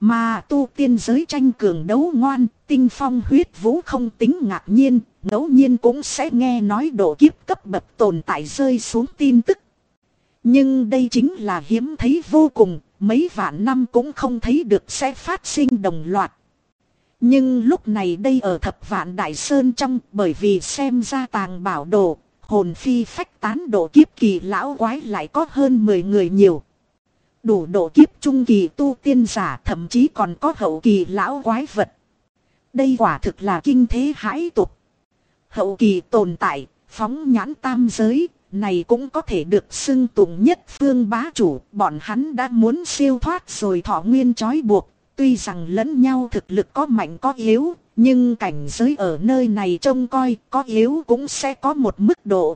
Mà tu tiên giới tranh cường đấu ngoan, tinh phong huyết vũ không tính ngạc nhiên, ngẫu nhiên cũng sẽ nghe nói độ kiếp cấp bậc tồn tại rơi xuống tin tức. Nhưng đây chính là hiếm thấy vô cùng, mấy vạn năm cũng không thấy được sẽ phát sinh đồng loạt. Nhưng lúc này đây ở Thập Vạn Đại Sơn trong, bởi vì xem ra tàng bảo đồ, hồn phi phách tán độ kiếp kỳ lão quái lại có hơn 10 người nhiều. Đủ độ kiếp trung kỳ tu tiên giả, thậm chí còn có hậu kỳ lão quái vật. Đây quả thực là kinh thế hãi tục. Hậu kỳ tồn tại, phóng nhãn tam giới, này cũng có thể được xưng tụng nhất phương bá chủ. Bọn hắn đã muốn siêu thoát rồi thọ nguyên trói buộc. Tuy rằng lẫn nhau thực lực có mạnh có yếu, nhưng cảnh giới ở nơi này trông coi có yếu cũng sẽ có một mức độ.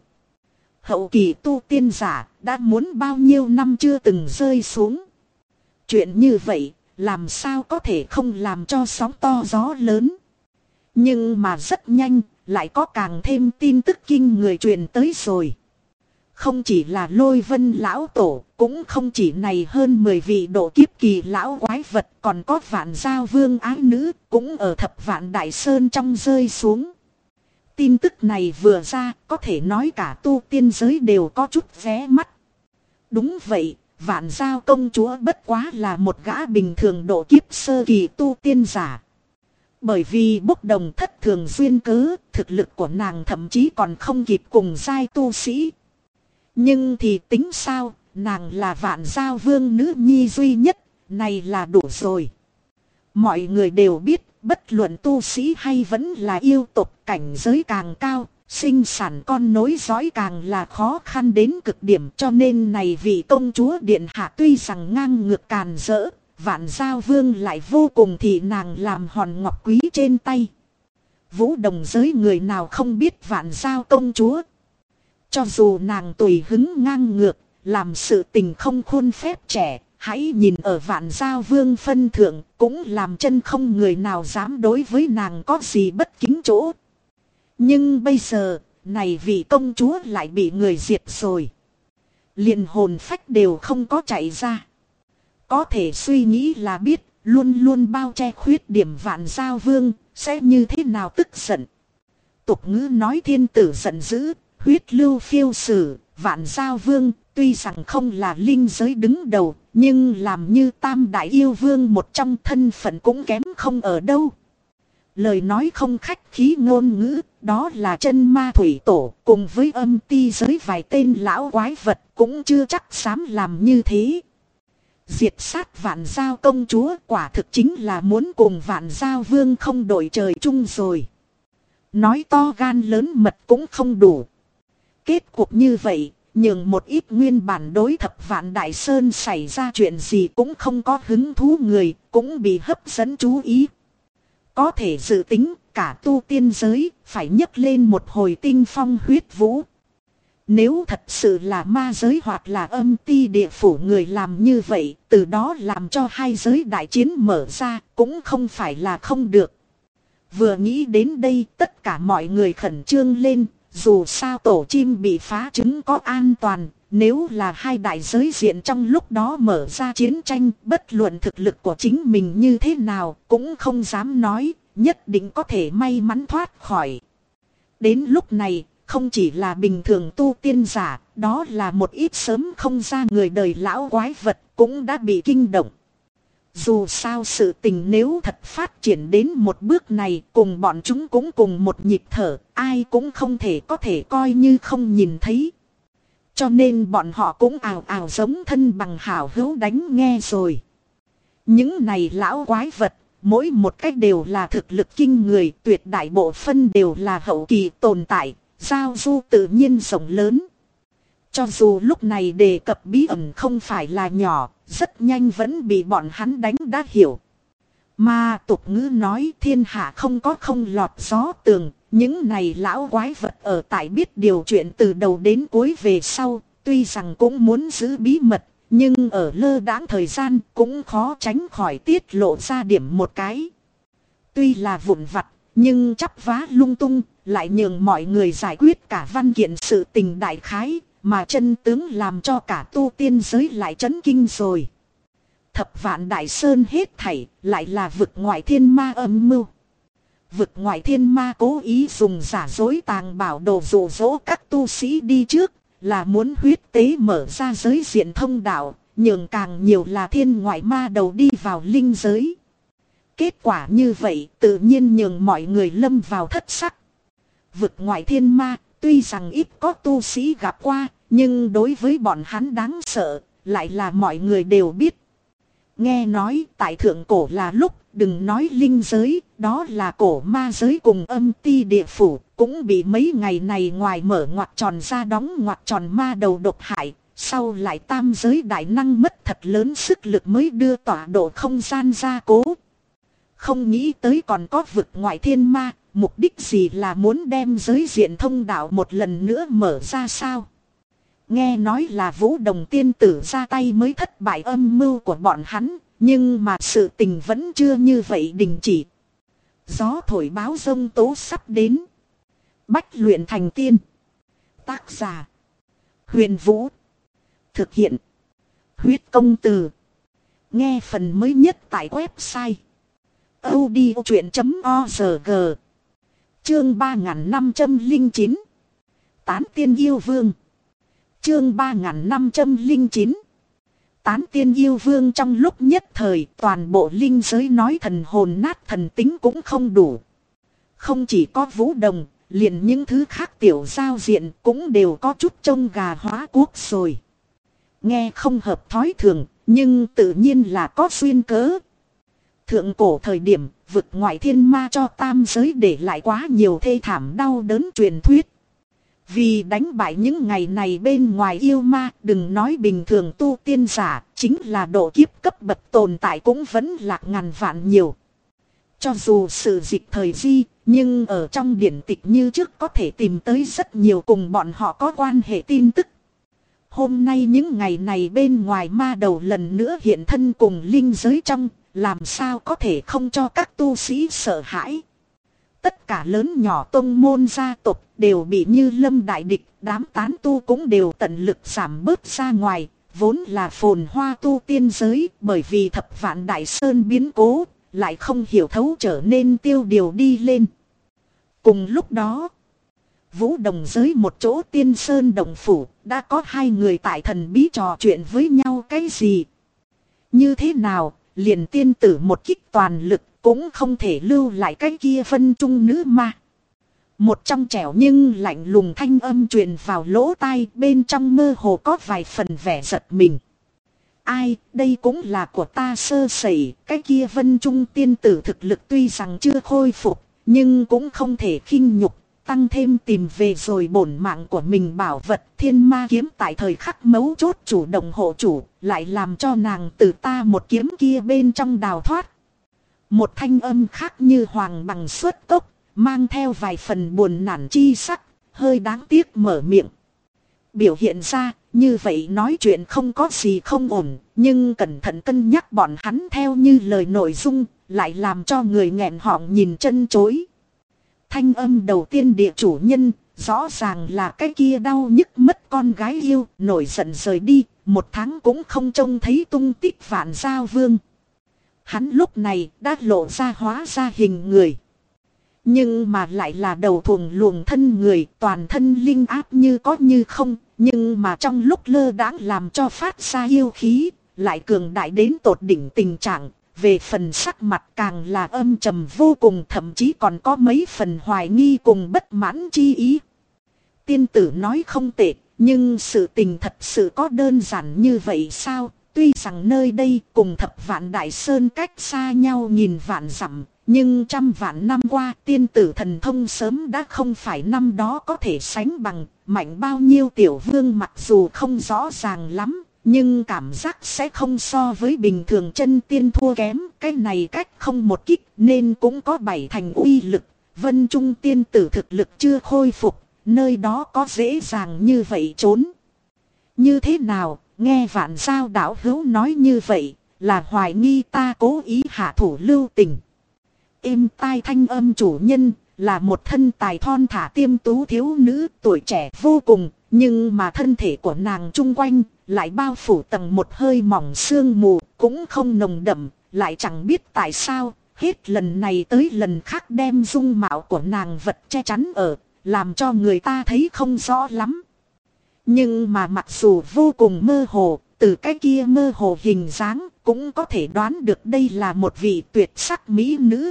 Hậu kỳ tu tiên giả đã muốn bao nhiêu năm chưa từng rơi xuống. Chuyện như vậy làm sao có thể không làm cho sóng to gió lớn. Nhưng mà rất nhanh lại có càng thêm tin tức kinh người truyền tới rồi. Không chỉ là Lôi Vân lão tổ, cũng không chỉ này hơn 10 vị độ kiếp kỳ lão quái vật, còn có Vạn Giao Vương ái nữ cũng ở Thập Vạn Đại Sơn trong rơi xuống. Tin tức này vừa ra, có thể nói cả tu tiên giới đều có chút vé mắt. Đúng vậy, Vạn Giao công chúa bất quá là một gã bình thường độ kiếp sơ kỳ tu tiên giả. Bởi vì bốc đồng thất thường duyên cớ, thực lực của nàng thậm chí còn không kịp cùng giai tu sĩ. Nhưng thì tính sao, nàng là Vạn Giao Vương nữ nhi duy nhất, này là đủ rồi. Mọi người đều biết, bất luận tu sĩ hay vẫn là yêu tộc, cảnh giới càng cao, sinh sản con nối dõi càng là khó khăn đến cực điểm. Cho nên này vị công chúa điện hạ tuy rằng ngang ngược càn rỡ, Vạn Giao Vương lại vô cùng thị nàng làm hòn ngọc quý trên tay. Vũ đồng giới người nào không biết Vạn Giao công chúa. Cho dù nàng tùy hứng ngang ngược, làm sự tình không khuôn phép trẻ, hãy nhìn ở Vạn Giao Vương phân thượng, cũng làm chân không người nào dám đối với nàng có gì bất kính chỗ. Nhưng bây giờ, này vị công chúa lại bị người diệt rồi. Liền hồn phách đều không có chạy ra. Có thể suy nghĩ là biết, luôn luôn bao che khuyết điểm Vạn Giao Vương, sẽ như thế nào tức giận. Tục ngữ nói thiên tử giận dữ, huyết lưu phiêu sử. Vạn Giao Vương tuy rằng không là linh giới đứng đầu, nhưng làm như tam đại yêu vương một trong, thân phận cũng kém không ở đâu. Lời nói không khách khí ngôn ngữ, đó là chân ma thủy tổ cùng với âm ti giới vài tên lão quái vật cũng chưa chắc dám làm như thế. Diệt sát Vạn Giao công chúa quả thực chính là muốn cùng Vạn Giao Vương không đội trời chung rồi. Nói to gan lớn mật cũng không đủ. Kết cục như vậy, nhường một ít nguyên bản đối Thập Vạn Đại Sơn xảy ra chuyện gì cũng không có hứng thú người, cũng bị hấp dẫn chú ý. Có thể dự tính cả tu tiên giới phải nhấc lên một hồi tinh phong huyết vũ. Nếu thật sự là ma giới hoặc là âm ti địa phủ người làm như vậy, từ đó làm cho hai giới đại chiến mở ra cũng không phải là không được. Vừa nghĩ đến đây, tất cả mọi người khẩn trương lên. Dù sao tổ chim bị phá trứng có an toàn, nếu là hai đại giới diện trong lúc đó mở ra chiến tranh, bất luận thực lực của chính mình như thế nào, cũng không dám nói, nhất định có thể may mắn thoát khỏi. Đến lúc này, không chỉ là bình thường tu tiên giả, đó là một ít sớm không ra người đời lão quái vật, cũng đã bị kinh động. Dù sao sự tình nếu thật phát triển đến một bước này, cùng bọn chúng cũng cùng một nhịp thở, ai cũng không thể có thể coi như không nhìn thấy. Cho nên bọn họ cũng ào ào giống thân bằng hảo hữu đánh nghe rồi. Những này lão quái vật, mỗi một cách đều là thực lực kinh người, tuyệt đại bộ phân đều là hậu kỳ tồn tại, giao du tự nhiên rộng lớn. Cho dù lúc này đề cập bí ẩn không phải là nhỏ, rất nhanh vẫn bị bọn hắn đánh đã hiểu. Mà tục ngữ nói thiên hạ không có không lọt gió tường, những này lão quái vật ở tại biết điều chuyện từ đầu đến cuối về sau, tuy rằng cũng muốn giữ bí mật, nhưng ở lơ đãng thời gian cũng khó tránh khỏi tiết lộ ra điểm một cái. Tuy là vụn vặt, nhưng chắp vá lung tung, lại nhường mọi người giải quyết cả văn kiện sự tình đại khái, mà chân tướng làm cho cả tu tiên giới lại chấn kinh rồi. Thập Vạn Đại Sơn hết thảy lại là vực ngoại thiên ma âm mưu. Vực ngoại thiên ma cố ý dùng giả dối tàng bảo đồ dụ dỗ các tu sĩ đi trước, là muốn huyết tế mở ra giới diện thông đạo, nhường càng nhiều là thiên ngoại ma đầu đi vào linh giới. Kết quả như vậy tự nhiên nhường mọi người lâm vào thất sắc. Vực ngoại thiên ma tuy rằng ít có tu sĩ gặp qua, nhưng đối với bọn hắn đáng sợ, lại là mọi người đều biết. Nghe nói tại thượng cổ là lúc, đừng nói linh giới, đó là cổ ma giới cùng âm ti địa phủ, cũng bị mấy ngày này ngoài mở ngoặc tròn ra đóng ngoặc tròn ma đầu độc hại. Sau lại tam giới đại năng mất thật lớn sức lực mới đưa tọa độ không gian ra cố. Không nghĩ tới còn có vực ngoại thiên ma, mục đích gì là muốn đem giới diện thông đạo một lần nữa mở ra sao? Nghe nói là Vũ Đồng tiên tử ra tay mới thất bại âm mưu của bọn hắn, nhưng mà sự tình vẫn chưa như vậy đình chỉ. Gió thổi báo giông tố sắp đến. Bách luyện thành tiên. Tác giả: Huyền Vũ. Thực hiện: Huyết Công Từ. Nghe phần mới nhất tại website audiochuyện.org. Chương 3509. Tán tiên yêu vương. Chương 3509. Tán tiên yêu vương. Trong lúc nhất thời toàn bộ linh giới nói thần hồn nát thần tính cũng không đủ. Không chỉ có Vũ Đồng, liền những thứ khác tiểu giao diện cũng đều có chút trông gà hóa cuốc rồi. Nghe không hợp thói thường, nhưng tự nhiên là có duyên cớ. Thượng cổ thời điểm, vực ngoại thiên ma cho tam giới để lại quá nhiều thê thảm đau đớn truyền thuyết. Vì đánh bại những ngày này bên ngoài yêu ma, đừng nói bình thường tu tiên giả, chính là độ kiếp cấp bậc tồn tại cũng vẫn lạc ngàn vạn nhiều. Cho dù sự dịch thời di, nhưng ở trong điển tịch như trước có thể tìm tới rất nhiều cùng bọn họ có quan hệ tin tức. Hôm nay những ngày này bên ngoài ma đầu lần nữa hiện thân cùng linh giới trong, làm sao có thể không cho các tu sĩ sợ hãi. Tất cả lớn nhỏ tông môn gia tộc đều bị như lâm đại địch, đám tán tu cũng đều tận lực giảm bớt ra ngoài, vốn là phồn hoa tu tiên giới, bởi vì Thập Vạn Đại Sơn biến cố, lại không hiểu thấu trở nên tiêu điều đi lên. Cùng lúc đó, Vũ Đồng giới một chỗ tiên sơn động phủ, đã có hai người tại thần bí trò chuyện với nhau cái gì. Như thế nào, liền tiên tử một kích toàn lực, cũng không thể lưu lại cái kia vân trung nữ ma. Một trong trẻo nhưng lạnh lùng thanh âm truyền vào lỗ tai, bên trong mơ hồ có vài phần vẻ giật mình. Ai, đây cũng là của ta sơ sẩy, cái kia vân trung tiên tử thực lực tuy rằng chưa khôi phục, nhưng cũng không thể khinh nhục, tăng thêm tìm về rồi bổn mạng của mình bảo vật thiên ma kiếm tại thời khắc mấu chốt chủ động hộ chủ, lại làm cho nàng từ ta một kiếm kia bên trong đào thoát. Một thanh âm khác như hoàng bằng xuất cốc, mang theo vài phần buồn nản chi sắc, hơi đáng tiếc mở miệng. Biểu hiện ra, như vậy nói chuyện không có gì không ổn, nhưng cẩn thận cân nhắc bọn hắn theo như lời nội dung, lại làm cho người nghẹn họng nhìn chân chối. Thanh âm đầu tiên địa chủ nhân, rõ ràng là cái kia đau nhức mất con gái yêu, nổi giận rời đi, một tháng cũng không trông thấy tung tích Vạn Giao Vương. Hắn lúc này đã lộ ra hóa ra hình người. Nhưng mà lại là đầu thuồng luồng thân người, toàn thân linh áp như có như không, nhưng mà trong lúc lơ đãng làm cho phát ra yêu khí, lại cường đại đến tột đỉnh tình trạng. Về phần sắc mặt càng là âm trầm vô cùng, thậm chí còn có mấy phần hoài nghi cùng bất mãn chi ý. Tiên tử nói không tệ, nhưng sự tình thật sự có đơn giản như vậy sao? Tuy rằng nơi đây cùng Thập Vạn Đại Sơn cách xa nhau nghìn vạn dặm, nhưng trăm vạn năm qua tiên tử thần thông sớm đã không phải năm đó có thể sánh bằng. Mạnh bao nhiêu tiểu vương mặc dù không rõ ràng lắm, nhưng cảm giác sẽ không so với bình thường chân tiên thua kém. Cái này cách không một kích nên cũng có 7 thành uy lực. Vân Trung tiên tử thực lực chưa khôi phục, nơi đó có dễ dàng như vậy trốn. Như thế nào, nghe Vạn Giao đạo hữu nói như vậy, là hoài nghi ta cố ý hạ thủ lưu tình. Êm tai thanh âm chủ nhân, là một thân tài thon thả tiêm tú thiếu nữ tuổi trẻ vô cùng, Nhưng mà thân thể của nàng chung quanh lại bao phủ tầng một hơi mỏng sương mù, cũng không nồng đậm, lại chẳng biết tại sao, hết lần này tới lần khác đem dung mạo của nàng vật che chắn ở, làm cho người ta thấy không rõ lắm. Nhưng mà mặc dù vô cùng mơ hồ, từ cái kia mơ hồ hình dáng cũng có thể đoán được đây là một vị tuyệt sắc mỹ nữ.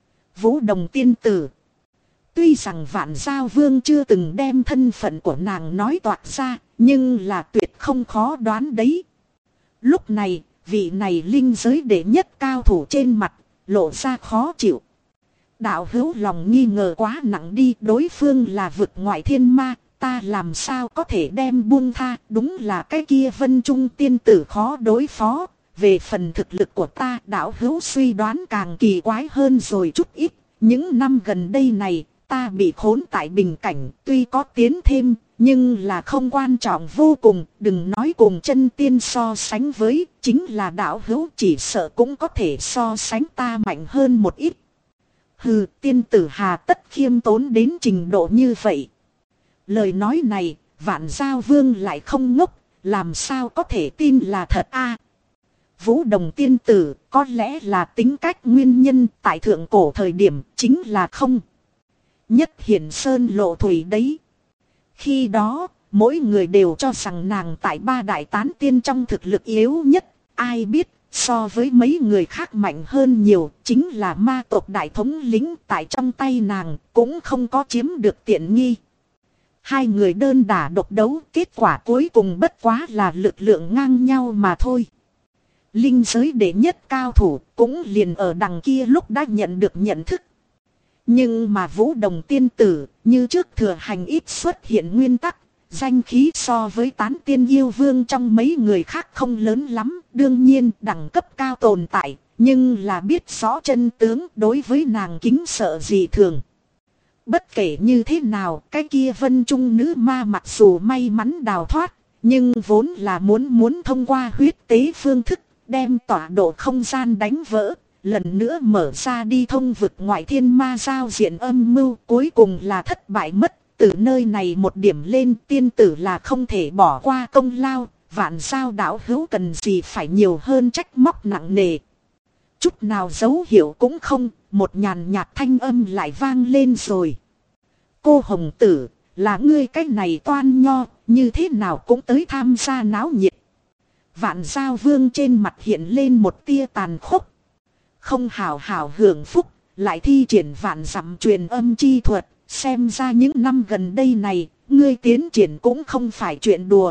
Vũ Đồng tiên tử. Tuy rằng Vạn Giao Vương chưa từng đem thân phận của nàng nói toạc ra, nhưng là tuyệt không khó đoán đấy. Lúc này, vị này linh giới đệ nhất cao thủ trên mặt, lộ ra khó chịu. Đạo hữu lòng nghi ngờ quá nặng đi, đối phương là vực ngoại thiên ma, ta làm sao có thể đem buông tha, đúng là cái kia Vân Trung tiên tử khó đối phó. Về phần thực lực của ta, đạo hữu suy đoán càng kỳ quái hơn rồi chút ít. Những năm gần đây này, ta bị khốn tại bình cảnh, tuy có tiến thêm, nhưng là không quan trọng vô cùng, đừng nói cùng chân tiên so sánh với, chính là đạo hữu chỉ sợ cũng có thể so sánh ta mạnh hơn một ít. Hừ, tiên tử hà tất khiêm tốn đến trình độ như vậy. Lời nói này, Vạn Giao Vương lại không ngốc, làm sao có thể tin là thật a? Vũ Đồng tiên tử, có lẽ là tính cách nguyên nhân tại thượng cổ thời điểm chính là không nhất hiển sơn lộ thủy đấy. Khi đó, mỗi người đều cho rằng nàng tại ba đại tán tiên trong thực lực yếu nhất, ai biết so với mấy người khác mạnh hơn nhiều, chính là ma tộc đại thống lĩnh tại trong tay nàng cũng không có chiếm được tiện nghi. Hai người đơn đả độc đấu, kết quả cuối cùng bất quá là lực lượng ngang nhau mà thôi. Linh giới đệ nhất cao thủ cũng liền ở đằng kia lúc đã nhận được nhận thức. Nhưng mà Vũ Đồng tiên tử như trước thừa hành ít xuất hiện nguyên tắc, danh khí so với tán tiên yêu vương trong mấy người khác không lớn lắm, đương nhiên đẳng cấp cao tồn tại, nhưng là biết rõ chân tướng, đối với nàng kính sợ gì thường. Bất kể như thế nào, cái kia Vân Trung nữ ma mặc dù may mắn đào thoát, nhưng vốn là muốn thông qua huyết tế phương thức đem tọa độ không gian đánh vỡ, lần nữa mở ra đi thông vực ngoại thiên ma giao diện âm mưu, cuối cùng là thất bại mất. Từ nơi này một điểm lên, tiên tử là không thể bỏ qua công lao, Vạn Giao đạo hữu cần gì phải nhiều hơn trách móc nặng nề. Chút nào dấu hiệu cũng không, một nhàn nhạt thanh âm lại vang lên rồi. Cô hồng tử, là ngươi cái này toan nho, như thế nào cũng tới tham gia náo nhiệt. Vạn Giao Vương trên mặt hiện lên một tia tàn khốc. Không hào hào hưởng phúc, lại thi triển vạn dặm truyền âm chi thuật, xem ra những năm gần đây này, ngươi tiến triển cũng không phải chuyện đùa.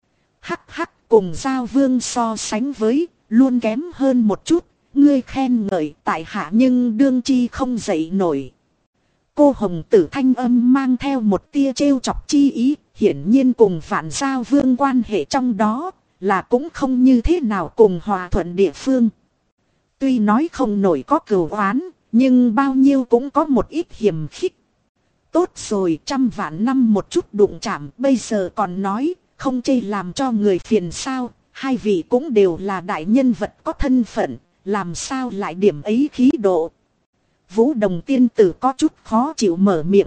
Hắc hắc, cùng Giao Vương so sánh với, luôn kém hơn một chút, ngươi khen ngợi tại hạ nhưng đương chi không dậy nổi. Cô hồng tử thanh âm mang theo một tia trêu chọc chi ý, hiển nhiên cùng Vạn Giao Vương quan hệ trong đó là cũng không như thế nào cùng hòa thuận địa phương. Tuy nói không nổi có cừu oán, nhưng bao nhiêu cũng có một ít hiềm khích. Tốt rồi, 100 vạn năm một chút đụng chạm, bây giờ còn nói, không chê làm cho người phiền sao, hai vị cũng đều là đại nhân vật có thân phận, làm sao lại điểm ấy khí độ. Vũ Đồng tiên tử có chút khó chịu mở miệng.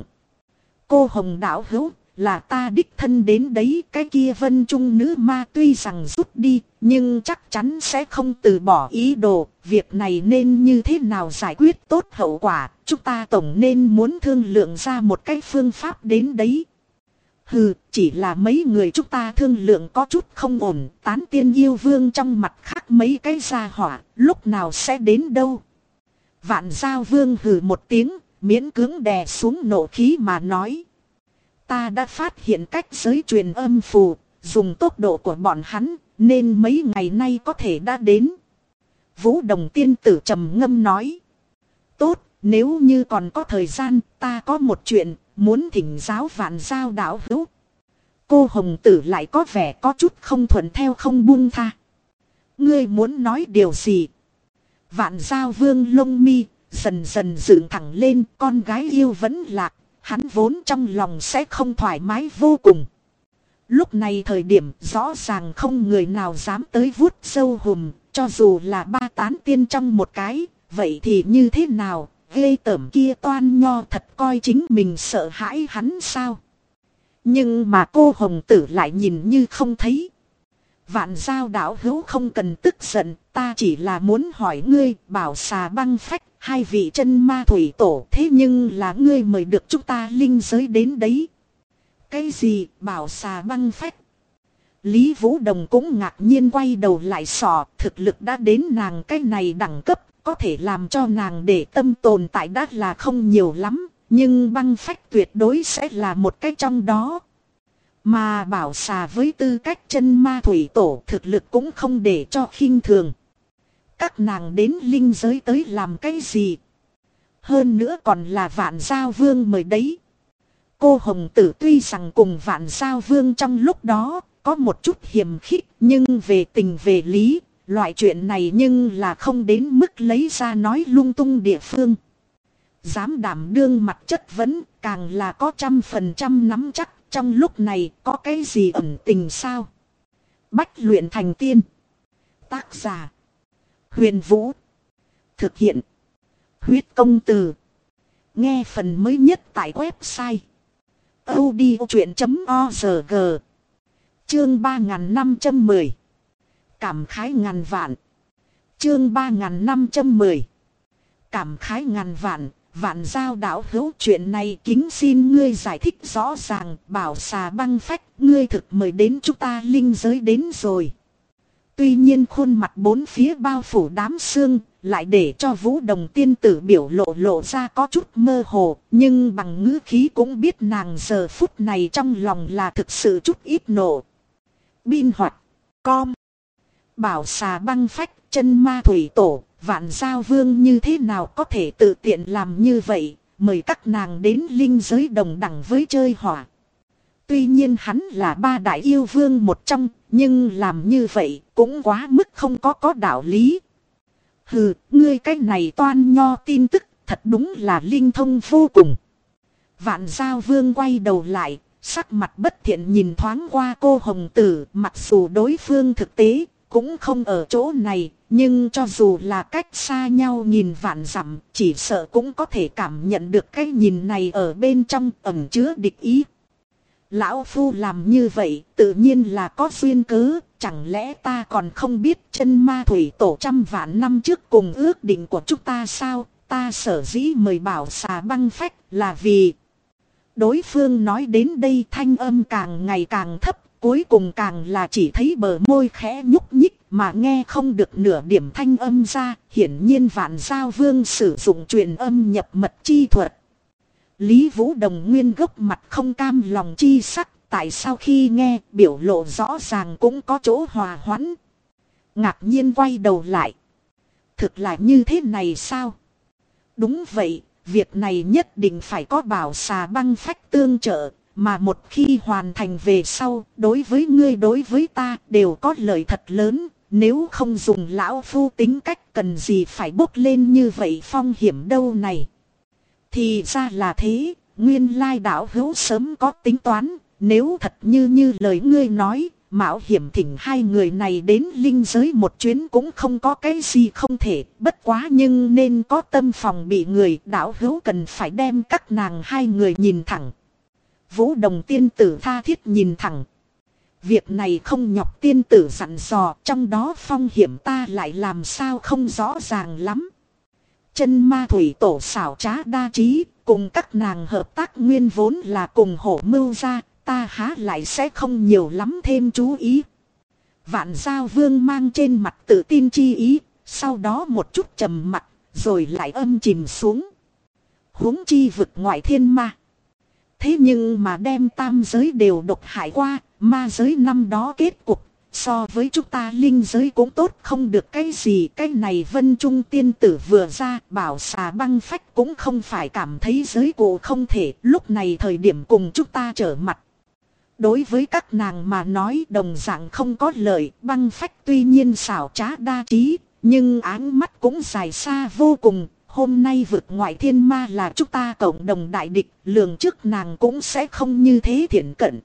Cô hồng đạo hữu, là ta đích thân đến đấy, cái kia Vân Trung nữ ma tuy rằng rút đi, nhưng chắc chắn sẽ không từ bỏ ý đồ, việc này nên như thế nào giải quyết tốt hậu quả, chúng ta tổng nên muốn thương lượng ra một cái phương pháp đến đấy. Hừ, chỉ là mấy người chúng ta thương lượng có chút không ổn, tán tiên yêu vương trong mặt khác mấy cái gia hỏa, lúc nào sẽ đến đâu. Vạn Giao Vương hừ một tiếng, miễn cưỡng đè xuống nộ khí mà nói. Ta đã phát hiện cách giới truyền âm phù, dùng tốc độ của bọn hắn, nên mấy ngày nay có thể đã đến. Vũ Đồng tiên tử trầm ngâm nói. Tốt, nếu như còn có thời gian, ta có một chuyện, muốn thỉnh giáo Vạn Giao đạo hữu. Cô hồng tử lại có vẻ có chút không thuận theo không buông tha. Ngươi muốn nói điều gì? Vạn Giao Vương lông mi dần dần dựng thẳng lên, con gái yêu vẫn lạc, hắn vốn trong lòng sẽ không thoải mái vô cùng. Lúc này thời điểm rõ ràng không người nào dám tới vuốt sâu hùm, cho dù là ba tán tiên trong một cái, vậy thì như thế nào, ghê tởm kia toan nho thật coi chính mình sợ hãi hắn sao? Nhưng mà cô hồng tử lại nhìn như không thấy. Vạn Giao đạo hữu không cần tức giận, ta chỉ là muốn hỏi ngươi, Bảo Xà Băng Phách, hai vị chân ma thủy tổ, thế nhưng là ngươi mời được chúng ta linh giới đến đấy. Cái gì, Bảo Xà Băng Phách? Lý Vũ Đồng cũng ngạc nhiên quay đầu lại sò, thực lực đã đến nàng cái này đẳng cấp, có thể làm cho nàng để tâm tồn tại đã là không nhiều lắm, nhưng băng phách tuyệt đối sẽ là một cái trong đó. Mà Bảo Xà với tư cách chân ma thủy tổ thực lực cũng không để cho khinh thường. Các nàng đến linh giới tới làm cái gì? Hơn nữa còn là Vạn Giao Vương mời đấy. Cô Hồng Tử tuy rằng cùng Vạn Giao Vương trong lúc đó có một chút hiềm khích, nhưng về tình về lý, loại chuyện này nhưng là không đến mức lấy ra nói lung tung địa phương. Dám đảm đương mặt chất vấn, càng là có 100% nắm chắc, trong lúc này có cái gì ẩn tình sao? Bách luyện thành tiên. Tác giả: Huyền Vũ. Thực hiện: Huyết Công Từ. Nghe phần mới nhất tại website audiochuyện.org. Chương 3510. Cảm khái ngàn vạn. Chương 3510. Cảm khái ngàn vạn. Vạn Giao đạo hữu, chuyện này kính xin ngươi giải thích rõ ràng. Bảo Xà Băng Phách, ngươi thực mời đến chúng ta linh giới đến rồi. Tuy nhiên khuôn mặt bốn phía bao phủ đám sương, lại để cho Vũ Đồng tiên tử biểu lộ ra có chút mơ hồ, nhưng bằng ngữ khí cũng biết nàng giờ phút này trong lòng là thực sự chút ít nộ. Bin hoạt com. Bảo Xà Băng Phách, chân ma thủy tổ, Vạn Giao Vương như thế nào có thể tự tiện làm như vậy, mời các nàng đến linh giới đồng đẳng với chơi hỏa. Tuy nhiên hắn là ba đại yêu vương một trong, nhưng làm như vậy cũng quá mức không có đạo lý. Hừ, ngươi cái này toan nho tin tức, thật đúng là linh thông vô cùng. Vạn Giao Vương quay đầu lại, sắc mặt bất thiện nhìn thoáng qua cô Hồng Tử, mặc dù đối phương thực tế cũng không ở chỗ này, nhưng cho dù là cách xa nhau nhìn vạn dặm, chỉ sợ cũng có thể cảm nhận được cái nhìn này ở bên trong ẩn chứa địch ý. Lão Phu làm như vậy tự nhiên là có duyên cớ, chẳng lẽ ta còn không biết chân ma thủy tổ 100 vạn năm trước cùng ước định của chúng ta sao? Ta sở dĩ mời Bảo Xà Băng Phách là vì... Đối phương nói đến đây thanh âm càng ngày càng thấp, cuối cùng càng là chỉ thấy bờ môi khẽ nhúc nhích mà nghe không được nửa điểm thanh âm ra. Hiển nhiên Vạn Giao Vương sử dụng truyền âm nhập mật chi thuật. Lý Vũ Đồng nguyên gốc mặt không cam lòng chi sắc, tại sao khi nghe biểu lộ rõ ràng cũng có chỗ hòa hoãn. Ngạc nhiên quay đầu lại. Thực là như thế này sao? Đúng vậy, việc này nhất định phải có Bảo Xà Băng Phách tương trợ, mà một khi hoàn thành về sau, đối với ngươi đối với ta đều có lợi thật lớn. Nếu không dùng lão phu tính cách, cần gì phải bốc lên như vậy phong hiểm đâu này. Thì ra là thế, nguyên lai đạo hữu sớm có tính toán, nếu thật như lời ngươi nói, mạo hiểm thỉnh hai người này đến linh giới một chuyến cũng không có cái gì không thể, bất quá nhưng nên có tâm phòng bị người, đạo hữu cần phải đem các nàng hai người nhìn thẳng. Vũ Đồng tiên tử tha thiết nhìn thẳng. Việc này không nhọc tiên tử dặn dò, trong đó phong hiểm ta lại làm sao không rõ ràng lắm. Chân ma thủy tổ xảo trá đa trí, cùng các nàng hợp tác nguyên vốn là cùng hổ mưu ra, ta há lại sẽ không nhiều lắm thêm chú ý. Vạn Giao Vương mang trên mặt tự tin chi ý, sau đó một chút trầm mặt, rồi lại âm chìm xuống. Huống chi vực ngoại thiên ma. Thế nhưng mà đem tam giới đều độc hại qua, ma giới năm đó kết cục. So với chúng ta linh giới cũng tốt không được cái gì. Cái này Vân Trung tiên tử vừa ra, Bảo Xà Băng Phách cũng không phải cảm thấy giới cụ không thể. Lúc này thời điểm cùng chúng ta trở mặt. Đối với các nàng mà nói đồng dạng không có lợi. Băng Phách tuy nhiên xảo trá đa trí, nhưng áng mắt cũng dài xa vô cùng. Hôm nay vực ngoại thiên ma là chúng ta cộng đồng đại địch, lường trước nàng cũng sẽ không như thế thiện cận.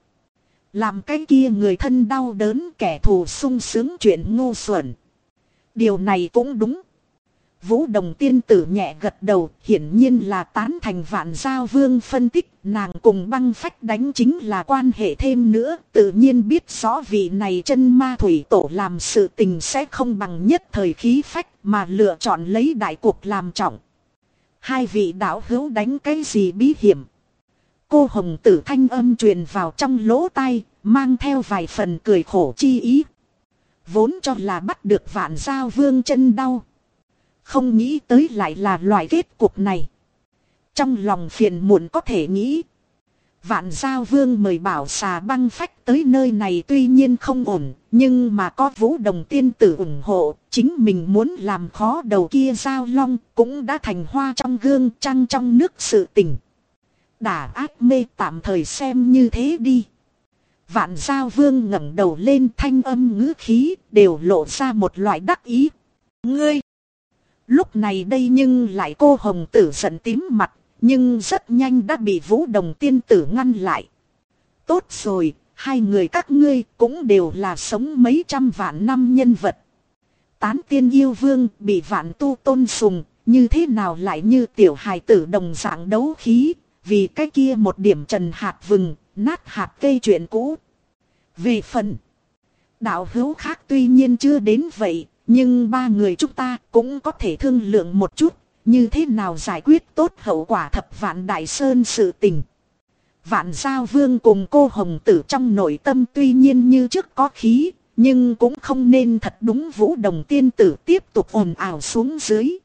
Làm cái kia người thân đau đớn, kẻ thù sung sướng chuyện ngu xuẩn. Điều này cũng đúng. Vũ Đồng tiên tử nhẹ gật đầu, hiển nhiên là tán thành Vạn Giao Vương phân tích, nàng cùng Băng Phách đánh chính là quan hệ thêm nữa, tự nhiên biết rõ vị này chân ma thủy tổ làm sự tình sẽ không bằng nhất thời khí phách mà lựa chọn lấy đại cuộc làm trọng. Hai vị đạo hữu đánh cái gì bí hiểm? Cô hồng tử thanh âm truyền vào trong lỗ tai, mang theo vài phần cười khổ chi ý. Vốn cho là bắt được Vạn Giao Vương chân đau, không nghĩ tới lại là loại kết cục này. Trong lòng phiền muộn có thể nghĩ. Vạn Giao Vương mời Bảo Xà Băng Phách tới nơi này tuy nhiên không ổn, nhưng mà có Vũ Đồng tiên tử ủng hộ, chính mình muốn làm khó đầu kia Giao Long cũng đã thành hoa trong gương, trăng trong nước sự tình. Đả ác mê tạm thời xem như thế đi. Vạn Giao Vương ngẩng đầu lên, thanh âm ngữ khí đều lộ ra một loại đắc ý. Ngươi! Lúc này đây nhưng lại cô hồng tử giận tím mặt, nhưng rất nhanh đã bị Vũ Đồng tiên tử ngăn lại. Tốt rồi, hai người các ngươi cũng đều là sống mấy trăm vạn năm nhân vật. Tán tiên yêu vương bị vạn tu tôn sùng, như thế nào lại như tiểu hài tử đồng dạng đấu khí, vì cái kia một điểm trần hạt vừng, nát hạt cây chuyện cũ. Về phần đạo hữu khác tuy nhiên chưa đến vậy, nhưng ba người chúng ta cũng có thể thương lượng một chút, như thế nào giải quyết tốt hậu quả thập vạn đại sơn sự tình. Vạn Giao Vương cùng cô hồng tử trong nội tâm tuy nhiên như trước có khí, nhưng cũng không nên thật đúng Vũ Đồng tiên tử tiếp tục ồn ào xuống dưới.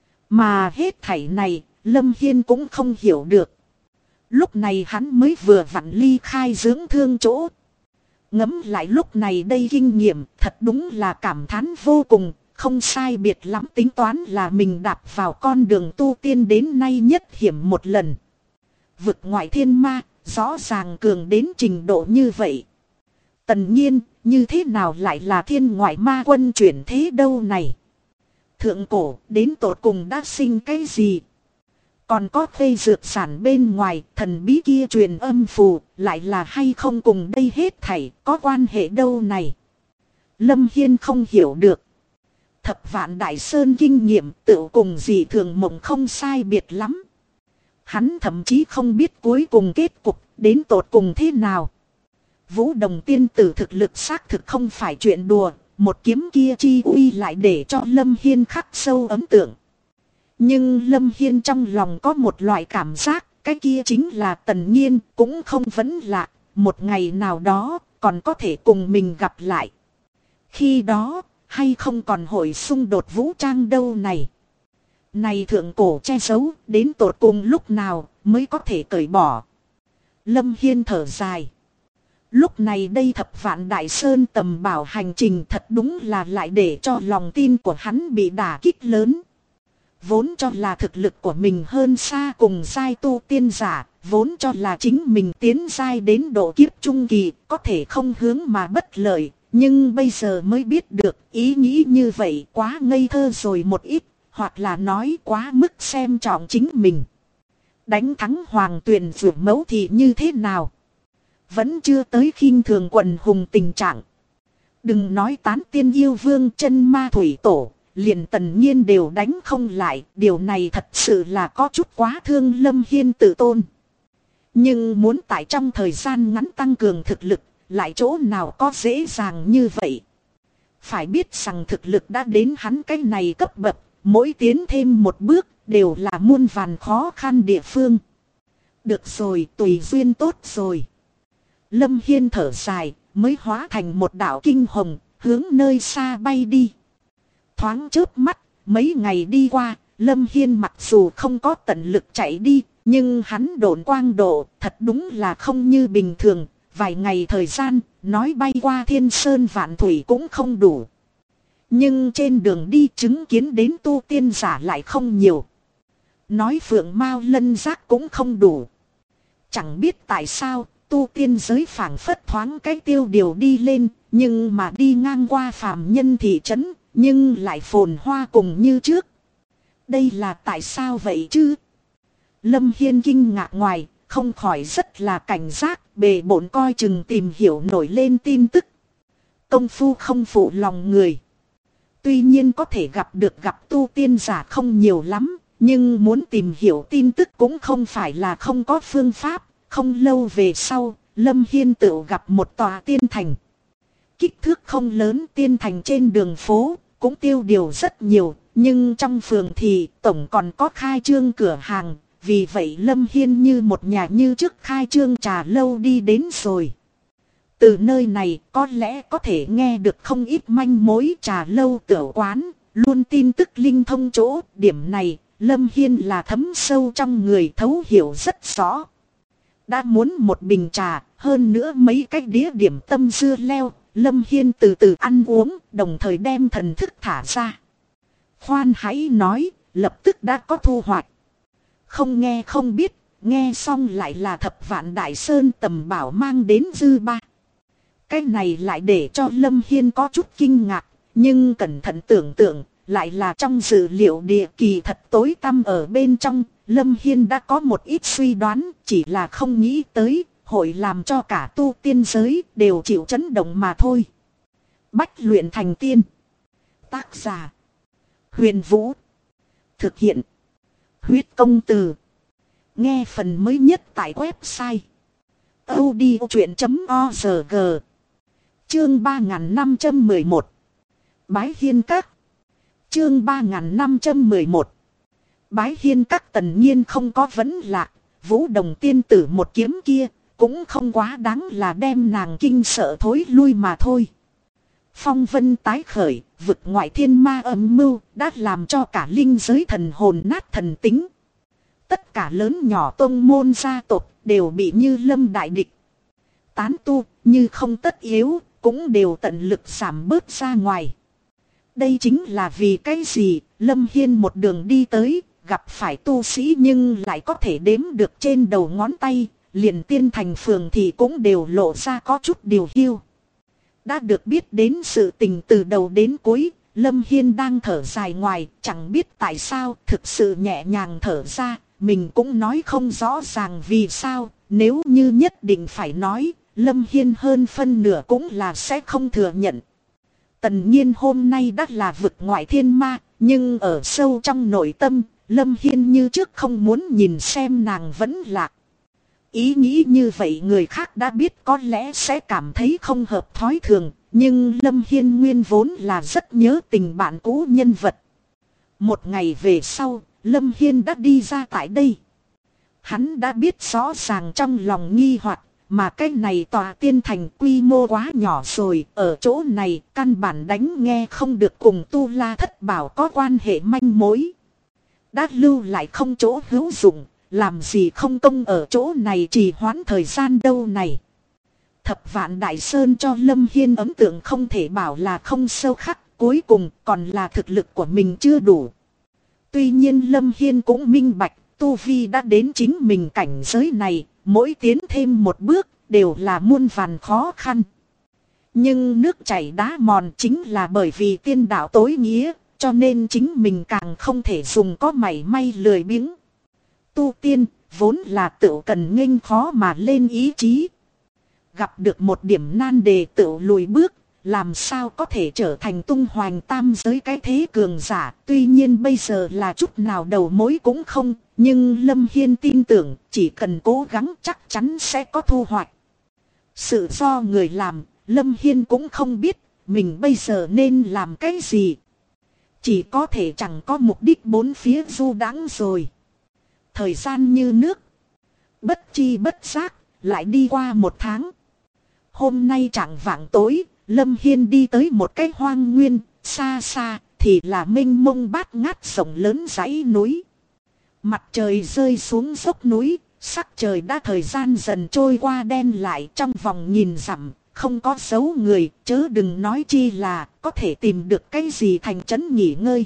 Mà hết thảy này, Lâm Hiên cũng không hiểu được. Lúc này hắn mới vừa vặn ly khai dưỡng thương chỗ. Ngẫm lại lúc này đây kinh nghiệm thật đúng là cảm thán vô cùng, không sai biệt lắm tính toán là mình đạp vào con đường tu tiên đến nay nhất hiểm một lần. Vực ngoại thiên ma, rõ ràng cường đến trình độ như vậy. Tần nhiên, như thế nào lại là thiên ngoại ma quân chuyển thế đâu này? Thượng cổ, đến tột cùng đã sinh cái gì? Còn có phê dược sản bên ngoài, thần bí kia truyền âm phù, lại là hay không cùng đây hết thảy, có quan hệ đâu này? Lâm Hiên không hiểu được. Thập vạn đại sơn kinh nghiệm tự cùng gì thường mộng không sai biệt lắm. Hắn thậm chí không biết cuối cùng kết cục, đến tột cùng thế nào. Vũ Đồng tiên tử thực lực xác thực không phải chuyện đùa, một kiếm kia chi uy lại để cho Lâm Hiên khắc sâu ấn tượng. Nhưng Lâm Hiên trong lòng có một loại cảm giác, cái kia chính là Tần Nhiên cũng không vấn lạ, một ngày nào đó còn có thể cùng mình gặp lại. Khi đó, hay không còn hội xung đột vũ trang đâu này. Này thượng cổ che giấu, đến tột cùng lúc nào mới có thể cởi bỏ. Lâm Hiên thở dài. Lúc này đây thập vạn đại sơn tầm bảo hành trình thật đúng là lại để cho lòng tin của hắn bị đả kích lớn. Vốn cho là thực lực của mình hơn xa cùng giai tu tiên giả, vốn cho là chính mình tiến giai đến độ kiếp trung kỳ, có thể không hướng mà bất lợi, nhưng bây giờ mới biết được ý nghĩ như vậy quá ngây thơ rồi một ít, hoặc là nói quá mức xem trọng chính mình. Đánh thắng Hoàng Tuyền Vũ Mẫu thì như thế nào? Vẫn chưa tới khinh thường quần hùng tình trạng. Đừng nói tán tiên yêu vương chân ma thủy tổ, liền Tần Nhiên đều đánh không lại, điều này thật sự là có chút quá thương Lâm Hiên tự tôn. Nhưng muốn tại trong thời gian ngắn tăng cường thực lực, lại chỗ nào có dễ dàng như vậy. Phải biết rằng thực lực đã đến hắn cái này cấp bậc, mỗi tiến thêm một bước đều là muôn vàn khó khăn địa phương. Được rồi, tùy duyên tốt rồi. Lâm Hiên thở dài, mới hóa thành một đạo kinh hồng, hướng nơi xa bay đi. Thoáng chớp mắt, mấy ngày đi qua, Lâm Hiên mặc dù không có tận lực chạy đi, nhưng hắn độn quang độ thật đúng là không như bình thường. Vài ngày thời gian, nói bay qua thiên sơn vạn thủy cũng không đủ. Nhưng trên đường đi chứng kiến đến tu tiên giả lại không nhiều. Nói phượng mao lân giác cũng không đủ. Chẳng biết tại sao, tu tiên giới phảng phất thoáng cái tiêu điều đi lên, nhưng mà đi ngang qua phàm nhân thị trấn, nhưng lại phồn hoa cùng như trước. Đây là tại sao vậy chứ? Lâm Hiên kinh ngạc ngoài, không khỏi rất là cảnh giác, bề bộn coi chừng tìm hiểu nổi lên tin tức. Công phu không phụ lòng người. tuy nhiên có thể gặp tu tiên giả không nhiều lắm, nhưng muốn tìm hiểu tin tức cũng không phải là không có phương pháp. Không lâu về sau, Lâm Hiên tự gặp một tòa tiên thành. Kích thước không lớn, tiên thành trên đường phố cũng tiêu điều rất nhiều, nhưng trong phường thì tổng còn có khai trương cửa hàng. Vì vậy Lâm Hiên như một nhà như trước khai trương trà lâu đi đến rồi. Từ nơi này có lẽ có thể nghe được không ít manh mối. Trà lâu tiểu quán luôn tin tức linh thông chỗ. Điểm này Lâm Hiên là thấm sâu trong người, thấu hiểu rất rõ. Đã muốn một bình trà, hơn nữa mấy cái đĩa điểm tâm dưa leo, Lâm Hiên từ từ ăn uống, đồng thời đem thần thức thả ra. Khoan hãy nói, lập tức đã có thu hoạch. Không nghe không biết, nghe xong lại là Thập Vạn Đại Sơn tầm bảo mang đến dư ba. Cái này lại để cho Lâm Hiên có chút kinh ngạc, nhưng cẩn thận tưởng tượng, lại là trong dữ liệu địa kỳ thật tối tăm ở bên trong. Lâm Hiên đã có một ít suy đoán, chỉ là không nghĩ tới, hội làm cho cả tu tiên giới đều chịu chấn động mà thôi. Bách luyện thành tiên. Tác giả: Huyền Vũ. Thực hiện: Huyết Công Từ. Nghe phần mới nhất tại website audiochuyện.org. Chương 3511. Bái Hiên Các. Chương 3511. Bái Hiên Các. Tần nhiên không có vấn lạc, Vũ Đồng tiên tử một kiếm kia cũng không quá đáng là đem nàng kinh sợ thối lui mà thôi. Phong vân tái khởi, vực ngoại thiên ma âm mưu đã làm cho cả linh giới thần hồn nát thần tính. Tất cả lớn nhỏ tông môn gia tộc đều bị Như Lâm đại địch. Tán tu như không tất yếu cũng đều tận lực giảm bớt ra ngoài. Đây chính là vì cái gì Lâm Hiên một đường đi tới, gặp phải tu sĩ nhưng lại có thể đếm được trên đầu ngón tay, liền tiên thành phường thì cũng đều lộ ra có chút điều hiu. Đã được biết đến sự tình từ đầu đến cuối, Lâm Hiên đang thở dài ngoài, chẳng biết tại sao thực sự nhẹ nhàng thở ra, mình cũng nói không rõ ràng vì sao, nếu như nhất định phải nói, Lâm Hiên hơn phân nửa cũng là sẽ không thừa nhận. Tần nhiên hôm nay đã là vực ngoại thiên ma, nhưng ở sâu trong nội tâm, Lâm Hiên như trước không muốn nhìn xem nàng vẫn lạc. Ý nghĩ như vậy người khác đã biết có lẽ sẽ cảm thấy không hợp thói thường, nhưng Lâm Hiên nguyên vốn là rất nhớ tình bạn cũ nhân vật. Một ngày về sau, Lâm Hiên đã đi ra tại đây. Hắn đã biết rõ ràng trong lòng nghi hoặc, mà cái này tòa tiên thành quy mô quá nhỏ rồi, ở chỗ này căn bản đánh nghe không được cùng Tu La Thất Bảo có quan hệ manh mối. Đã lưu lại không chỗ hữu dụng, làm gì không công ở chỗ này trì hoãn thời gian đâu này. Thập Vạn Đại Sơn cho Lâm Hiên ấn tượng không thể bảo là không sâu khắc, cuối cùng còn là thực lực của mình chưa đủ. Tuy nhiên Lâm Hiên cũng minh bạch, tu vi đã đến chính mình cảnh giới này, mỗi tiến thêm một bước đều là muôn vàn khó khăn. Nhưng nước chảy đá mòn chính là bởi vì tiên đạo tối nghĩa, cho nên chính mình càng không thể dùng có mảy may lười biếng. Tu tiên vốn là tự cần nghênh khó mà lên ý chí. Gặp được một điểm nan đề tự lùi bước, làm sao có thể trở thành tung hoành tam giới cái thế cường giả. Tuy nhiên bây giờ là chút nào đầu mối cũng không, nhưng Lâm Hiên tin tưởng chỉ cần cố gắng chắc chắn sẽ có thu hoạch. Sự do người làm, Lâm Hiên cũng không biết mình bây giờ nên làm cái gì. Chỉ có thể chẳng có mục đích bốn phía du đãng rồi. Thời gian như nước, bất chi bất giác, lại đi qua một tháng. Hôm nay trạng vạng tối, Lâm Hiên đi tới một cái hoang nguyên, xa xa thì là mênh mông bát ngát rộng lớn dãy núi. Mặt trời rơi xuống dốc núi, sắc trời đã thời gian dần trôi qua đen lại, trong vòng nhìn dặm, không có dấu người, chớ đừng nói chi là có thể tìm được cái gì thành trấn nghỉ ngơi.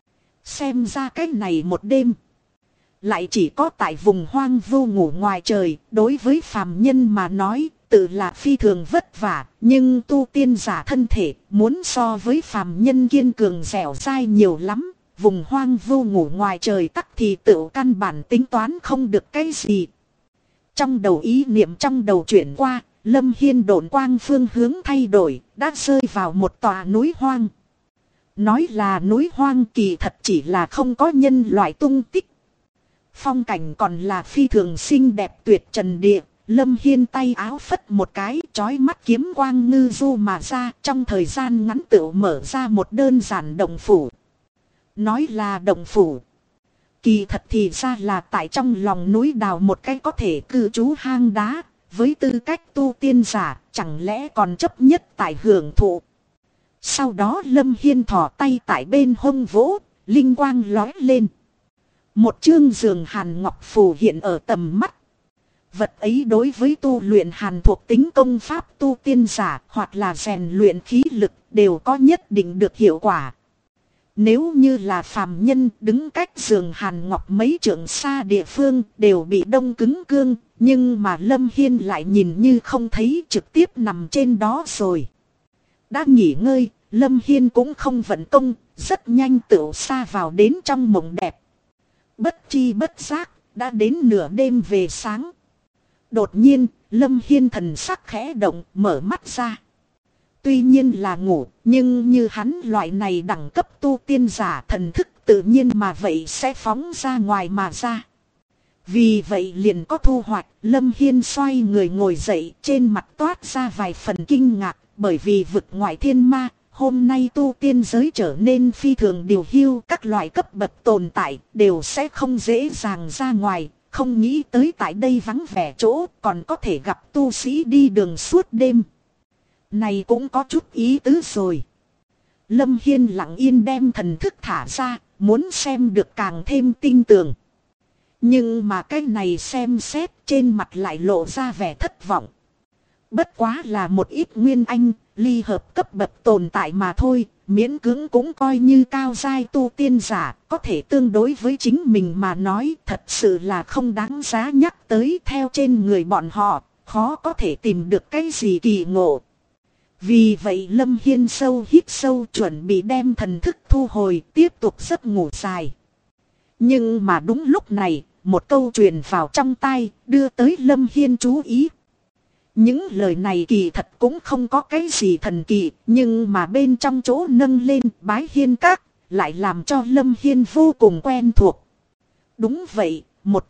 Xem ra cái này một đêm, lại chỉ có tại vùng hoang vu ngủ ngoài trời, đối với phàm nhân mà nói, tự là phi thường vất vả, nhưng tu tiên giả thân thể muốn so với phàm nhân kiên cường dẻo dai nhiều lắm. Vùng hoang vu ngủ ngoài trời tắc thì tự căn bản tính toán không được cái gì. Trong đầu ý niệm trong đầu chuyển qua, Lâm Hiên độn quang phương hướng thay đổi, đã rơi vào một tòa núi hoang. Nói là núi hoang kỳ thật chỉ là không có nhân loại tung tích. Phong cảnh còn là phi thường xinh đẹp tuyệt trần địa. Lâm Hiên tay áo phất một cái, chói mắt kiếm quang ngư du mà ra, trong thời gian ngắn tựu mở ra một đơn giản động phủ. Nói là động phủ, kỳ thật thì ra là tại trong lòng núi đào một cái có thể cư trú hang đá, với tư cách tu tiên giả, chẳng lẽ còn chấp nhất tại hưởng thụ. Sau đó Lâm Hiên thò tay tại bên hông vỗ, linh quang lói lên. Một chương giường hàn ngọc phù hiện ở tầm mắt. Vật ấy đối với tu luyện hàn thuộc tính công pháp tu tiên giả hoặc là rèn luyện khí lực đều có nhất định được hiệu quả. Nếu như là phàm nhân đứng cách giường hàn ngọc mấy trượng xa địa phương đều bị đông cứng cương, nhưng mà Lâm Hiên lại nhìn như không thấy, trực tiếp nằm trên đó rồi. Đã nghỉ ngơi, Lâm Hiên cũng không vận công, rất nhanh tựu xa vào đến trong mộng đẹp. Bất chi bất giác, đã đến nửa đêm về sáng. Đột nhiên, Lâm Hiên thần sắc khẽ động, mở mắt ra. Tuy nhiên là ngủ, nhưng như hắn loại này đẳng cấp tu tiên giả thần thức tự nhiên mà vậy sẽ phóng ra ngoài mà ra. Vì vậy liền có thu hoạch, Lâm Hiên xoay người ngồi dậy, trên mặt toát ra vài phần kinh ngạc, bởi vì vực ngoại thiên ma, hôm nay tu tiên giới trở nên phi thường điều hiu, các loại cấp bậc tồn tại đều sẽ không dễ dàng ra ngoài. Không nghĩ tới tại đây vắng vẻ chỗ còn có thể gặp tu sĩ đi đường suốt đêm. Này cũng có chút ý tứ rồi. Lâm Hiên lặng yên đem thần thức thả ra, muốn xem được càng thêm tinh tường. Nhưng mà cái này xem xét trên mặt lại lộ ra vẻ thất vọng. Bất quá là một ít nguyên anh, ly hợp cấp bậc tồn tại mà thôi, miễn cưỡng cũng coi như cao giai tu tiên giả, có thể tương đối với chính mình mà nói thật sự là không đáng giá nhắc tới. Theo trên người bọn họ, khó có thể tìm được cái gì kỳ ngộ. Vì vậy Lâm Hiên sâu hít sâu chuẩn bị đem thần thức thu hồi, tiếp tục giấc ngủ dài. Nhưng mà đúng lúc này, một câu truyền vào trong tai, đưa tới Lâm Hiên chú ý. Những lời này kỳ thật cũng không có cái gì thần kỳ, nhưng mà bên trong chỗ nâng lên Bái Hiên Các, lại làm cho Lâm Hiên vô cùng quen thuộc. Đúng vậy,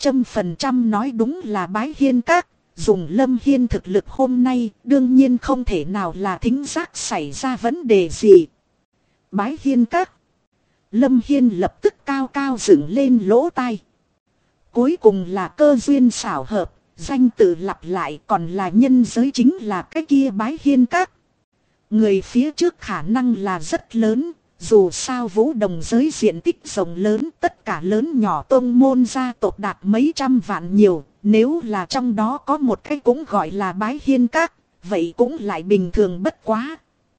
100% nói đúng là Bái Hiên Các. Dùng Lâm Hiên thực lực hôm nay, đương nhiên không thể nào là thính giác xảy ra vấn đề gì. Bái Hiên Các. Lâm Hiên lập tức cao cao dựng lên lỗ tai. Cuối cùng là cơ duyên xảo hợp, danh tự lặp lại, còn là nhân giới chính là cái kia Bái Hiên Các. Người phía trước khả năng là rất lớn, dù sao Vũ Đồng giới diện tích rộng lớn, tất cả lớn nhỏ tông môn gia tộc đạt mấy trăm vạn nhiều. Nếu là trong đó có một cái cũng gọi là Bái Hiên Các, vậy cũng lại bình thường bất quá.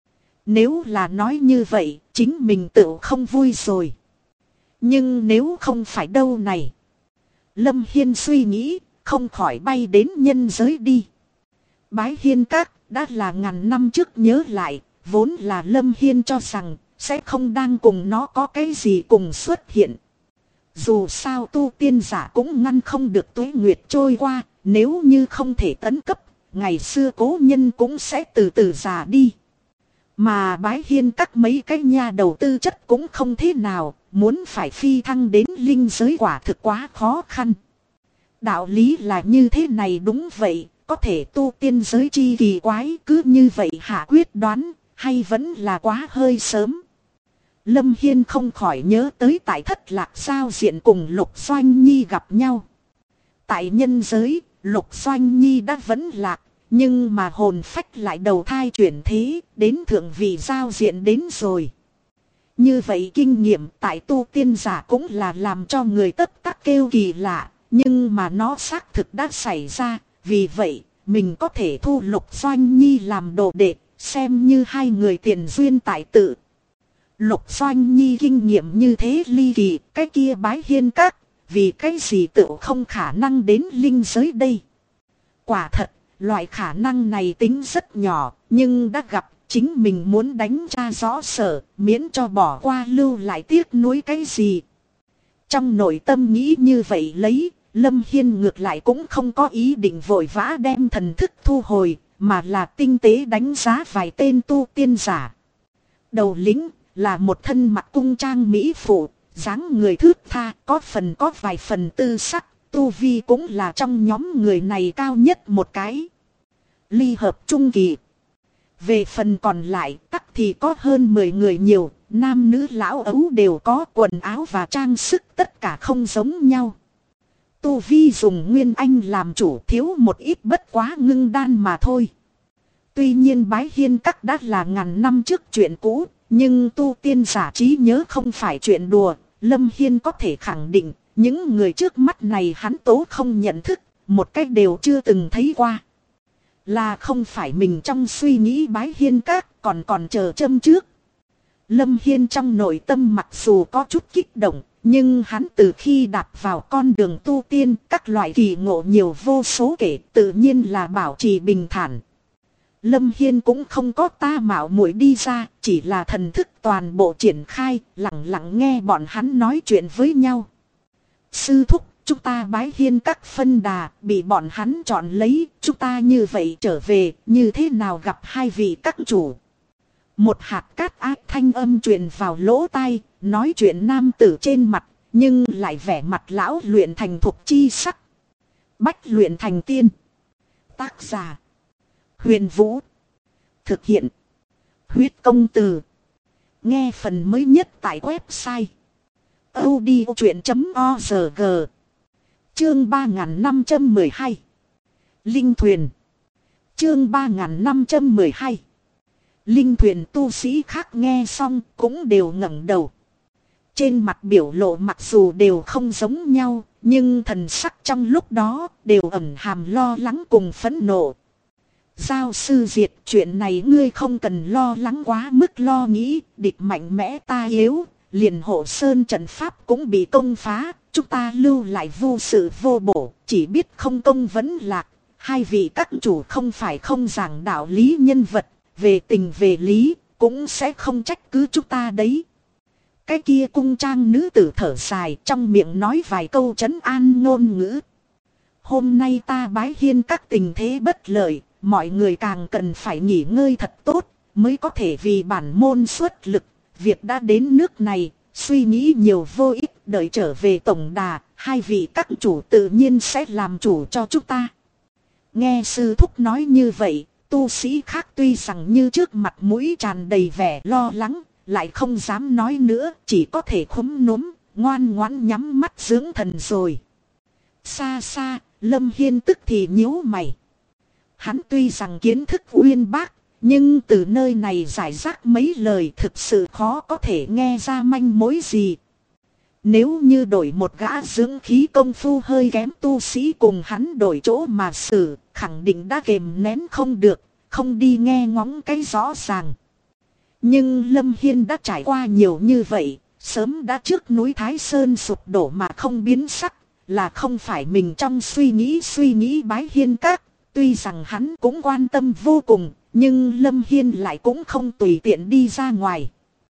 Nếu là nói như vậy, chính mình tự không vui rồi. Nhưng nếu không phải đâu này. Lâm Hiên suy nghĩ, không khỏi bay đến nhân giới đi. Bái Hiên Các đã là ngàn năm trước nhớ lại, vốn là Lâm Hiên cho rằng sẽ không đang cùng nó có cái gì cùng xuất hiện. Dù sao tu tiên giả cũng ngăn không được tuế nguyệt trôi qua, nếu như không thể tấn cấp, ngày xưa cố nhân cũng sẽ từ từ già đi. Mà Bái Hiên Các mấy cái nhà đầu tư chất cũng không thế nào, muốn phải phi thăng đến linh giới quả thực quá khó khăn. Đạo lý là như thế này, đúng vậy, có thể tu tiên giới chi kỳ quái cứ như vậy hạ quyết đoán, hay vẫn là quá hơi sớm. Lâm Hiên không khỏi nhớ tới tại Thất Lạc giao diện cùng Lục Doanh Nhi gặp nhau. Tại nhân giới, Lục Doanh Nhi đã vẫn lạc, nhưng mà hồn phách lại đầu thai chuyển thế, đến thượng vị giao diện đến rồi. Như vậy kinh nghiệm tại tu tiên giả cũng là làm cho người tất tắc kêu kỳ lạ, nhưng mà nó xác thực đã xảy ra, vì vậy mình có thể thu Lục Doanh Nhi làm đồ đệ, xem như hai người tiền duyên tại tự. Lục Doanh Nhi kinh nghiệm như thế ly kỳ, cái kia Bái Hiên Các, vì cái gì tự không khả năng đến linh giới đây. Quả thật, loại khả năng này tính rất nhỏ, nhưng đã gặp, chính mình muốn đánh tra rõ sở, miễn cho bỏ qua lưu lại tiếc nuối cái gì. Trong nội tâm nghĩ như vậy lấy, Lâm Hiên ngược lại cũng không có ý định vội vã đem thần thức thu hồi, mà là tinh tế đánh giá vài tên tu tiên giả. Đầu lĩnh, là một thân mặc cung trang mỹ phụ, dáng người thướt tha, có vài phần tư sắc, tu vi cũng là trong nhóm người này cao nhất một cái. Ly hợp trung kỳ. Về phần còn lại, tắc thì có hơn 10 người nhiều, nam nữ lão ấu đều có, quần áo và trang sức tất cả không giống nhau. Tu vi dùng nguyên anh làm chủ, thiếu một ít bất quá ngưng đan mà thôi. Tuy nhiên Bái Hiên Các đã là ngàn năm trước chuyện cũ, nhưng tu tiên giả trí nhớ không phải chuyện đùa. Lâm Hiên có thể khẳng định, những người trước mắt này hắn tố không nhận thức, một cách đều chưa từng thấy qua. Là không phải mình trong suy nghĩ Bái Hiên Các còn chờ châm trước. Lâm Hiên trong nội tâm mặc dù có chút kích động, nhưng hắn từ khi đạp vào con đường tu tiên, các loại kỳ ngộ nhiều vô số kể, tự nhiên là bảo trì bình thản. Lâm Hiên cũng không có ta mạo muội đi ra, chỉ là thần thức toàn bộ triển khai, lặng lặng nghe bọn hắn nói chuyện với nhau. Sư thúc, chúng ta Bái Hiên Các phân đà, bị bọn hắn chọn lấy, chúng ta như vậy trở về, như thế nào gặp hai vị các chủ. Một hạt cát ác thanh âm truyền vào lỗ tai, nói chuyện nam tử trên mặt, nhưng lại vẻ mặt lão luyện thành thục chi sắc. Bách luyện thành tiên. Tác giả: Huyền Vũ. Thực hiện: Huyết Công Từ. Nghe phần mới nhất tại website audiochuyện.org. Chương 3512. Linh thuyền. Chương 3512. Linh thuyền. Tu sĩ khác nghe xong cũng đều ngẩng đầu. Trên mặt biểu lộ mặc dù đều không giống nhau, nhưng thần sắc trong lúc đó đều ẩn hàm lo lắng cùng phẫn nộ. Giao sư Diệt, chuyện này ngươi không cần lo lắng quá mức lo nghĩ, địch mạnh mẽ ta yếu, liền hộ sơn trận pháp cũng bị công phá, chúng ta lưu lại vô sự vô bổ, chỉ biết không công vẫn lạc. Hai vị các chủ không phải không giảng đạo lý nhân vật, về tình về lý, cũng sẽ không trách cứ chúng ta đấy. Cái kia cung trang nữ tử thở dài, trong miệng nói vài câu trấn an ngôn ngữ. Hôm nay ta Bái Hiên Các tình thế bất lợi, mọi người càng cần phải nghỉ ngơi thật tốt, mới có thể vì bản môn xuất lực. Việc đã đến nước này, suy nghĩ nhiều vô ích, đợi trở về tổng đà, hai vị các chủ tự nhiên sẽ làm chủ cho chúng ta. Nghe sư thúc nói như vậy, tu sĩ khác tuy rằng như trước mặt mũi tràn đầy vẻ lo lắng, lại không dám nói nữa, chỉ có thể khúm núm, ngoan ngoãn nhắm mắt dưỡng thần rồi. Xa xa, Lâm Hiên tức thì nhíu mày. Hắn tuy rằng kiến thức uyên bác, nhưng từ nơi này giải rác mấy lời thực sự khó có thể nghe ra manh mối gì. Nếu như đổi một gã dưỡng khí công phu hơi kém tu sĩ cùng hắn đổi chỗ mà xử, khẳng định đã kềm nén không được, không đi nghe ngóng cái rõ ràng. Nhưng Lâm Hiên đã trải qua nhiều như vậy, sớm đã trước núi Thái Sơn sụp đổ mà không biến sắc, là không phải mình trong suy nghĩ Bái Hiên Các. Tuy rằng hắn cũng quan tâm vô cùng, nhưng Lâm Hiên lại cũng không tùy tiện đi ra ngoài.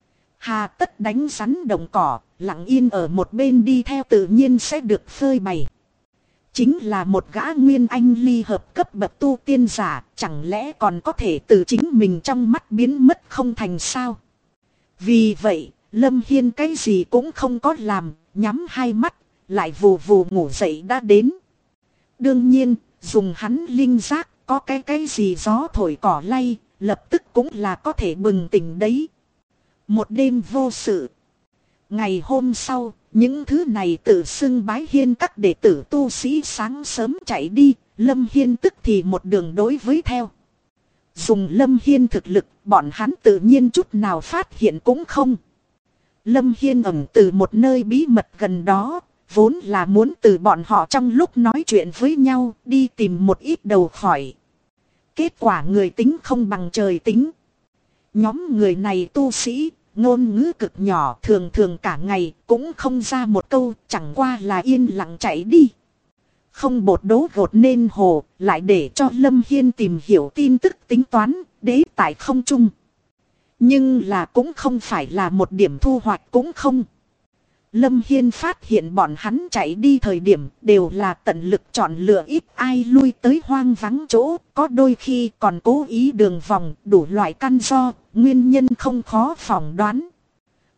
Hà tất đánh rắn động cỏ, lặng yên ở một bên đi theo tự nhiên sẽ được phơi bày. Chính là một gã nguyên anh ly hợp cấp bậc tu tiên giả, chẳng lẽ còn có thể từ chính mình trong mắt biến mất không thành sao? Vì vậy, Lâm Hiên cái gì cũng không có làm, nhắm hai mắt, lại vù vù ngủ dậy đã đến. Đương nhiên, dùng hắn linh giác, có cái gì gió thổi cỏ lay, lập tức cũng là có thể bừng tỉnh đấy. Một đêm vô sự. Ngày hôm sau, những thứ này tự xưng Bái Hiên Các đệ tử tu sĩ sáng sớm chạy đi, Lâm Hiên tức thì một đường đối với theo. Dùng Lâm Hiên thực lực, bọn hắn tự nhiên chút nào phát hiện cũng không. Lâm Hiên ẩn từ một nơi bí mật gần đó, vốn là muốn từ bọn họ trong lúc nói chuyện với nhau đi tìm một ít đầu khỏi. Kết quả người tính không bằng trời tính. Nhóm người này tu sĩ, ngôn ngữ cực nhỏ, thường thường cả ngày cũng không ra một câu, chẳng qua là yên lặng chạy đi. Không bột đố gột nên hồ, lại để cho Lâm Hiên tìm hiểu tin tức tính toán, đế tại không trung. Nhưng là cũng không phải là một điểm thu hoạch cũng không. Lâm Hiên phát hiện bọn hắn chạy đi thời điểm đều là tận lực chọn lựa ít ai lui tới hoang vắng chỗ, có đôi khi còn cố ý đường vòng, đủ loại căn do, nguyên nhân không khó phỏng đoán.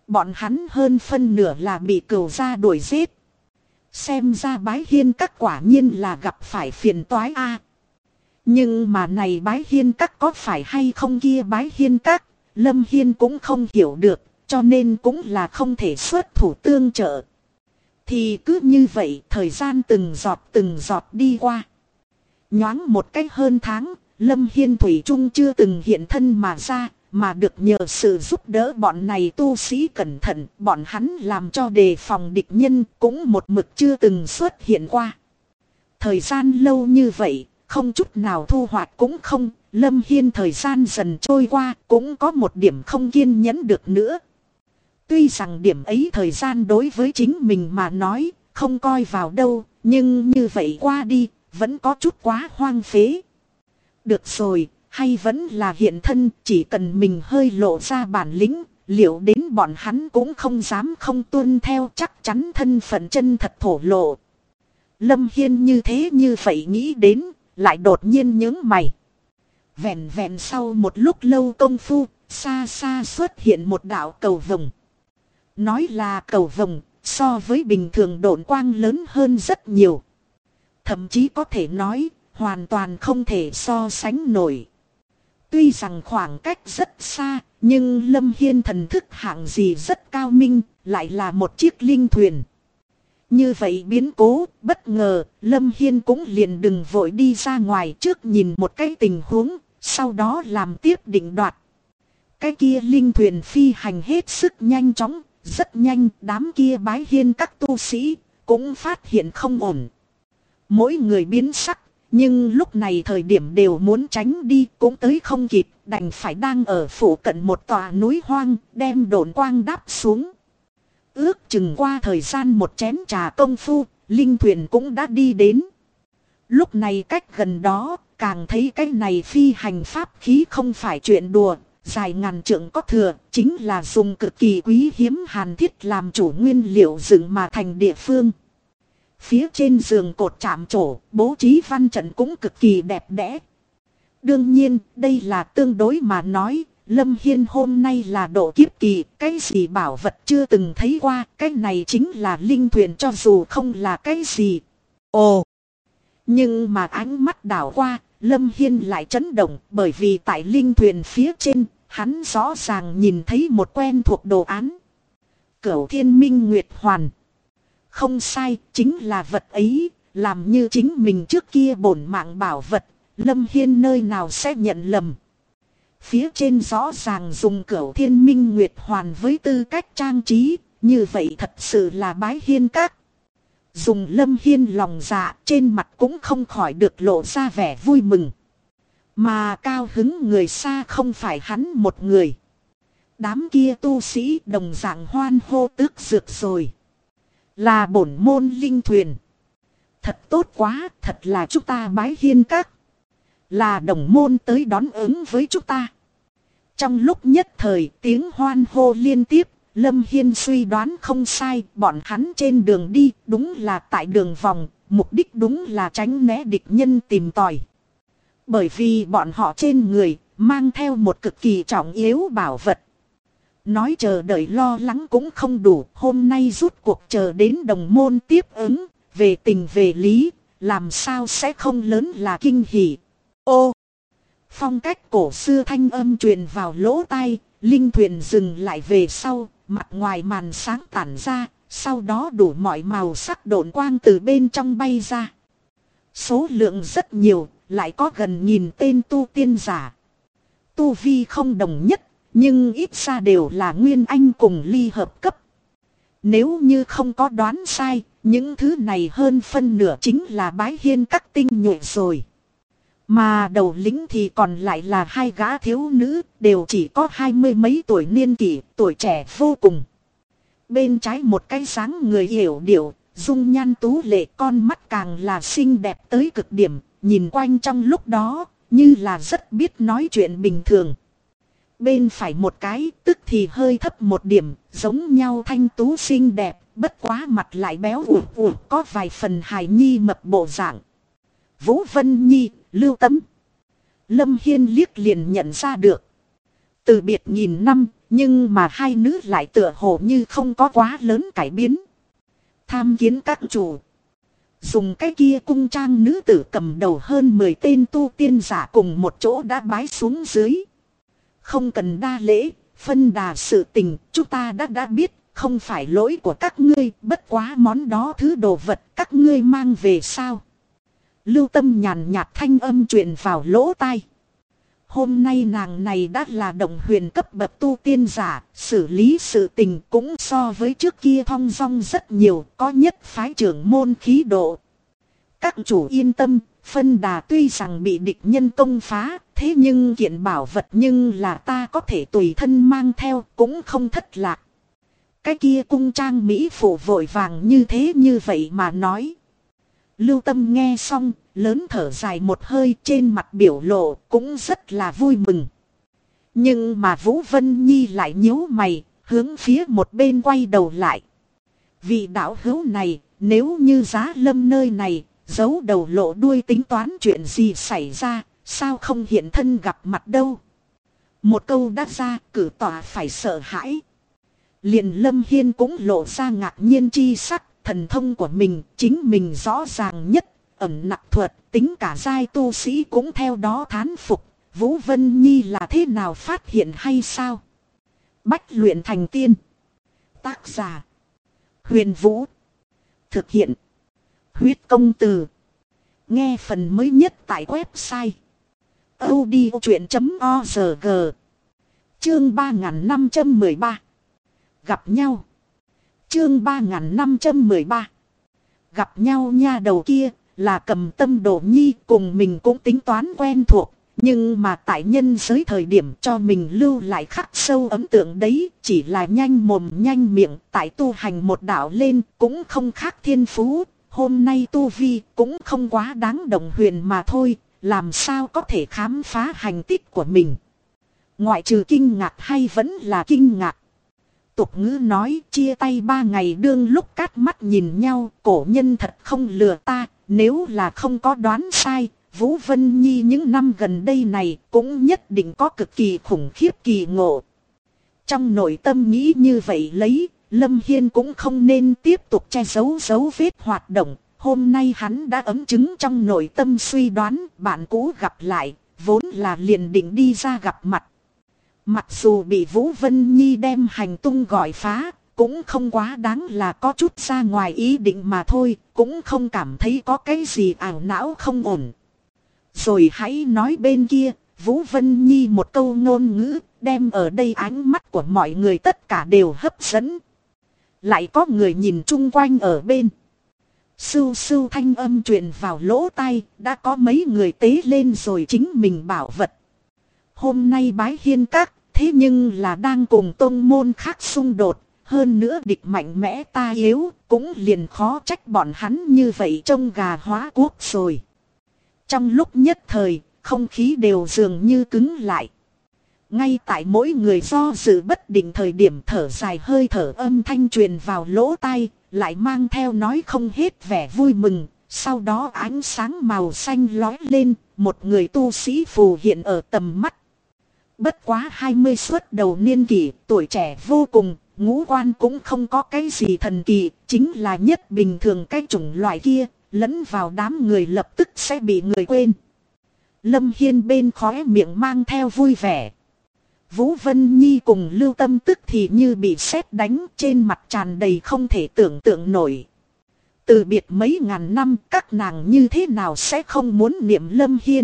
Bọn hắn hơn phân nửa là bị cừu gia đuổi giết. Xem ra Bái Hiên Các quả nhiên là gặp phải phiền toái a. Nhưng mà này Bái Hiên Các có phải hay không kia Bái Hiên Các, Lâm Hiên cũng không hiểu được, cho nên cũng là không thể xuất thủ tương trợ. Thì cứ như vậy thời gian từng giọt đi qua. Nhoáng một cách hơn tháng, Lâm Hiên thủy chung chưa từng hiện thân mà ra, mà được nhờ sự giúp đỡ bọn này tu sĩ cẩn thận, bọn hắn làm cho đề phòng địch nhân cũng một mực chưa từng xuất hiện qua. Thời gian lâu như vậy, không chút nào thu hoạch cũng không, Lâm Hiên thời gian dần trôi qua cũng có một điểm không kiên nhẫn được nữa. Tuy rằng điểm ấy thời gian đối với chính mình mà nói, không coi vào đâu, nhưng như vậy qua đi, vẫn có chút quá hoang phế. Được rồi, hay vẫn là hiện thân, chỉ cần mình hơi lộ ra bản lĩnh, liệu đến bọn hắn cũng không dám không tuân theo, chắc chắn thân phận chân thật thổ lộ. Lâm Hiên như thế như vậy nghĩ đến, lại đột nhiên nhướng mày. Vẹn vẹn sau một lúc lâu công phu, xa xa xuất hiện một đạo cầu vồng. Nói là cầu vồng, so với bình thường độn quang lớn hơn rất nhiều. Thậm chí có thể nói, hoàn toàn không thể so sánh nổi. Tuy rằng khoảng cách rất xa, nhưng Lâm Hiên thần thức hạng gì rất cao minh, lại là một chiếc linh thuyền. Như vậy biến cố, bất ngờ, Lâm Hiên cũng liền đừng vội đi ra ngoài trước nhìn một cái tình huống, sau đó làm tiếp định đoạt. Cái kia linh thuyền phi hành hết sức nhanh chóng, rất nhanh, đám kia Bái Hiên Các tu sĩ, cũng phát hiện không ổn. Mỗi người biến sắc, nhưng lúc này thời điểm đều muốn tránh đi cũng tới không kịp, đành phải đang ở phủ cận một tòa núi hoang, đem độn quang đáp xuống. Ước chừng qua thời gian một chén trà công phu, linh thuyền cũng đã đi đến. Lúc này cách gần đó, càng thấy cái này phi hành pháp khí không phải chuyện đùa, dài ngàn trượng có thừa, chính là dùng cực kỳ quý hiếm hàn thiết làm chủ nguyên liệu dựng mà thành địa phương. Phía trên giường cột chạm trổ, bố trí văn trận cũng cực kỳ đẹp đẽ. Đương nhiên, đây là tương đối mà nói, Lâm Hiên hôm nay là độ kiếp kỳ, cái gì bảo vật chưa từng thấy qua, cái này chính là linh thuyền cho dù không là cái gì. Ồ! Nhưng mà ánh mắt đảo qua, Lâm Hiên lại chấn động bởi vì tại linh thuyền phía trên, hắn rõ ràng nhìn thấy một quen thuộc đồ án. Cửu Thiên Minh Nguyệt Hoàn. Không sai, chính là vật ấy, làm như chính mình trước kia bổn mạng bảo vật, Lâm Hiên nơi nào sẽ nhận lầm. Phía trên rõ ràng dùng Cửu Thiên Minh Nguyệt Hoàn với tư cách trang trí, như vậy thật sự là Bái Hiên Các. Dùng Lâm Hiên lòng dạ, trên mặt cũng không khỏi được lộ ra vẻ vui mừng. Mà cao hứng người xa không phải hắn một người. Đám kia tu sĩ đồng dạng hoan hô tước dược rồi. Là bổn môn linh thuyền. Thật tốt quá, thật là chúng ta Bái Hiên Các. Là đồng môn tới đón ứng với chúng ta. Trong lúc nhất thời tiếng hoan hô liên tiếp, Lâm Hiên suy đoán không sai, bọn hắn trên đường đi đúng là tại đường vòng, mục đích đúng là tránh né địch nhân tìm tòi. Bởi vì bọn họ trên người mang theo một cực kỳ trọng yếu bảo vật. Nói chờ đợi lo lắng cũng không đủ, hôm nay rút cuộc chờ đến đồng môn tiếp ứng, về tình về lý, làm sao sẽ không lớn là kinh hỉ. Ô! Phong cách cổ xưa thanh âm truyền vào lỗ tai, linh thuyền dừng lại về sau, mặt ngoài màn sáng tản ra, sau đó đủ mọi màu sắc độn quang từ bên trong bay ra. Số lượng rất nhiều, lại có gần 1000 tên tu tiên giả. Tu vi không đồng nhất, nhưng ít ra đều là nguyên anh cùng ly hợp cấp. Nếu như không có đoán sai, những thứ này hơn phân nửa chính là Bái Hiên Các tinh nhuệ rồi. Mà đầu lĩnh thì còn lại là hai gã thiếu nữ, đều chỉ có 20 mấy tuổi niên kỷ, tuổi trẻ vô cùng. Bên trái một cái dáng người hiểu điệu, dung nhan tú lệ, con mắt càng là xinh đẹp tới cực điểm, nhìn quanh trong lúc đó, như là rất biết nói chuyện bình thường. Bên phải một cái, tức thì hơi thấp một điểm, giống nhau thanh tú xinh đẹp, bất quá mặt lại béo ủ, có vài phần hài nhi mập bộ dạng. Vũ Vân Nhi, Lưu Tấm. Lâm Hiên liếc liền nhận ra được. Từ biệt nghìn năm, Nhưng mà hai nữ lại tựa hồ như không có quá lớn cải biến. Tham kiến các chủ. Dùng cái kia cung trang nữ tử cầm đầu hơn 10 tên tu tiên giả cùng một chỗ đã bái xuống dưới. Không cần đa lễ, phân đà sự tình, chúng ta đã biết, không phải lỗi của các ngươi, bất quá món đó thứ đồ vật các ngươi mang về sao. Lưu Tâm nhàn nhạt thanh âm truyền vào lỗ tai. Hôm nay nàng này đã là động huyền cấp bậc tu tiên giả, xử lý sự tình cũng so với trước kia thong dong rất nhiều, có nhất phái trưởng môn khí độ. Các chủ yên tâm, phân đà tuy rằng bị địch nhân công phá, thế nhưng kiện bảo vật nhưng là ta có thể tùy thân mang theo cũng không thất lạc. Cái kia cung trang mỹ phụ vội vàng như thế như vậy mà nói. Lưu Tâm nghe xong, lớn thở dài một hơi, trên mặt biểu lộ cũng rất là vui mừng. Nhưng mà Vũ Vân Nhi lại nhíu mày, hướng phía một bên quay đầu lại. Vị đạo hữu này, nếu như Giá Lâm nơi này, giấu đầu lộ đuôi tính toán chuyện gì xảy ra, sao không hiện thân gặp mặt đâu. Một câu đáp ra, cử tỏa phải sợ hãi. Liền Lâm Hiên cũng lộ ra ngạc nhiên chi sắc. Thần thông của mình, chính mình rõ ràng nhất, ẩn nặc thuật, tính cả giai tu sĩ cũng theo đó thán phục. Vũ Vân Nhi là thế nào phát hiện hay sao? Bách luyện thành tiên. Tác giả: Huyền Vũ. Thực hiện: Huyết Công Từ. Nghe phần mới nhất tại website audiochuyện.org. Chương 3513. Gặp nhau. Chương 3513. Gặp nhau nha, đầu kia là Cầm Tâm Đồ Nhi, cùng mình cũng tính toán quen thuộc. Nhưng mà tại nhân giới thời điểm cho mình lưu lại khắc sâu ấn tượng đấy. Chỉ là nhanh mồm nhanh miệng, tại tu hành một đạo lên cũng không khác thiên phú. Hôm nay tu vi cũng không quá đáng động huyền mà thôi. Làm sao có thể khám phá hành tích của mình? Ngoại trừ kinh ngạc hay vẫn là kinh ngạc. Tục ngữ nói chia tay 3 ngày đương lúc cát mắt nhìn nhau, cổ nhân thật không lừa ta. Nếu là không có đoán sai, Vũ Vân Nhi những năm gần đây này cũng nhất định có cực kỳ khủng khiếp kỳ ngộ. Trong nội tâm nghĩ như vậy lấy, Lâm Hiên cũng không nên tiếp tục che giấu dấu vết hoạt động. Hôm nay hắn đã ấm chứng trong nội tâm suy đoán, bạn cũ gặp lại, vốn là liền định đi ra gặp mặt. Mặc dù bị Vũ Vân Nhi đem hành tung gọi phá, cũng không quá đáng là có chút ra ngoài ý định mà thôi, cũng không cảm thấy có cái gì ảo não không ổn. Rồi hãy nói bên kia, Vũ Vân Nhi một câu ngôn ngữ, đem ở đây ánh mắt của mọi người tất cả đều hấp dẫn. Lại có người nhìn chung quanh ở bên. Sưu sưu thanh âm truyền vào lỗ tai, đã có mấy người tế lên rồi chính mình bảo vật. Hôm nay bái hiên các, thế nhưng là đang cùng tôn môn khác xung đột, hơn nữa địch mạnh mẽ ta yếu, cũng liền khó trách bọn hắn như vậy trông gà hóa quốc rồi. Trong lúc nhất thời, không khí đều dường như cứng lại. Ngay tại mỗi người do dự bất định thời điểm, thở dài hơi thở âm thanh truyền vào lỗ tai, lại mang theo nói không hết vẻ vui mừng. Sau đó ánh sáng màu xanh lói lên, một người tu sĩ phù hiện ở tầm mắt. Bất quá 20 xuất đầu niên kỷ, tuổi trẻ vô cùng, ngũ quan cũng không có cái gì thần kỳ, chính là nhất bình thường cái chủng loại kia, lẫn vào đám người lập tức sẽ bị người quên. Lâm Hiên bên khóe miệng mang theo vui vẻ. Vũ Vân Nhi cùng Lưu Tâm tức thì như bị sét đánh, trên mặt tràn đầy không thể tưởng tượng nổi. Từ biệt mấy ngàn năm, các nàng như thế nào sẽ không muốn niệm Lâm Hiên.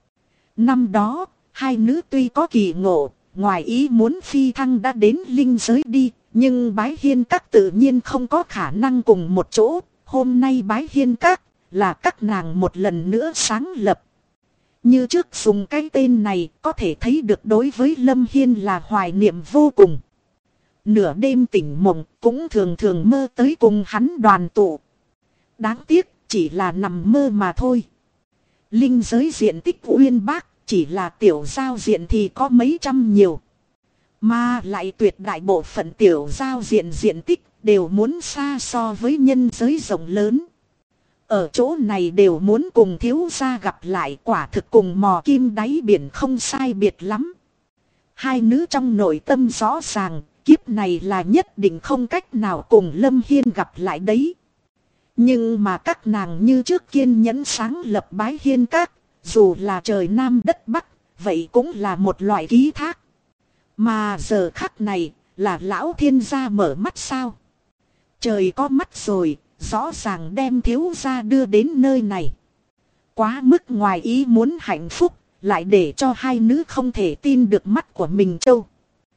Năm đó, hai nữ tuy có kỳ ngộ, ngoài ý muốn phi thăng đã đến linh giới đi, nhưng bái hiên các tự nhiên không có khả năng cùng một chỗ. Hôm nay bái hiên các là các nàng một lần nữa sáng lập. Như trước dùng cái tên này có thể thấy được đối với Lâm Hiên là hoài niệm vô cùng. Nửa đêm tỉnh mộng cũng thường thường mơ tới cùng hắn đoàn tụ. Đáng tiếc chỉ là nằm mơ mà thôi. Linh giới diện tích uyên bác, chỉ là tiểu giao diện thì có mấy trăm nhiều. Mà lại tuyệt đại bộ phận tiểu giao diện tích đều muốn xa so với nhân giới rộng lớn. Ở chỗ này đều muốn cùng thiếu gia gặp lại, quả thực cùng mò kim đáy biển không sai biệt lắm. Hai nữ trong nội tâm rõ ràng, kiếp này là nhất định không cách nào cùng Lâm Hiên gặp lại đấy. Nhưng mà các nàng như trước kiên nhẫn sáng lập Bái Hiên Các, dù là trời Nam đất Bắc, vậy cũng là một loại ký thác. Mà giờ khắc này, là lão thiên gia mở mắt sao? Trời có mắt rồi, rõ ràng đem thiếu gia đưa đến nơi này. Quá mức ngoài ý muốn hạnh phúc, lại để cho hai nữ không thể tin được mắt của mình trâu.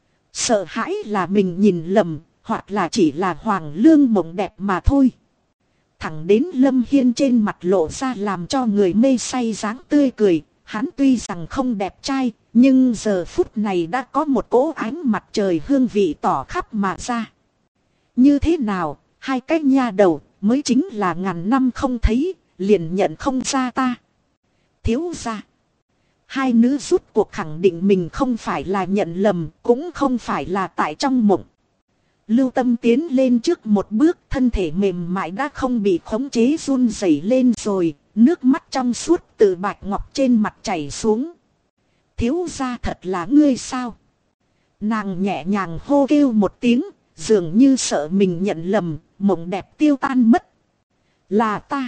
Sợ hãi là mình nhìn lầm, hoặc là chỉ là hoàng lương mộng đẹp mà thôi. Thẳng đến Lâm Hiên trên mặt lộ ra làm cho người mê say dáng tươi cười. Hắn tuy rằng không đẹp trai, nhưng giờ phút này đã có một cỗ ánh mặt trời hương vị tỏ khắp mà ra. Như thế nào, hai cái nha đầu mới chính là ngàn năm không thấy, liền nhận không ra ta. Thiếu gia. Hai nữ rút cuộc khẳng định mình không phải là nhận lầm, cũng không phải là tại trong mộng. Lưu Tâm tiến lên trước một bước, thân thể mềm mại đã không bị khống chế run rẩy lên rồi, nước mắt trong suốt từ bạch ngọc trên mặt chảy xuống. Thiếu gia thật là ngươi sao? Nàng nhẹ nhàng hô kêu một tiếng, dường như sợ mình nhận lầm, mộng đẹp tiêu tan mất. Là ta.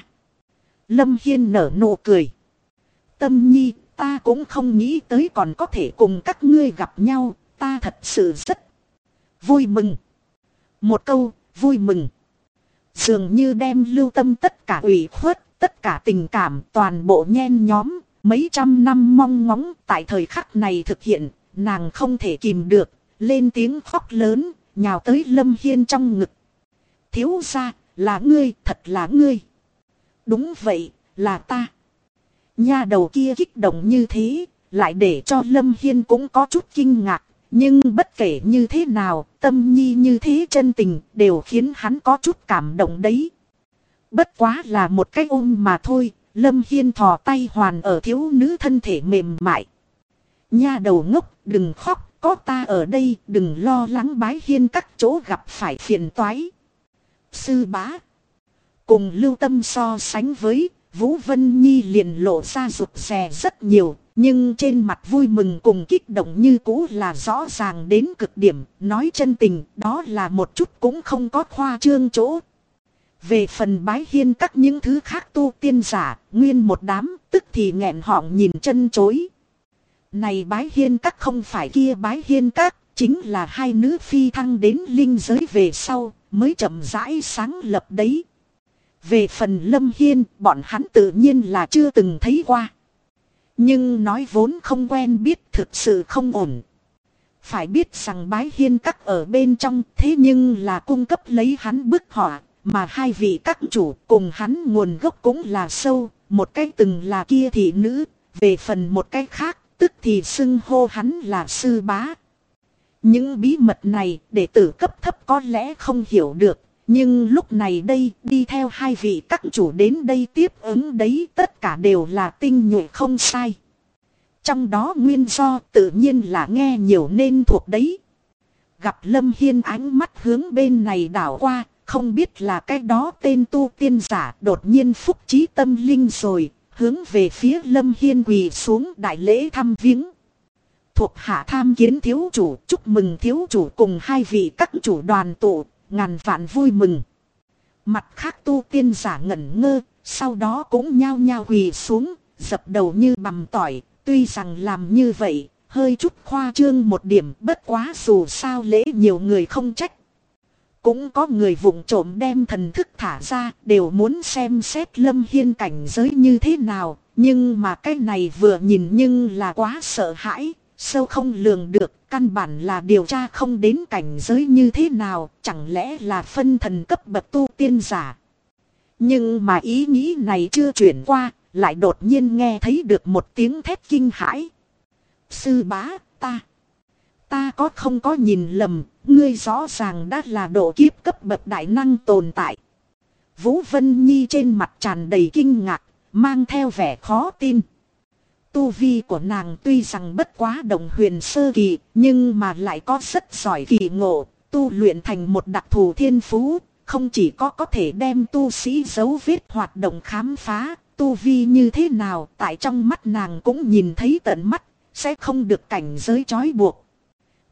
Lâm Hiên nở nụ cười. Tâm nhi, ta cũng không nghĩ tới còn có thể cùng các ngươi gặp nhau, ta thật sự rất vui mừng. Một câu, vui mừng. Dường như đem Lưu Tâm tất cả ủy khuất, tất cả tình cảm toàn bộ nhen nhóm, mấy trăm năm mong ngóng tại thời khắc này thực hiện, nàng không thể kìm được, lên tiếng khóc lớn, nhào tới Lâm Hiên trong ngực. Thiếu gia, là ngươi, thật là ngươi. Đúng vậy, là ta. Nha đầu kia kích động như thế, lại để cho Lâm Hiên cũng có chút kinh ngạc. Nhưng bất kể như thế nào, Tâm nhi như thế chân tình đều khiến hắn có chút cảm động đấy. Bất quá là một cái ôm mà thôi, Lâm Hiên thò tay hoàn ở thiếu nữ thân thể mềm mại. Nha đầu ngốc, đừng khóc, có ta ở đây, đừng lo lắng Bái Hiên các chỗ gặp phải phiền toái. Sư bá. Cùng Lưu Tâm so sánh với, Vũ Vân Nhi liền lộ ra rụt rè rất nhiều. Nhưng trên mặt vui mừng cùng kích động như cũ là rõ ràng đến cực điểm, nói chân tình đó là một chút cũng không có khoa trương chỗ. Về phần Bái Hiên các những thứ khác tu tiên giả, nguyên một đám, tức thì nghẹn họng nhìn chân chối. Này Bái Hiên các không phải kia Bái Hiên các, chính là hai nữ phi thăng đến linh giới về sau, mới chậm rãi sáng lập đấy. Về phần Lâm Hiên, bọn hắn tự nhiên là chưa từng thấy qua. Nhưng nói vốn không quen biết thực sự không ổn. Phải biết rằng Bái Hiên các ở bên trong thế nhưng là cung cấp lấy hắn bức họa. Mà hai vị các chủ cùng hắn nguồn gốc cũng là sâu. Một cái từng là kia thị nữ. Về phần một cái khác tức thì xưng hô hắn là sư bá. Những bí mật này đệ tử cấp thấp có lẽ không hiểu được. Nhưng lúc này đây đi theo hai vị các chủ đến đây tiếp ứng đấy tất cả đều là tinh nhuệ không sai. Trong đó nguyên do tự nhiên là nghe nhiều nên thuộc đấy. Gặp Lâm Hiên ánh mắt hướng bên này đảo qua, không biết là cái đó tên tu tiên giả đột nhiên phúc trí tâm linh rồi, hướng về phía Lâm Hiên quỳ xuống đại lễ thăm viếng. Thuộc hạ tham kiến thiếu chủ, chúc mừng thiếu chủ cùng hai vị các chủ đoàn tụ. Ngàn vạn vui mừng. Mặt khác tu tiên giả ngẩn ngơ, sau đó cũng nhao nhao quỳ xuống, dập đầu như bằm tỏi. Tuy rằng làm như vậy, hơi chút khoa trương một điểm, bất quá dù sao lễ nhiều người không trách. Cũng có người vụng trộm đem thần thức thả ra, đều muốn xem xét Lâm Hiên cảnh giới như thế nào. Nhưng mà cái này vừa nhìn nhưng là quá sợ hãi, sâu không lường được. Căn bản là điều tra không đến cảnh giới như thế nào, chẳng lẽ là phân thần cấp bậc tu tiên giả. Nhưng mà ý nghĩ này chưa chuyển qua, lại đột nhiên nghe thấy được một tiếng thét kinh hãi. Sư bá, ta có không có nhìn lầm, ngươi rõ ràng đã là độ kiếp cấp bậc đại năng tồn tại. Vũ Vân Nhi trên mặt tràn đầy kinh ngạc, mang theo vẻ khó tin. Tu vi của nàng tuy rằng bất quá đồng huyền sơ kỳ, nhưng mà lại có rất giỏi kỳ ngộ, tu luyện thành một đặc thù thiên phú, không chỉ có thể đem tu sĩ dấu vết hoạt động khám phá, tu vi như thế nào tại trong mắt nàng cũng nhìn thấy tận mắt, sẽ không được cảnh giới trói buộc.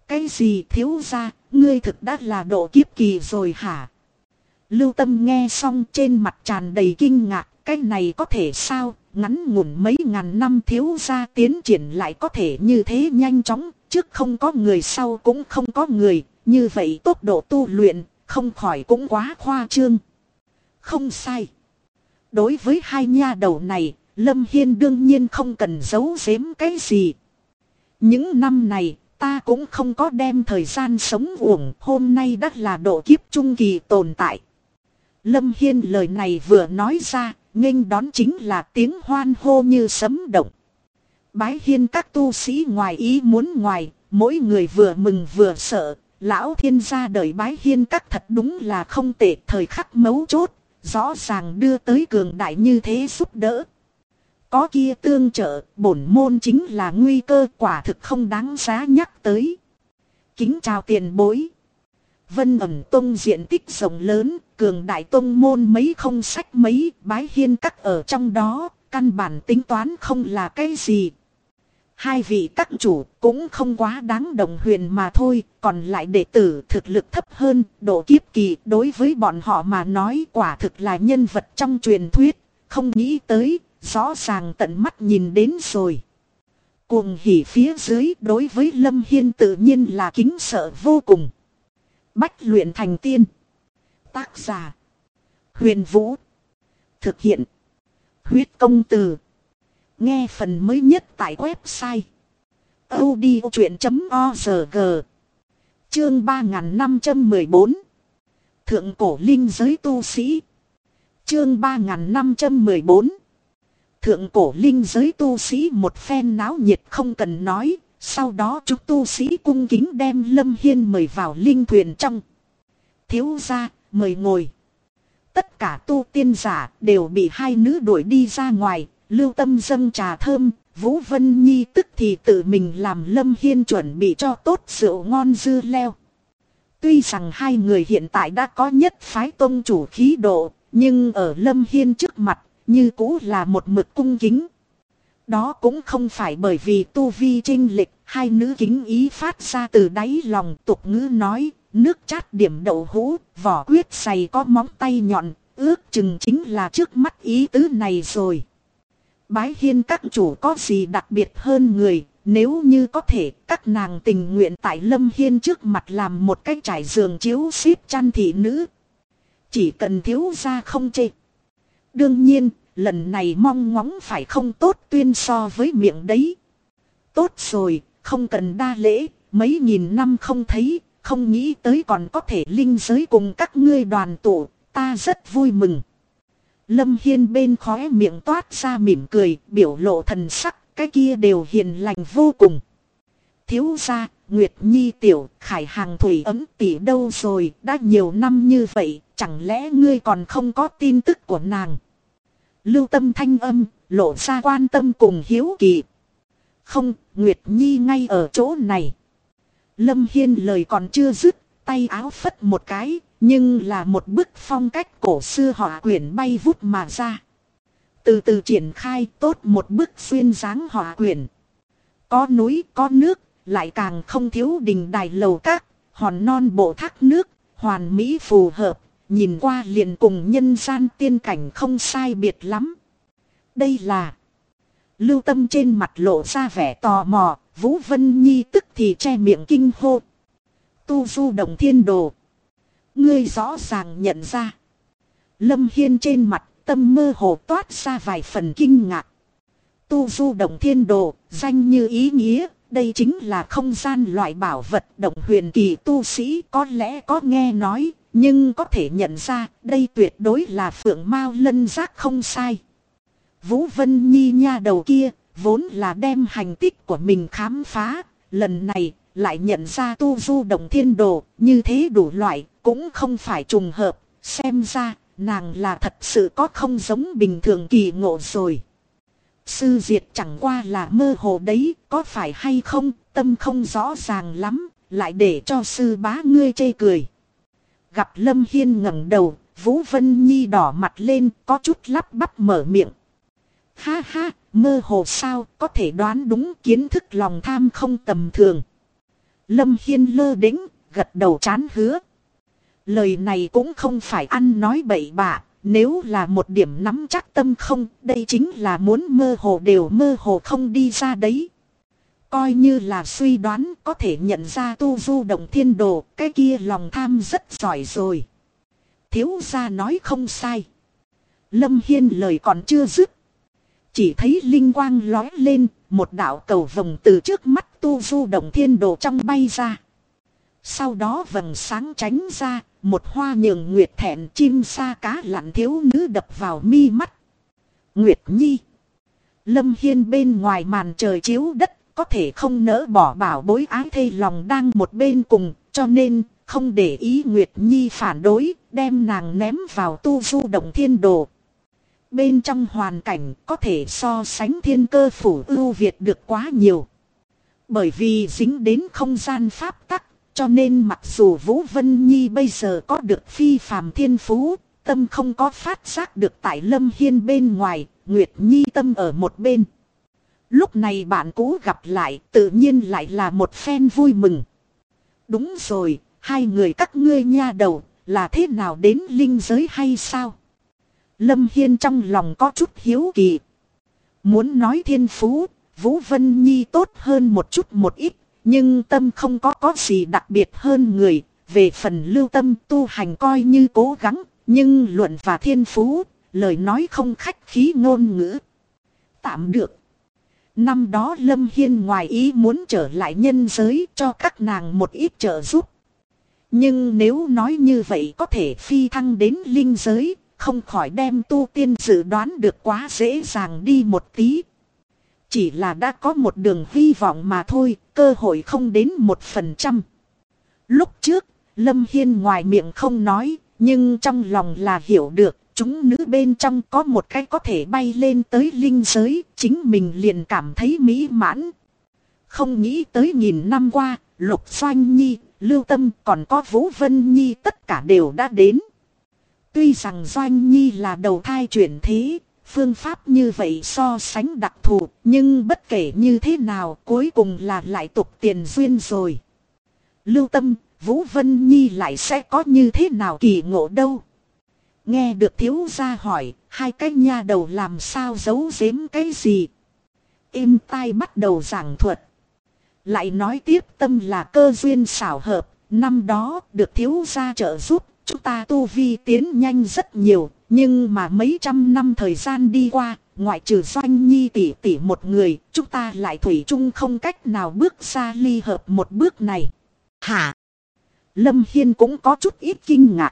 Cái gì thiếu gia, ngươi thực đã là độ kiếp kỳ rồi hả? Lưu Tâm nghe xong trên mặt tràn đầy kinh ngạc, cái này có thể sao, ngắn ngủn mấy ngàn năm thiếu gia tiến triển lại có thể như thế nhanh chóng, trước không có người sau cũng không có người, như vậy tốc độ tu luyện, không khỏi cũng quá khoa trương. Không sai. Đối với hai nha đầu này, Lâm Hiên đương nhiên không cần giấu giếm cái gì. Những năm này, ta cũng không có đem thời gian sống uổng, hôm nay đã là độ kiếp trung kỳ tồn tại. Lâm Hiên lời này vừa nói ra, nghênh đón chính là tiếng hoan hô như sấm động. Bái hiên các tu sĩ ngoài ý muốn ngoài, mỗi người vừa mừng vừa sợ, lão thiên gia đời bái hiên các thật đúng là không tệ, thời khắc mấu chốt, rõ ràng đưa tới cường đại như thế giúp đỡ. Có kia tương trợ, bổn môn chính là nguy cơ, quả thực không đáng giá nhắc tới. Kính chào tiền bối. Vân Ẩn Tông diện tích rộng lớn, cường đại tông môn mấy không sách mấy, bái hiên các ở trong đó, căn bản tính toán không là cái gì. Hai vị các chủ cũng không quá đáng đồng huyền mà thôi, còn lại đệ tử thực lực thấp hơn, độ kiếp kỳ đối với bọn họ mà nói quả thực là nhân vật trong truyền thuyết, không nghĩ tới, rõ ràng tận mắt nhìn đến rồi. Cuồng hỉ phía dưới đối với Lâm Hiên tự nhiên là kính sợ vô cùng. Bách luyện thành tiên. Tác giả: Huyền Vũ. Thực hiện: Huyết Công Từ. Nghe phần mới nhất tại website audiochuyện.org. Chương 3514. Thượng cổ linh giới tu sĩ. Chương 3514. Thượng cổ linh giới tu sĩ một phen náo nhiệt không cần nói. Sau đó chúng tu sĩ cung kính đem Lâm Hiên mời vào linh thuyền trong. Thiếu gia, mời ngồi. Tất cả tu tiên giả đều bị hai nữ đuổi đi ra ngoài. Lưu Tâm dâng trà thơm, Vũ Vân Nhi tức thì tự mình làm Lâm Hiên chuẩn bị cho tốt rượu ngon dưa leo. Tuy rằng hai người hiện tại đã có nhất phái tông chủ khí độ, nhưng ở Lâm Hiên trước mặt, như cũ là một mực cung kính. Đó cũng không phải bởi vì tu vi chênh lệch, hai nữ kính ý phát ra từ đáy lòng. Tục ngữ nói, nước chát điểm đậu hũ, vỏ quyết dày có móng tay nhọn, ước chừng chính là trước mắt ý tứ này rồi. Bái hiên các chủ có gì đặc biệt hơn người, nếu như có thể các nàng tình nguyện tại Lâm Hiên trước mặt làm một cái trải giường chiếu xíp chăn thị nữ. Chỉ cần thiếu gia không chê. Đương nhiên, lần này mong ngóng phải không tốt tuyên so với miệng đấy. Tốt rồi, không cần đa lễ, mấy nghìn năm không thấy, không nghĩ tới còn có thể linh giới cùng các ngươi đoàn tụ, ta rất vui mừng. Lâm Hiên bên khóe miệng toát ra mỉm cười, biểu lộ thần sắc, cái kia đều hiền lành vô cùng. Thiếu gia, Nguyệt Nhi tiểu, Khải Hàng Thủy Ấm tỷ đâu rồi, đã nhiều năm như vậy, chẳng lẽ ngươi còn không có tin tức của nàng? Lưu Tâm thanh âm, lộ ra quan tâm cùng hiếu kỳ. Không, Nguyệt Nhi ngay ở chỗ này. Lâm Hiên lời còn chưa dứt, tay áo phất một cái, nhưng là một bức phong cách cổ xưa họa quyển bay vút mà ra. Từ từ triển khai tốt một bức xuyên dáng họa quyển. Có núi, có nước, lại càng không thiếu đình đài lầu các, hòn non bộ thác nước, hoàn mỹ phù hợp, nhìn qua liền cùng nhân gian tiên cảnh không sai biệt lắm. Đây là... Lưu Tâm trên mặt lộ ra vẻ tò mò, Vũ Vân Nhi tức thì che miệng kinh hô. Tu Du Động Thiên Đồ. Ngươi rõ ràng nhận ra. Lâm Hiên trên mặt tâm mơ hồ toát ra vài phần kinh ngạc. Tu Du Động Thiên Đồ, danh như ý nghĩa, đây chính là không gian loại bảo vật động huyền kỳ tu sĩ có lẽ có nghe nói, nhưng có thể nhận ra đây tuyệt đối là Phượng Mao Lân Giác không sai. Vũ Vân Nhi nha đầu kia, vốn là đem hành tích của mình khám phá, lần này lại nhận ra Tu Du Động Thiên Đồ, như thế đủ loại, cũng không phải trùng hợp, xem ra nàng là thật sự có không giống bình thường kỳ ngộ rồi. Sư Diệt chẳng qua là mơ hồ đấy, có phải hay không, tâm không rõ ràng lắm, lại để cho sư bá ngươi chê cười. Gặp Lâm Hiên ngẩng đầu, Vũ Vân Nhi đỏ mặt lên, có chút lắp bắp mở miệng. Ha ha, mơ hồ sao, có thể đoán đúng, kiến thức lòng tham không tầm thường. Lâm Hiên lơ đễnh, gật đầu chán hứa. Lời này cũng không phải ăn nói bậy bạ, nếu là một điểm nắm chắc tâm không, đây chính là muốn mơ hồ đều mơ hồ không đi ra đấy. Coi như là suy đoán có thể nhận ra tu du động thiên đồ, cái kia lòng tham rất giỏi rồi. Thiếu gia nói không sai. Lâm Hiên lời còn chưa dứt. Chỉ thấy linh quang lói lên, một đạo cầu vồng từ trước mắt tu du động thiên đồ trong bay ra. Sau đó vầng sáng tránh ra, một hoa nhường nguyệt thẹn chim sa cá lặn thiếu nữ đập vào mi mắt. Nguyệt Nhi. Lâm Hiên bên ngoài màn trời chiếu đất, có thể không nỡ bỏ bảo bối ái thê lòng đang một bên cùng, cho nên không để ý Nguyệt Nhi phản đối, đem nàng ném vào tu du động thiên đồ. Bên trong hoàn cảnh có thể so sánh thiên cơ phủ ưu việt được quá nhiều. Bởi vì dính đến không gian pháp tắc, cho nên mặc dù Vũ Vân Nhi bây giờ có được phi phàm thiên phú, tâm không có phát giác được tại Lâm Hiên bên ngoài, Nguyệt Nhi tâm ở một bên. Lúc này bạn cũ gặp lại, tự nhiên lại là một phen vui mừng. Đúng rồi, hai người các ngươi nha đầu, là thế nào đến linh giới hay sao? Lâm Hiên trong lòng có chút hiếu kỳ. Muốn nói thiên phú, Vũ Vân Nhi tốt hơn một chút một ít, nhưng tâm không có gì đặc biệt hơn người. Về phần lưu tâm tu hành coi như cố gắng, nhưng luận và thiên phú, lời nói không khách khí ngôn ngữ. Tạm được. Năm đó Lâm Hiên ngoài ý muốn trở lại nhân giới cho các nàng một ít trợ giúp. Nhưng nếu nói như vậy có thể phi thăng đến linh giới, không khỏi đem tu tiên dự đoán được quá dễ dàng đi một tí. Chỉ là đã có một đường hy vọng mà thôi, cơ hội không đến 1%. Lúc trước, Lâm Hiên ngoài miệng không nói, nhưng trong lòng là hiểu được, chúng nữ bên trong có một cái có thể bay lên tới linh giới, chính mình liền cảm thấy mỹ mãn. Không nghĩ tới nghìn năm qua, Lục Doanh Nhi, Lưu Tâm còn có Vũ Vân Nhi tất cả đều đã đến. Tuy rằng Doanh Nhi là đầu thai chuyển thế, phương pháp như vậy so sánh đặc thù, nhưng bất kể như thế nào cuối cùng là lại tục tiền duyên rồi. Lưu Tâm, Vũ Vân Nhi lại sẽ có như thế nào kỳ ngộ đâu. Nghe được thiếu gia hỏi, hai cái nha đầu làm sao giấu giếm cái gì. Êm tai bắt đầu giảng thuật. Lại nói tiếp Tâm là cơ duyên xảo hợp, năm đó được thiếu gia trợ giúp, chúng ta tu vi tiến nhanh rất nhiều, nhưng mà mấy trăm năm thời gian đi qua, ngoại trừ Doanh Nhi tỷ tỷ một người, chúng ta lại thủy chung không cách nào bước ra ly hợp một bước này. Hả? Lâm Hiên cũng có chút ít kinh ngạc.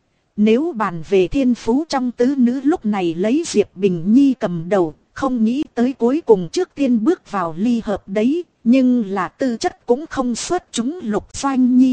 Nếu bàn về thiên phú trong tứ nữ lúc này lấy Diệp Bình Nhi cầm đầu, không nghĩ tới cuối cùng trước tiên bước vào ly hợp đấy, nhưng là tư chất cũng không xuất chúng Lục Doanh Nhi.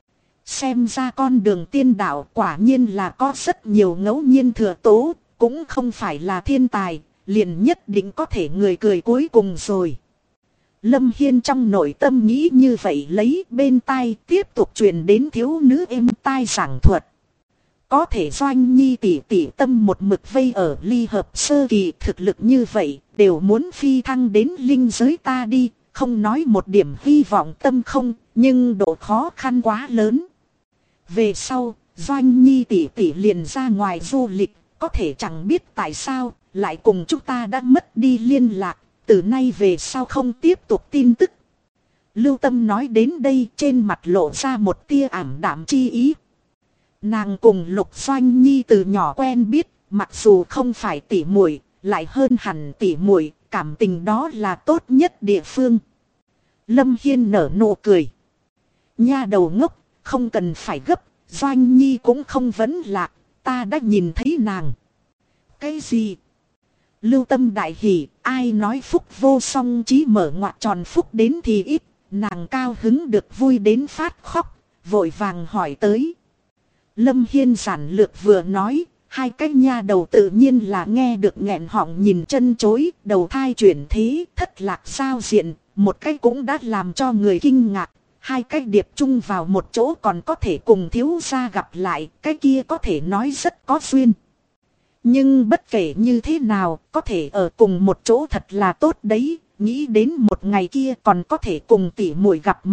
Xem ra con đường tiên đạo quả nhiên là có rất nhiều ngẫu nhiên thừa tố, cũng không phải là thiên tài, liền nhất định có thể người cười cuối cùng rồi. Lâm Hiên trong nội tâm nghĩ như vậy lấy bên tai tiếp tục truyền đến thiếu nữ êm tai giảng thuật. Có thể Doanh Nhi tỷ tỷ tâm một mực vây ở ly hợp sơ kỳ thực lực như vậy, đều muốn phi thăng đến linh giới ta đi, không nói một điểm hy vọng tâm không, nhưng độ khó khăn quá lớn. Về sau, Doanh Nhi tỷ tỷ liền ra ngoài du lịch, có thể chẳng biết tại sao, lại cùng chúng ta đã mất đi liên lạc, từ nay về sau không tiếp tục tin tức. Lưu Tâm nói đến đây trên mặt lộ ra một tia ảm đạm chi ý. Nàng cùng Lục Doanh Nhi từ nhỏ quen biết, mặc dù không phải tỉ muội, lại hơn hẳn tỉ muội, cảm tình đó là tốt nhất địa phương. Lâm Hiên nở nụ cười. Nha đầu ngốc, không cần phải gấp, Doanh Nhi cũng không vấn lạc, ta đã nhìn thấy nàng. Cái gì? Lưu Tâm đại hỉ, ai nói phúc vô song chí mở ngoặt tròn phúc đến thì ít, nàng cao hứng được vui đến phát khóc, vội vàng hỏi tới. Lâm Hiên giản lược vừa nói, hai cái nha đầu tự nhiên là nghe được nghẹn họng nhìn chân chối, đầu thai chuyển thế, thất lạc sao diện, một cái cũng đã làm cho người kinh ngạc, hai cái điệp chung vào một chỗ còn có thể cùng thiếu gia gặp lại, cái kia có thể nói rất có duyên. Nhưng bất kể như thế nào, có thể ở cùng một chỗ thật là tốt đấy, nghĩ đến một ngày kia còn có thể cùng tỉ muội gặp mặt,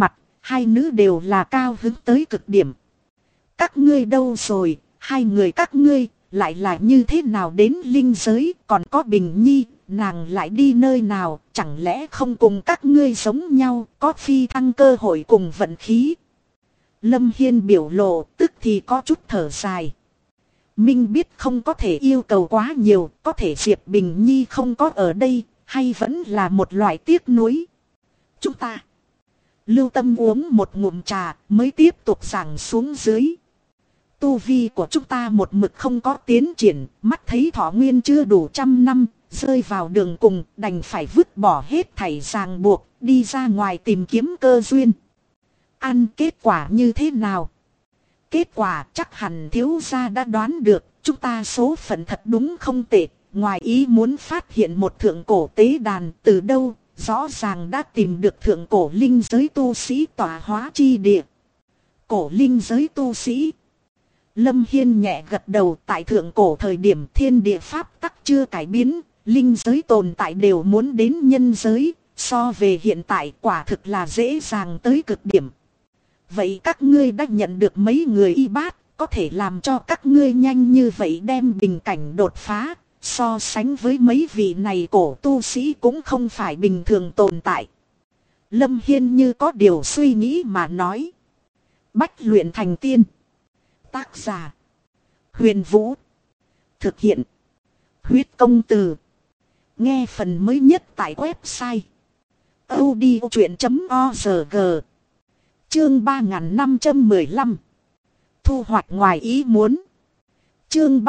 hai nữ đều là cao hứng tới cực điểm. Các ngươi đâu rồi, hai người các ngươi, lại là như thế nào đến linh giới, còn có Bình Nhi, nàng lại đi nơi nào, chẳng lẽ không cùng các ngươi giống nhau, có phi thăng cơ hội cùng vận khí. Lâm Hiên biểu lộ tức thì có chút thở dài. Minh biết không có thể yêu cầu quá nhiều, có thể Diệp Bình Nhi không có ở đây, hay vẫn là một loại tiếc nuối. Chúng ta lưu tâm uống một ngụm trà mới tiếp tục giảng xuống dưới. Tu vi của chúng ta một mực không có tiến triển, mắt thấy thọ nguyên chưa đủ 100 năm, rơi vào đường cùng, đành phải vứt bỏ hết thảy ràng buộc, đi ra ngoài tìm kiếm cơ duyên. Ăn kết quả như thế nào? Kết quả chắc hẳn thiếu gia đã đoán được, chúng ta số phận thật đúng không tệ, ngoài ý muốn phát hiện một thượng cổ tế đàn từ đâu, rõ ràng đã tìm được thượng cổ linh giới tu sĩ tọa hóa chi địa. Cổ linh giới tu sĩ. Lâm Hiên nhẹ gật đầu, tại thượng cổ thời điểm thiên địa pháp tắc chưa cải biến, linh giới tồn tại đều muốn đến nhân giới, so về hiện tại quả thực là dễ dàng tới cực điểm. Vậy các ngươi đã nhận được mấy người y bát, có thể làm cho các ngươi nhanh như vậy đem bình cảnh đột phá, so sánh với mấy vị này cổ tu sĩ cũng không phải bình thường tồn tại. Lâm Hiên như có điều suy nghĩ mà nói. Bách luyện thành tiên. Tác giả Huyền Vũ. Thực hiện Huyết Công Từ. Nghe phần mới nhất tại website audiochuyện.org. Chương 3515. Thu hoạch ngoài ý muốn. Chương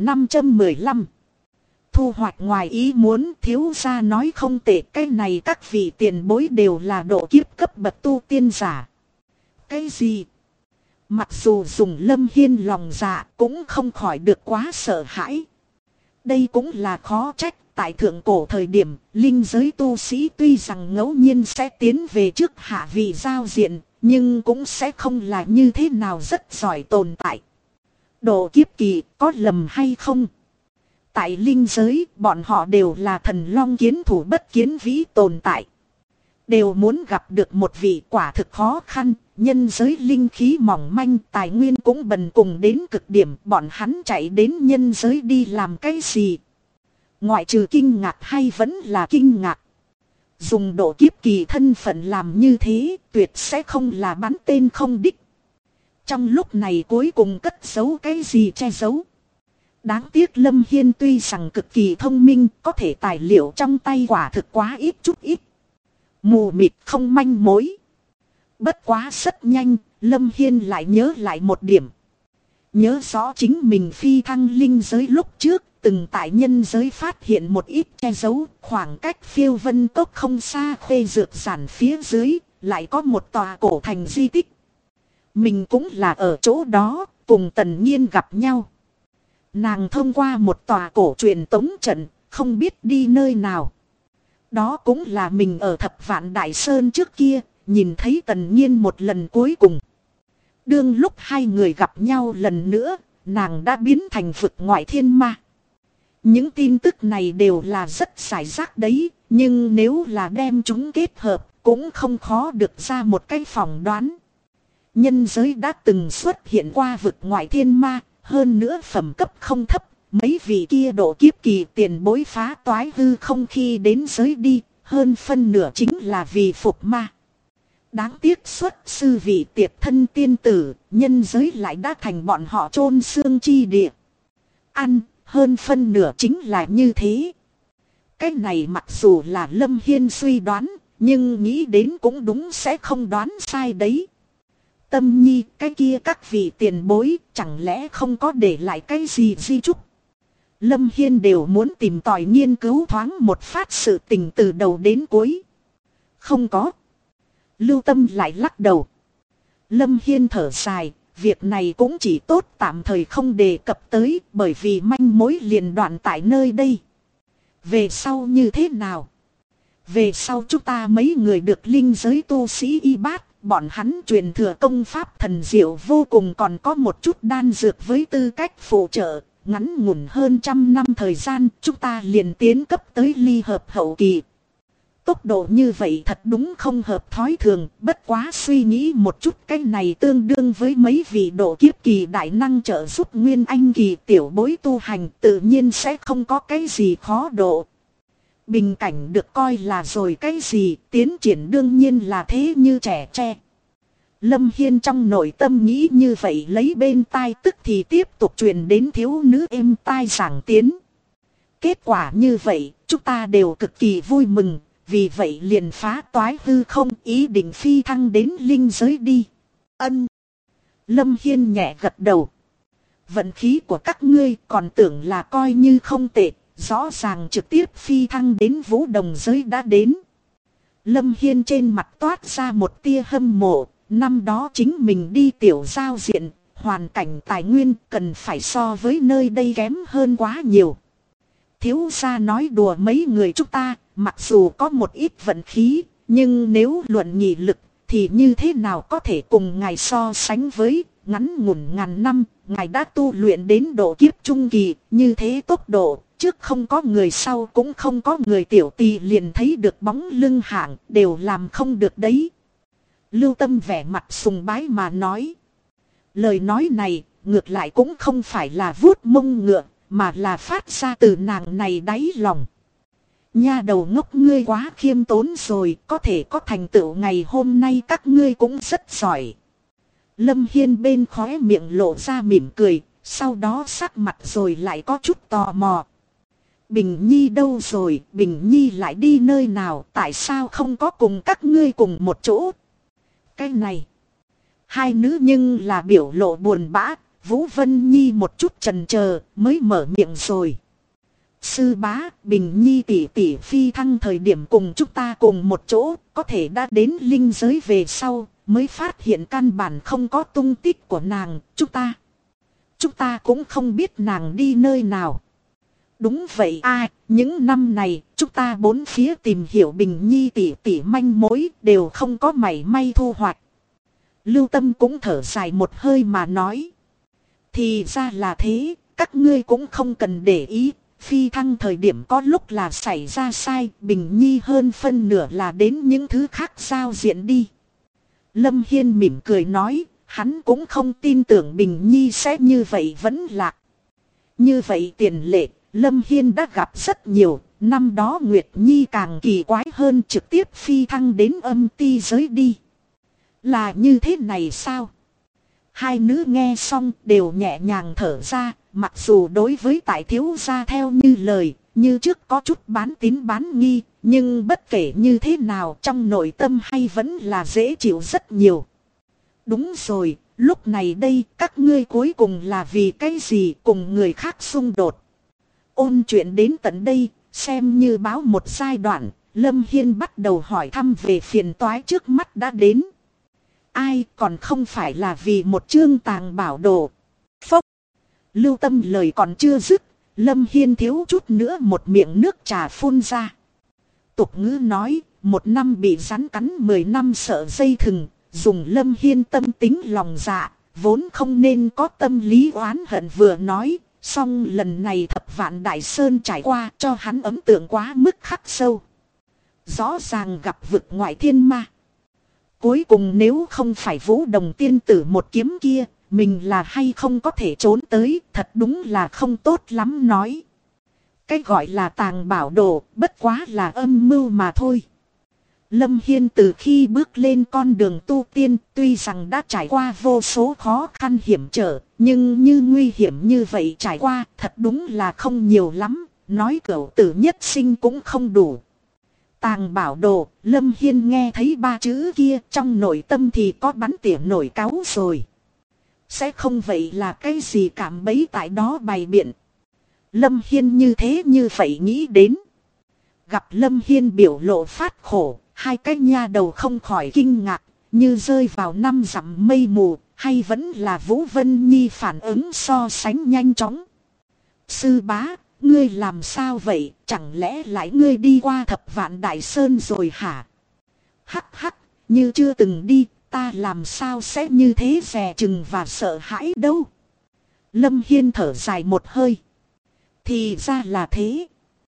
3515. Thu hoạch ngoài ý muốn. Thiếu gia nói không tệ, cái này các vị tiền bối đều là độ kiếp cấp bậc tu tiên giả. Cái gì? Mặc dù dùng Lâm Hiên lòng dạ cũng không khỏi được quá sợ hãi. Đây cũng là khó trách. Tại thượng cổ thời điểm, linh giới tu sĩ tuy rằng ngẫu nhiên sẽ tiến về trước hạ vị giao diện, nhưng cũng sẽ không là như thế nào rất giỏi tồn tại. Độ kiếp kỳ có lầm hay không? Tại linh giới, bọn họ đều là thần long kiến thủ bất kiến vĩ tồn tại. Đều muốn gặp được một vị quả thực khó khăn, nhân giới linh khí mỏng manh, tài nguyên cũng bần cùng đến cực điểm, bọn hắn chạy đến nhân giới đi làm cái gì? Ngoại trừ kinh ngạc hay vẫn là kinh ngạc. Dùng độ kiếp kỳ thân phận làm như thế, tuyệt sẽ không là bắn tên không đích. Trong lúc này cuối cùng cất giấu cái gì che giấu. Đáng tiếc Lâm Hiên tuy rằng cực kỳ thông minh, có thể tài liệu trong tay quả thực quá ít chút ít. Mù mịt không manh mối. Bất quá rất nhanh, Lâm Hiên lại nhớ lại một điểm. Nhớ rõ chính mình phi thăng linh giới lúc trước, từng tại nhân giới phát hiện một ít che giấu, khoảng cách phiêu vân cốc không xa khuê dược sản phía dưới, lại có một tòa cổ thành di tích. Mình cũng là ở chỗ đó, cùng Tần Nhiên gặp nhau. Nàng thông qua một tòa cổ truyền tống trận, không biết đi nơi nào. Đó cũng là mình ở Thập Vạn Đại Sơn trước kia, nhìn thấy Tần Nhiên một lần cuối cùng. Đương lúc hai người gặp nhau lần nữa, nàng đã biến thành vực ngoại thiên ma. Những tin tức này đều là rất rải rác đấy, nhưng nếu là đem chúng kết hợp, cũng không khó được ra một cái phỏng đoán. Nhân giới đã từng xuất hiện qua vực ngoại thiên ma, hơn nữa phẩm cấp không thấp, mấy vị kia độ kiếp kỳ tiền bối phá toái hư không khi đến giới đi, hơn phân nửa chính là vì phục ma. Đáng tiếc xuất sư vị tiệt thân tiên tử, nhân giới lại đã thành bọn họ chôn xương chi địa. Ăn, hơn phân nửa chính là như thế. Cái này mặc dù là Lâm Hiên suy đoán, nhưng nghĩ đến cũng đúng sẽ không đoán sai đấy. Tâm Nhi, cái kia các vị tiền bối, chẳng lẽ không có để lại cái gì di chúc? Lâm Hiên đều muốn tìm tòi nghiên cứu thoáng một phát sự tình từ đầu đến cuối. Không có. Lưu Tâm lại lắc đầu. Lâm Hiên thở dài, việc này cũng chỉ tốt tạm thời không đề cập tới, bởi vì manh mối liền đoạn tại nơi đây. Về sau như thế nào? Về sau chúng ta mấy người được linh giới tu sĩ y bát, bọn hắn truyền thừa công pháp thần diệu vô cùng, còn có một chút đan dược với tư cách phụ trợ, ngắn ngủn hơn 100 năm thời gian, chúng ta liền tiến cấp tới ly hợp hậu kỳ. Tốc độ như vậy thật đúng không hợp thói thường, bất quá suy nghĩ một chút, cái này tương đương với mấy vị độ kiếp kỳ đại năng trợ giúp nguyên anh kỳ tiểu bối tu hành, tự nhiên sẽ không có cái gì khó độ. Bình cảnh được coi là rồi cái gì, tiến triển đương nhiên là thế như trẻ tre. Lâm Hiên trong nội tâm nghĩ như vậy, lấy bên tai tức thì tiếp tục truyền đến thiếu nữ êm tai giảng tiến. Kết quả như vậy, chúng ta đều cực kỳ vui mừng, vì vậy liền phá toái hư không, ý định phi thăng đến linh giới đi. Ân. Lâm Hiên nhẹ gật đầu. Vận khí của các ngươi còn tưởng là coi như không tệ, rõ ràng trực tiếp phi thăng đến vũ đồng giới đã đến. Lâm Hiên trên mặt toát ra một tia hâm mộ, năm đó chính mình đi tiểu giao diện, hoàn cảnh tài nguyên cần phải so với nơi đây kém hơn quá nhiều. Thiếu gia nói đùa mấy người chúng ta, mặc dù có một ít vận khí, nhưng nếu luận nghị lực thì như thế nào có thể cùng ngài so sánh với. Ngắn ngủn ngàn năm, ngài đã tu luyện đến độ kiếp trung kỳ, như thế tốc độ, trước không có người sau cũng không có người, tiểu tỳ liền thấy được bóng lưng hạng, đều làm không được đấy. Lưu Tâm vẻ mặt sùng bái mà nói. Lời nói này, ngược lại cũng không phải là vuốt mông ngựa, mà là phát ra từ nàng này đáy lòng. Nha đầu ngốc, ngươi quá khiêm tốn rồi, có thể có thành tựu ngày hôm nay các ngươi cũng rất giỏi. Lâm Hiên bên khóe miệng lộ ra mỉm cười, sau đó sắc mặt rồi lại có chút tò mò. Bình Nhi đâu rồi, Bình Nhi lại đi nơi nào, tại sao không có cùng các ngươi cùng một chỗ? Cái này, hai nữ nhưng là biểu lộ buồn bã. Vũ Vân Nhi một chút chần chờ mới mở miệng rồi. Sư bá, Bình Nhi tỷ tỷ phi thăng thời điểm cùng chúng ta cùng một chỗ, có thể đã đến linh giới về sau, mới phát hiện căn bản không có tung tích của nàng, chúng ta cũng không biết nàng đi nơi nào. Đúng vậy a, những năm này, chúng ta bốn phía tìm hiểu Bình Nhi tỷ tỷ manh mối, đều không có mảy may thu hoạch. Lưu Tâm cũng thở dài một hơi mà nói. Thì ra là thế, các ngươi cũng không cần để ý, phi thăng thời điểm có lúc là xảy ra sai, Bình Nhi hơn phân nửa là đến những thứ khác giao diện đi. Lâm Hiên mỉm cười nói, hắn cũng không tin tưởng Bình Nhi sẽ như vậy vẫn lạc. Như vậy tiền lệ, Lâm Hiên đã gặp rất nhiều, năm đó Nguyệt Nhi càng kỳ quái hơn, trực tiếp phi thăng đến âm ti giới đi. Là như thế này sao? Hai nữ nghe xong đều nhẹ nhàng thở ra, mặc dù đối với tại thiếu gia theo như lời, như trước có chút bán tín bán nghi, nhưng bất kể như thế nào trong nội tâm hay vẫn là dễ chịu rất nhiều. Đúng rồi, lúc này đây các ngươi cuối cùng là vì cái gì cùng người khác xung đột? Ôn chuyện đến tận đây, xem như báo một giai đoạn, Lâm Hiên bắt đầu hỏi thăm về phiền toái trước mắt đã đến. Ai còn không phải là vì một chương tàng bảo đồ. Phốc. Lưu Tâm lời còn chưa dứt, Lâm Hiên thiếu chút nữa một miệng nước trà phun ra. Tục ngữ nói, một năm bị rắn cắn 10 năm sợ dây thừng, dùng Lâm Hiên tâm tính lòng dạ, vốn không nên có tâm lý oán hận vừa nói, song lần này Thập Vạn Đại Sơn trải qua cho hắn ấn tượng quá mức khắc sâu. Rõ ràng gặp vực ngoại thiên ma. Cuối cùng nếu không phải Vũ Đồng tiên tử một kiếm kia, mình là hay không có thể trốn tới, thật đúng là không tốt lắm nói. Cái gọi là tàng bảo đồ, bất quá là âm mưu mà thôi. Lâm Hiên từ khi bước lên con đường tu tiên, tuy rằng đã trải qua vô số khó khăn hiểm trở, nhưng như nguy hiểm như vậy trải qua, thật đúng là không nhiều lắm, nói cửu tử nhất sinh cũng không đủ. Tàng bảo đồ, Lâm Hiên nghe thấy ba chữ kia trong nội tâm thì có bắn tỉa nổi cáu rồi. Sẽ không vậy là cái gì cảm bấy tại đó bày biện. Lâm Hiên như thế như vậy nghĩ đến. Gặp Lâm Hiên biểu lộ phát khổ, hai cái nha đầu không khỏi kinh ngạc, như rơi vào năm dặm mây mù, hay vẫn là Vũ Vân Nhi phản ứng so sánh nhanh chóng. Sư bá, ngươi làm sao vậy, chẳng lẽ lại ngươi đi qua Thập Vạn Đại Sơn rồi hả? Hắc hắc, như chưa từng đi, ta làm sao sẽ như thế dè chừng và sợ hãi đâu. Lâm Hiên thở dài một hơi. Thì ra là thế.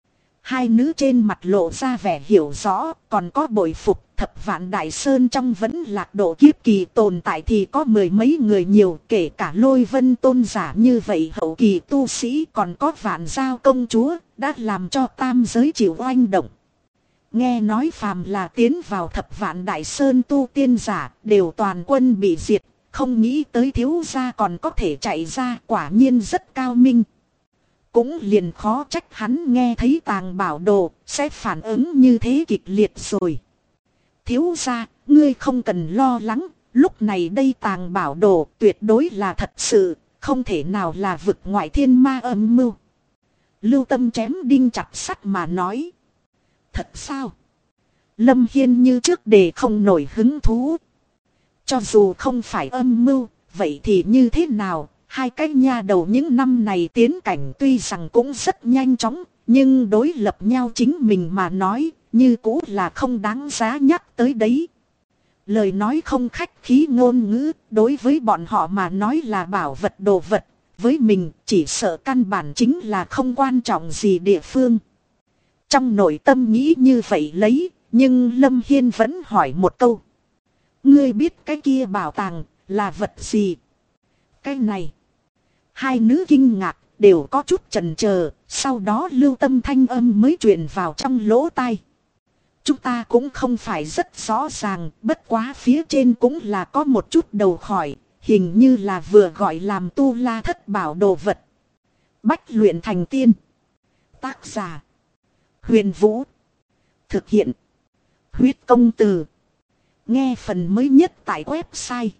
Hai nữ trên mặt lộ ra vẻ hiểu rõ, còn có bội phục. Thập Vạn Đại Sơn trong vẫn lạc độ kiếp kỳ tồn tại thì có mười mấy người nhiều, kể cả Lôi Vân tôn giả như vậy hậu kỳ tu sĩ, còn có Vạn Giao công chúa, đã làm cho tam giới chịu oanh động. Nghe nói phàm là tiến vào Thập Vạn Đại Sơn tu tiên giả đều toàn quân bị diệt, không nghĩ tới thiếu gia còn có thể chạy ra, quả nhiên rất cao minh. Cũng liền khó trách hắn nghe thấy Tàng Bảo Đồ sẽ phản ứng như thế kịch liệt rồi. Thiếu gia, ngươi không cần lo lắng, lúc này đây Tàng Bảo Đồ tuyệt đối là thật sự, không thể nào là vực ngoại thiên ma âm mưu. Lưu Tâm chém đinh chặt sắt mà nói. Thật sao? Lâm Hiên như trước để không nổi hứng thú. Cho dù không phải âm mưu, vậy thì như thế nào? Hai cái nha đầu những năm này tiến cảnh tuy rằng cũng rất nhanh chóng, nhưng đối lập nhau chính mình mà nói, như cũ là không đáng giá nhắc tới đấy. Lời nói không khách khí ngôn ngữ, đối với bọn họ mà nói là bảo vật đồ vật, với mình chỉ sợ căn bản chính là không quan trọng gì địa phương. Trong nội tâm nghĩ như vậy lấy, nhưng Lâm Hiên vẫn hỏi một câu. Ngươi biết cái kia bảo tàng là vật gì? Cái này. Hai nữ kinh ngạc, đều có chút chần chờ, sau đó Lưu Tâm thanh âm mới truyền vào trong lỗ tai. Chúng ta cũng không phải rất rõ ràng, bất quá phía trên cũng là có một chút đầu khỏi, hình như là vừa gọi làm tu la thất bảo đồ vật. Bách luyện thành tiên. Tác giả. Huyền Vũ. Thực hiện. Huyết công từ. Nghe phần mới nhất tại website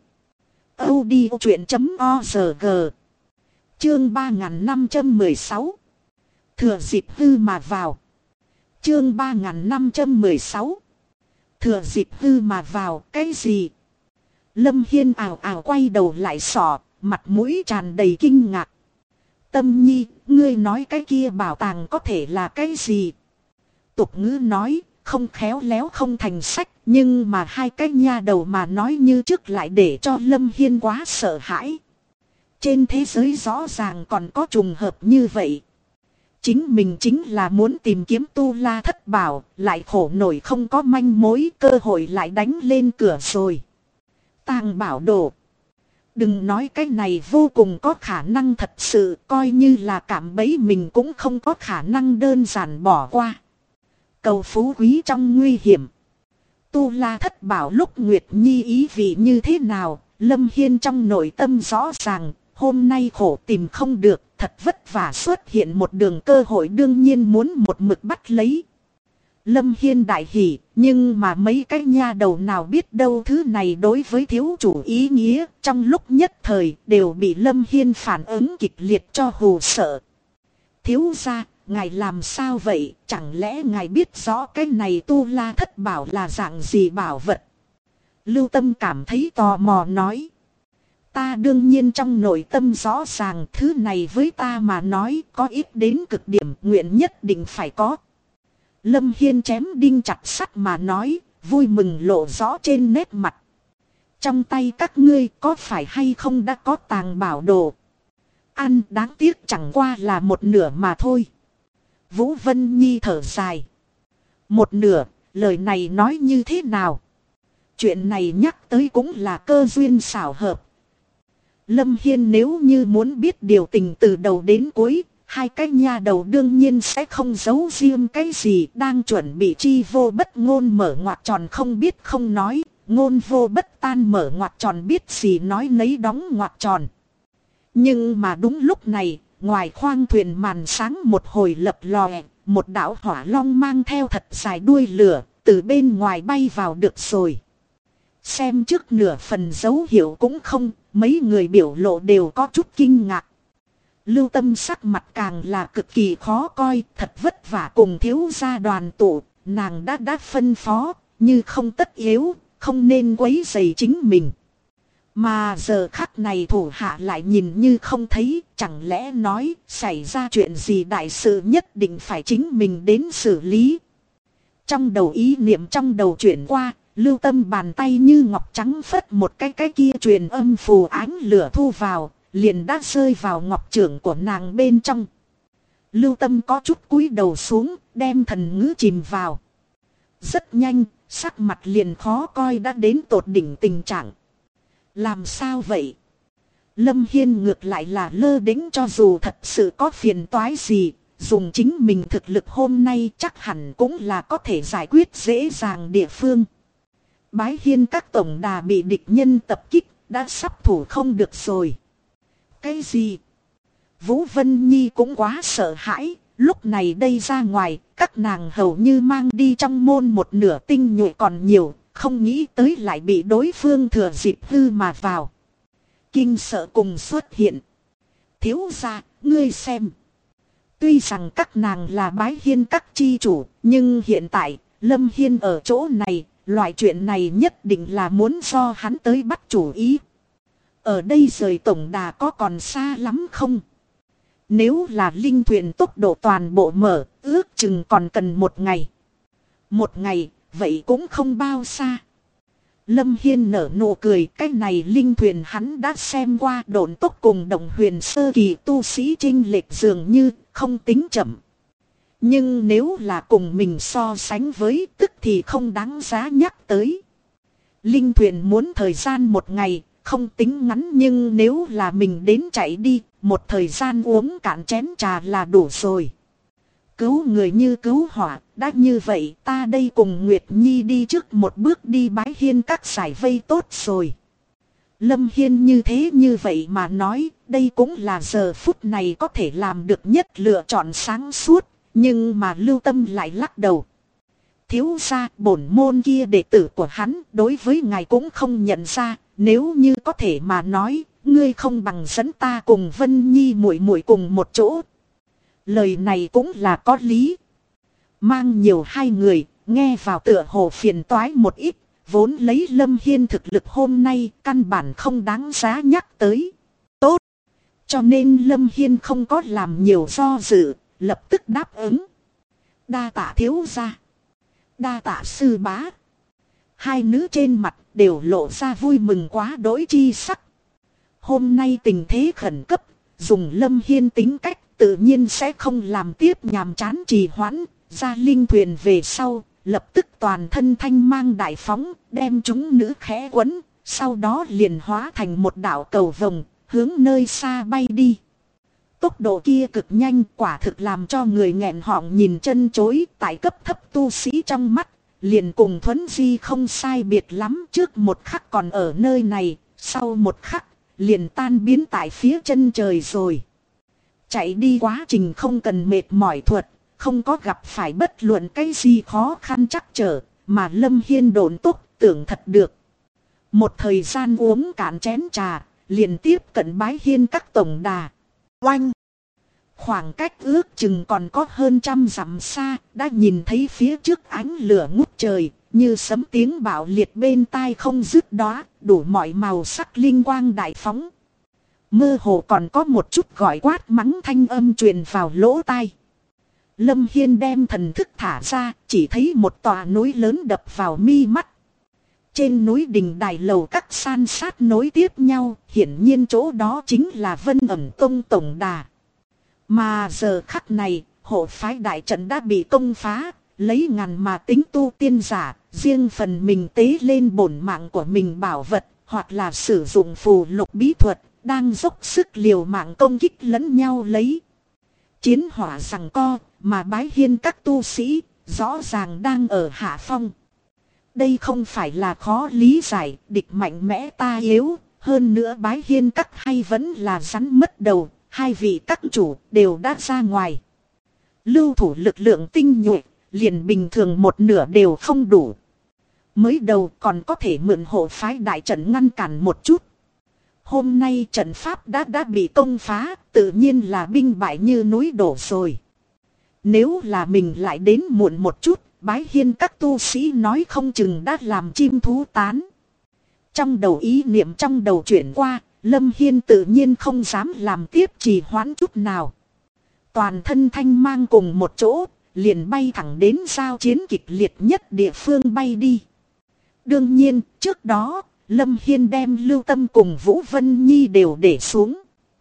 audiochuyện.org. Chương 3516. Thừa dịp hư mà vào. Chương 3516. Thừa dịp hư mà vào, cái gì? Lâm Hiên ào ào quay đầu lại sọ, mặt mũi tràn đầy kinh ngạc. Tâm Nhi, ngươi nói cái kia bảo tàng có thể là cái gì? Tục ngữ nói, không khéo léo không thành sách, nhưng mà hai cái nha đầu mà nói như trước lại để cho Lâm Hiên quá sợ hãi. Trên thế giới rõ ràng còn có trùng hợp như vậy. Chính mình chính là muốn tìm kiếm tu la thất bảo, lại khổ nổi không có manh mối, cơ hội lại đánh lên cửa rồi. Tàng Bảo Đồ. Đừng nói cái này vô cùng có khả năng thật sự, coi như là cạm bẫy mình cũng không có khả năng đơn giản bỏ qua. Cầu phú quý trong nguy hiểm. Tu la thất bảo lúc Nguyệt Nhi ý vị như thế nào, Lâm Hiên trong nội tâm rõ ràng, hôm nay khổ tìm không được, thật vất vả xuất hiện một đường cơ hội đương nhiên muốn một mực bắt lấy. Lâm Hiên đại hỉ, nhưng mà mấy cái nha đầu nào biết đâu thứ này đối với thiếu chủ ý nghĩa, trong lúc nhất thời đều bị Lâm Hiên phản ứng kịch liệt cho hù sợ. Thiếu gia, ngài làm sao vậy, chẳng lẽ ngài biết rõ cái này tu la thất bảo là dạng gì bảo vật? Lưu Tâm cảm thấy tò mò nói. Ta đương nhiên trong nội tâm rõ ràng thứ này với ta mà nói có ít đến cực điểm, nguyện nhất định phải có. Lâm Hiên chém đinh chặt sắt mà nói, vui mừng lộ rõ trên nét mặt. Trong tay các ngươi có phải hay không đã có Tàng Bảo Đồ? Ăn đáng tiếc chẳng qua là một nửa mà thôi. Vũ Vân Nhi thở dài. Một nửa, lời này nói như thế nào? Chuyện này nhắc tới cũng là cơ duyên xảo hợp. Lâm Hiên nếu như muốn biết điều tình từ đầu đến cuối, hai cái nha đầu đương nhiên sẽ không giấu riêng cái gì, đang chuẩn bị chi vô bất ngôn mở ngoặc tròn không biết không nói, ngôn vô bất tan mở ngoặc tròn biết gì nói nấy đóng ngoặc tròn. Nhưng mà đúng lúc này, ngoài khoang thuyền màn sáng một hồi lập lòe, một đạo hỏa long mang theo thật dài đuôi lửa, từ bên ngoài bay vào được rồi. Xem trước nửa phần dấu hiệu cũng không, mấy người biểu lộ đều có chút kinh ngạc. Lưu Tâm sắc mặt càng là cực kỳ khó coi, thật vất vả cùng thiếu gia đoàn tụ, nàng đã phân phó, như không tất yếu, không nên quấy rầy chính mình. Mà giờ khắc này thủ hạ lại nhìn như không thấy, chẳng lẽ nói xảy ra chuyện gì đại sự nhất định phải chính mình đến xử lý. Trong đầu ý niệm trong đầu chuyển qua, Lưu Tâm bàn tay như ngọc trắng phất một cái kia truyền âm phù ánh lửa thu vào, liền đã rơi vào ngọc trưởng của nàng bên trong. Lưu Tâm có chút cúi đầu xuống, đem thần ngữ chìm vào. Rất nhanh, sắc mặt liền khó coi đã đến tột đỉnh tình trạng. Làm sao vậy? Lâm Hiên ngược lại là lơ đễnh, cho dù thật sự có phiền toái gì, dùng chính mình thực lực hôm nay chắc hẳn cũng là có thể giải quyết dễ dàng địa phương. Bái Hiên các tổng đà bị địch nhân tập kích, đã sắp thủ không được rồi. Cái gì? Vũ Vân Nhi cũng quá sợ hãi, lúc này đây ra ngoài, các nàng hầu như mang đi trong môn một nửa tinh nhuệ còn nhiều, không nghĩ tới lại bị đối phương thừa dịp hư mà vào. Kinh sợ cùng xuất hiện. Thiếu gia, ngươi xem. Tuy rằng các nàng là Bái Hiên các chi chủ, nhưng hiện tại, Lâm Hiên ở chỗ này, loại chuyện này nhất định là muốn do hắn tới bắt chủ ý. Ở đây rời tổng đà có còn xa lắm không? Nếu là linh thuyền tốc độ toàn bộ mở, ước chừng còn cần 1 ngày. 1 ngày, vậy cũng không bao xa. Lâm Hiên nở nụ cười, cái này linh thuyền hắn đã xem qua, độn tốc cùng Động Huyền sơ kỳ tu sĩ chênh lệch dường như không tính chậm. Nhưng nếu là cùng mình so sánh với, tức thì không đáng giá nhắc tới. Linh thuyền muốn thời gian 1 ngày, không tính ngắn, nhưng nếu là mình đến chạy đi, một thời gian uống cạn chén trà là đủ rồi. Cứu người như cứu hỏa, đã như vậy ta đây cùng Nguyệt Nhi đi trước một bước đi Bái Hiên các giải vây tốt rồi. Lâm Hiên như thế như vậy mà nói, đây cũng là giờ phút này có thể làm được nhất lựa chọn sáng suốt, nhưng mà Lưu Tâm lại lắc đầu. Thiếu gia, bổn môn kia đệ tử của hắn, đối với ngài cũng không nhận ra, nếu như có thể mà nói, ngươi không bằng dẫn ta cùng Vân Nhi muội muội cùng một chỗ. Lời này cũng là có lý. Mang nhiều 2 người, nghe vào tựa hồ phiền toái một ít, vốn lấy Lâm Hiên thực lực hôm nay căn bản không đáng giá nhắc tới. Tốt! Cho nên Lâm Hiên không có làm nhiều do dự, lập tức đáp ứng. Đa tạ thiếu gia. Đa tạ sư bá. 2 nữ trên mặt đều lộ ra vui mừng quá đỗi chi sắc. Hôm nay tình thế khẩn cấp, dùng Lâm Hiên tính cách tự nhiên sẽ không làm tiếp nhàm chán trì hoãn, ra linh thuyền về sau, lập tức toàn thân thanh mang đại phóng, đem chúng nữ khẽ quấn, sau đó liền hóa thành một đạo cầu vồng, hướng nơi xa bay đi. Tốc độ kia cực nhanh, quả thực làm cho người nghẹn họng nhìn chân chối, tại cấp thấp tu sĩ trong mắt, liền cùng Thuấn Di không sai biệt lắm, trước một khắc còn ở nơi này, sau một khắc, liền tan biến tại phía chân trời rồi. Chạy đi quá trình không cần mệt mỏi thuật, không có gặp phải bất luận cái gì khó khăn trắc trở, mà Lâm Hiên độn tốc tưởng thật được. Một thời gian uống cạn chén trà, liền tiếp cận Bái Hiên các tổng đà. Oanh! Khoảng cách ước chừng còn có hơn 100 dặm xa, đã nhìn thấy phía trước ánh lửa ngút trời, như sấm tiếng bạo liệt bên tai không dứt đó, đủ mọi màu sắc linh quang đại phóng. Mơ hồ còn có một chút gọi quát mắng thanh âm truyền vào lỗ tai. Lâm Hiên đem thần thức thả ra, chỉ thấy một tòa núi lớn đập vào mi mắt. Trên núi đình đài lầu các san sát nối tiếp nhau, hiển nhiên chỗ đó chính là Vân Ẩn Tông tổng đà. Mà giờ khắc này, hộ phái đại trận đã bị công phá, lấy ngàn mà tính tu tiên giả, riêng phần mình tế lên bổn mạng của mình bảo vật, hoặc là sử dụng phù lục bí thuật, đang dốc sức liều mạng công kích lẫn nhau lấy. Chiến hỏa giằng co, mà Bái Hiên các tu sĩ, rõ ràng đang ở hạ phong. Đây không phải là khó lý giải, địch mạnh mẽ ta yếu, hơn nữa Bái Hiên các hay vẫn là rắn mất đầu, 2 vị các chủ đều đã ra ngoài. Lưu thủ lực lượng tinh nhuệ, liền bình thường một nửa đều không đủ. Mới đầu còn có thể mượn hộ phái đại trận ngăn cản một chút. Hôm nay trận pháp đã bị công phá, tự nhiên là binh bại như núi đổ rồi. Nếu là mình lại đến muộn một chút, Bái Hiên các tu sĩ nói không chừng đã làm chim thú tán. Trong đầu ý niệm trong đầu chuyển qua, Lâm Hiên tự nhiên không dám làm tiếp trì hoãn chút nào. Toàn thân thanh mang cùng một chỗ, liền bay thẳng đến giao chiến kịch liệt nhất địa phương bay đi. Đương nhiên, trước đó, Lâm Hiên đem Lưu Tâm cùng Vũ Vân Nhi đều để xuống.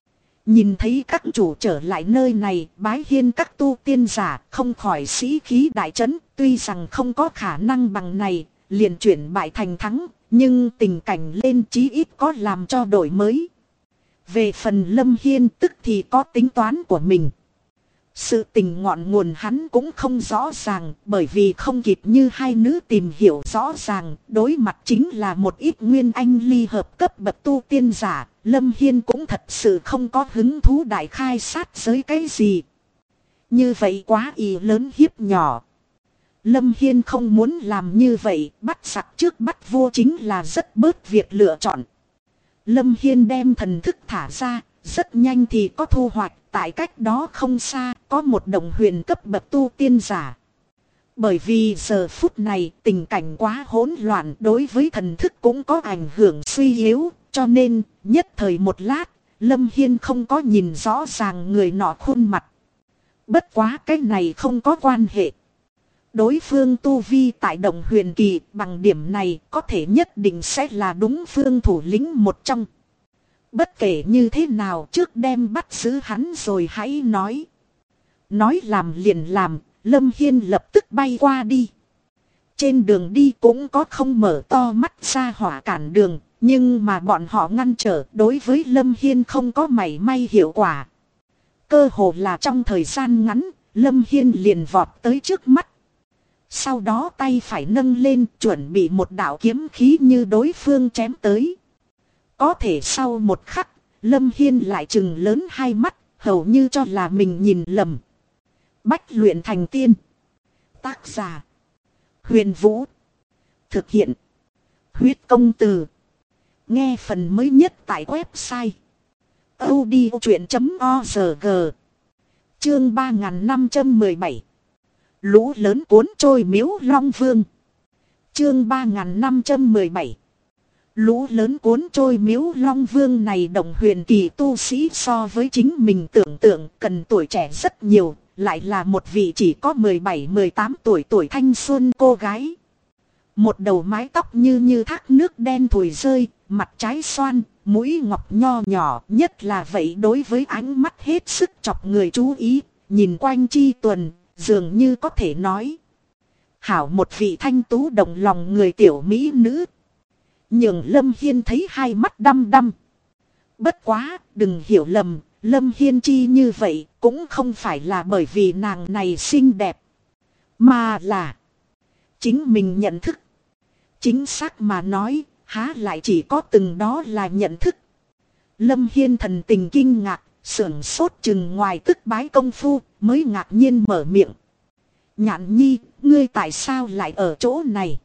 Nhìn thấy các chủ trở lại nơi này bái hiên các tu tiên giả không khỏi sĩ khí đại trấn. Tuy rằng không có khả năng bằng này liền chuyển bại thành thắng. Nhưng tình cảnh lên chí ít có làm cho đổi mới. Về phần Lâm Hiên tức thì có tính toán của mình. Sự tình ngọn nguồn hắn cũng không rõ ràng bởi vì không kịp như hai nữ tìm hiểu rõ ràng. Đối mặt chính là một ít nguyên anh ly hợp cấp bậc tu tiên giả. Lâm Hiên cũng thật sự không có hứng thú đại khai sát giới cái gì. Như vậy quá ý lớn hiếp nhỏ. Lâm Hiên không muốn làm như vậy, bắt giặc trước bắt vua chính là rất bớt việc lựa chọn. Lâm Hiên đem thần thức thả ra, rất nhanh thì có thu hoạch, tại cách đó không xa, có một đồng huyền cấp bậc tu tiên giả. Bởi vì giờ phút này tình cảnh quá hỗn loạn đối với thần thức cũng có ảnh hưởng suy yếu, cho nên nhất thời một lát, Lâm Hiên không có nhìn rõ ràng người nọ khuôn mặt. Bất quá cái này không có quan hệ. Đối phương tu vi tại đồng huyền kỳ bằng điểm này có thể nhất định sẽ là đúng phương thủ lĩnh một trong. Bất kể như thế nào trước đem bắt giữ hắn rồi hãy nói. Nói làm liền làm, Lâm Hiên lập tức bay qua đi. Trên đường đi cũng có không mở to mắt ra hỏa cản đường, nhưng mà bọn họ ngăn trở đối với Lâm Hiên không có mảy may hiệu quả. Cơ hồ là trong thời gian ngắn, Lâm Hiên liền vọt tới trước mắt. Sau đó tay phải nâng lên chuẩn bị một đạo kiếm khí như đối phương chém tới. Có thể sau một khắc, Lâm Hiên lại trừng lớn hai mắt, hầu như cho là mình nhìn lầm. Bách luyện thành tiên. Tác giả: Huyền Vũ. Thực hiện: Huyết Công Từ. Nghe phần mới nhất tại website audiochuyện.org. Chương 3517. Lũ lớn cuốn trôi Miếu Long Vương. Chương 3517. Lũ lớn cuốn trôi Miếu Long Vương này đồng huyền kỳ tu sĩ so với chính mình tưởng tượng cần tuổi trẻ rất nhiều, lại là một vị chỉ có 17-18 tuổi thanh xuân cô gái. Một đầu mái tóc như thác nước đen thùi rơi, mặt trái xoan, mũi ngọc nho nhỏ, nhất là vậy đối với ánh mắt hết sức chọc người chú ý, nhìn quanh chi tuần, dường như có thể nói. Hảo một vị thanh tú động lòng người tiểu mỹ nữ. Nhưng Lâm Hiên thấy hai mắt đăm đăm. Bất quá, đừng hiểu lầm, Lâm Hiên chi như vậy cũng không phải là bởi vì nàng này xinh đẹp. Mà là chính mình nhận thức. Chính xác mà nói, há lại chỉ có từng đó là nhận thức. Lâm Hiên thần tình kinh ngạc, sưởng sốt chừng ngoài tức bái công phu, mới ngạc nhiên mở miệng. Nhạn nhi, ngươi tại sao lại ở chỗ này?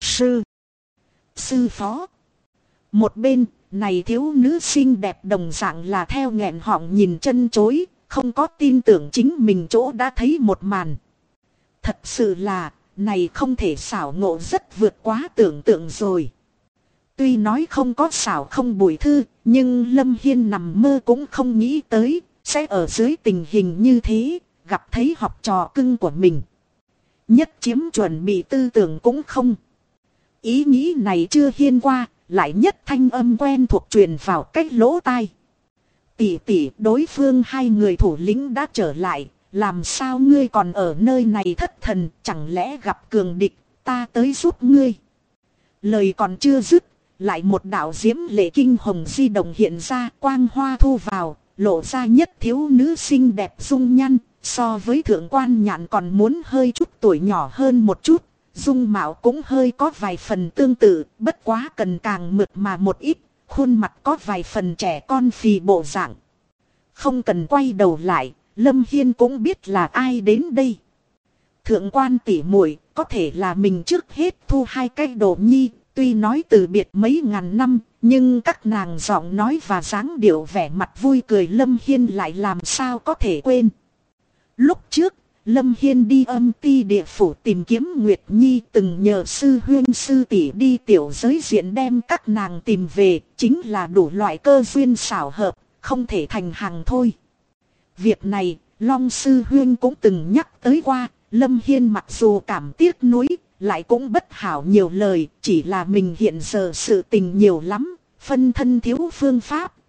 Sư phó. Một bên, này thiếu nữ xinh đẹp đồng dạng là theo nghẹn họng nhìn chân chối, không có tin tưởng chính mình chỗ đã thấy một màn. Thật sự là, này không thể xảo ngộ rất vượt quá tưởng tượng rồi. Tuy nói không có xảo không bùi thư, nhưng Lâm Hiên nằm mơ cũng không nghĩ tới, sẽ ở dưới tình hình như thế, gặp thấy học trò cưng của mình. Nhất chiếm chuẩn bị tư tưởng cũng không. Ý nghĩ này chưa hiên qua, lại nhất thanh âm quen thuộc truyền vào cách lỗ tai. Tỷ tỷ, đối phương hai người thủ lĩnh đã trở lại, làm sao ngươi còn ở nơi này thất thần, chẳng lẽ gặp cường địch, ta tới giúp ngươi. Lời còn chưa dứt, lại một đạo diễm lệ kinh hồng di động hiện ra, quang hoa thu vào, lộ ra nhất thiếu nữ xinh đẹp dung nhan, so với thượng quan Nhạn còn muốn hơi chút tuổi nhỏ hơn một chút. Dung mạo cũng hơi có vài phần tương tự, bất quá cần càng mượt mà một ít, khuôn mặt có vài phần trẻ con phì bộ dạng. Không cần quay đầu lại, Lâm Hiên cũng biết là ai đến đây. Thượng quan tỷ muội, có thể là mình trước hết thu hai cái đồ nhi, tuy nói từ biệt mấy ngàn năm, nhưng các nàng giọng nói và dáng điệu vẻ mặt vui cười Lâm Hiên lại làm sao có thể quên. Lúc trước, Lâm Hiên đi âm ti địa phủ tìm kiếm Nguyệt Nhi, từng nhờ sư huyên sư tỷ đi tiểu giới diện đem các nàng tìm về, chính là đủ loại cơ duyên xảo hợp, không thể thành hàng thôi. Việc này, Long sư huyên cũng từng nhắc tới qua, Lâm Hiên mặc dù cảm tiếc nuối, lại cũng bất hảo nhiều lời, chỉ là mình hiện giờ sự tình nhiều lắm, phân thân thiếu phương pháp,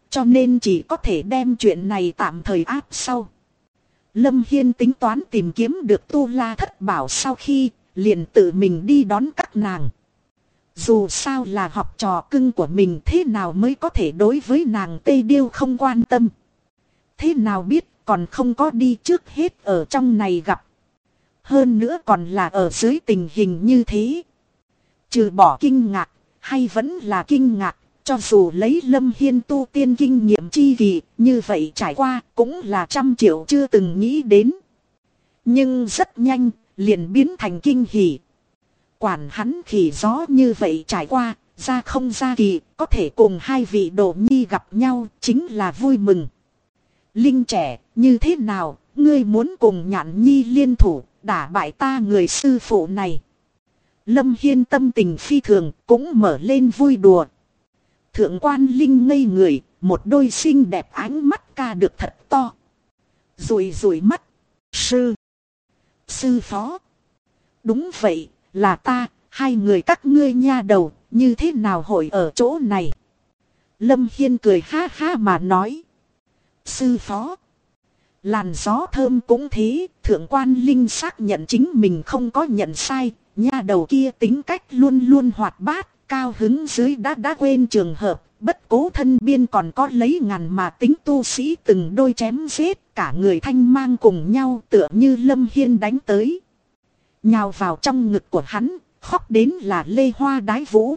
cho nên chỉ có thể đem chuyện này tạm thời áp sau. Lâm Hiên tính toán tìm kiếm được Tu La Thất Bảo sau khi liền tự mình đi đón các nàng. Dù sao là học trò cưng của mình, thế nào mới có thể đối với nàng Tây Điêu không quan tâm. Thế nào biết còn không có đi, trước hết ở trong này gặp. Hơn nữa còn là ở dưới tình hình như thế. Trừ bỏ kinh ngạc, hay vẫn là kinh ngạc, cho dù lấy Lâm Hiên tu tiên kinh nghiệm chi kỳ, như vậy trải qua cũng là 100 triệu chưa từng nghĩ đến. Nhưng rất nhanh, liền biến thành kinh hỉ. Quản hắn khỉ gió như vậy trải qua, ra không ra kỳ, có thể cùng hai vị đồ nhi gặp nhau, chính là vui mừng. Linh trẻ, như thế nào, ngươi muốn cùng Nhạn Nhi liên thủ, đả bại ta người sư phụ này. Lâm Hiên tâm tình phi thường, cũng mở lên vui đùa. Thượng quan Linh ngây người, một đôi xinh đẹp ánh mắt ca được thật to. Rùi rùi mắt. Sư phó. Đúng vậy, là ta, hai người các ngươi nha đầu, như thế nào hội ở chỗ này. Lâm Hiên cười ha ha mà nói. Sư phó. Làn gió thơm cũng thế, thượng quan Linh xác nhận chính mình không có nhận sai, nha đầu kia tính cách luôn luôn hoạt bát, cao hứng dưới đã quên trường hợp, bất cố thân biên còn có lấy ngàn mà tính tu sĩ từng đôi chém giết, cả người thanh mang cùng nhau tựa như Lâm Hiên đánh tới. Nhào vào trong ngực của hắn, khóc đến là lê hoa đái vũ.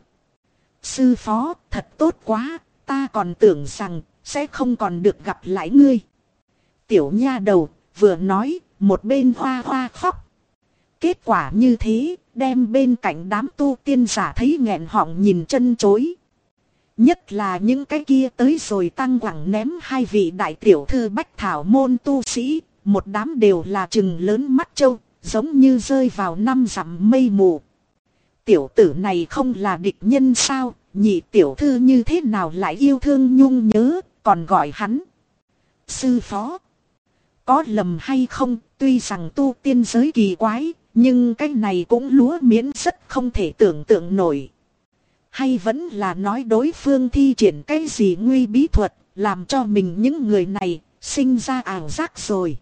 Sư phó, thật tốt quá, ta còn tưởng rằng sẽ không còn được gặp lại ngươi. Tiểu nha đầu vừa nói, một bên hoa hoa khóc. Kết quả như thế, đem bên cạnh đám tu tiên giả thấy nghẹn họng nhìn chân chối. Nhất là những cái kia tới rồi tăng quẳng ném hai vị đại tiểu thư bách thảo môn tu sĩ, một đám đều là trừng lớn mắt trâu, giống như rơi vào năm dặm mây mù. Tiểu tử này không là địch nhân sao, nhị tiểu thư như thế nào lại yêu thương nhung nhớ, còn gọi hắn sư phó. Có lầm hay không, tuy rằng tu tiên giới kỳ quái, nhưng cái này cũng lúa miễn rất không thể tưởng tượng nổi. Hay vẫn là nói đối phương thi triển cái gì nguy bí thuật, làm cho mình những người này sinh ra ảo giác rồi.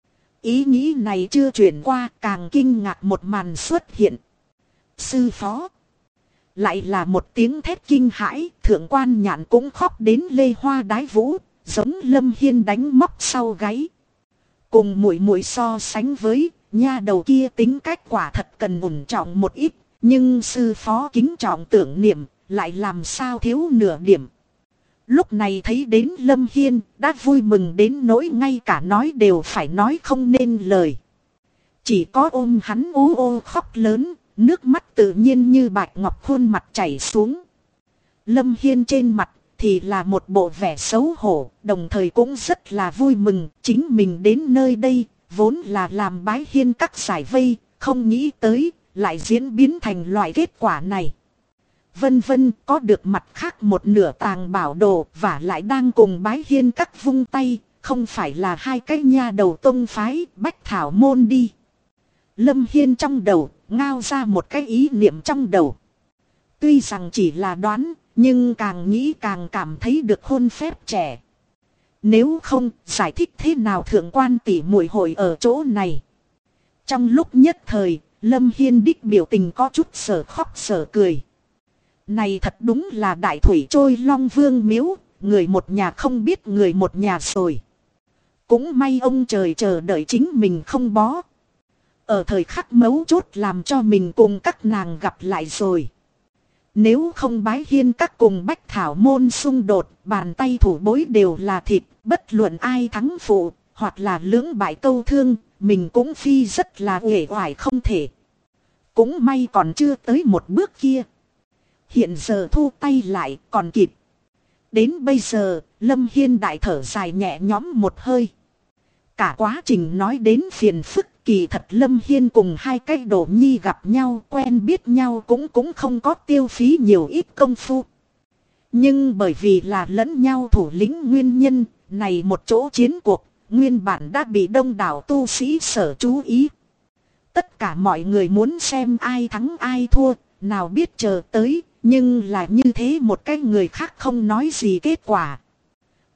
Ý nghĩ này chưa chuyển qua, càng kinh ngạc một màn xuất hiện. Sư phó. Lại là một tiếng thét kinh hãi, thượng quan Nhạn cũng khóc đến lê hoa đái vũ, giống Lâm Hiên đánh móc sau gáy. Cùng muội muội so sánh với, nha đầu kia tính cách quả thật cần ổn trọng một ít, nhưng sư phó kính trọng tưởng niệm, lại làm sao thiếu nửa điểm. Lúc này thấy đến Lâm Hiên, đã vui mừng đến nỗi ngay cả nói đều phải nói không nên lời. Chỉ có ôm hắn ú ô khóc lớn, nước mắt tự nhiên như bạch ngọc khuôn mặt chảy xuống. Lâm Hiên trên mặt thì là một bộ vẻ xấu hổ, đồng thời cũng rất là vui mừng, chính mình đến nơi đây, vốn là làm bái hiên các giải vây, không nghĩ tới, lại diễn biến thành loại kết quả này. Vân vân, có được mặt khác một nửa tàng bảo đồ và lại đang cùng bái hiên các vung tay, không phải là hai cái nha đầu tông phái bách thảo môn đi. Lâm Hiên trong đầu, ngao ra một cái ý niệm trong đầu. Tuy rằng chỉ là đoán, nhưng càng nghĩ càng cảm thấy được hôn phép trẻ. Nếu không, giải thích thế nào thượng quan tỷ muội hội ở chỗ này. Trong lúc nhất thời, Lâm Hiên đích biểu tình có chút sở khóc sở cười. Này thật đúng là đại thủy trôi long vương miếu, người một nhà không biết người một nhà rồi. Cũng may ông trời chờ đợi chính mình không bó. Ở thời khắc mấu chốt làm cho mình cùng các nàng gặp lại rồi. Nếu không bái hiên các cùng bách thảo môn xung đột, bàn tay thủ bối đều là thịt, bất luận ai thắng phụ, hoặc là lưỡng bại câu thương, mình cũng phi rất là uể oải không thể. Cũng may còn chưa tới một bước kia. Hiện giờ thu tay lại còn kịp. Đến bây giờ, Lâm Hiên đại thở dài nhẹ nhõm một hơi. Cả quá trình nói đến phiền phức, kỳ thật Lâm Hiên cùng hai cái đồ nhi gặp nhau quen biết nhau cũng không có tiêu phí nhiều ít công phu. Nhưng bởi vì là lẫn nhau thủ lĩnh nguyên nhân, này một chỗ chiến cuộc, nguyên bản đã bị đông đảo tu sĩ sở chú ý. Tất cả mọi người muốn xem ai thắng ai thua, nào biết chờ tới, nhưng là như thế một cái người khác không nói gì kết quả.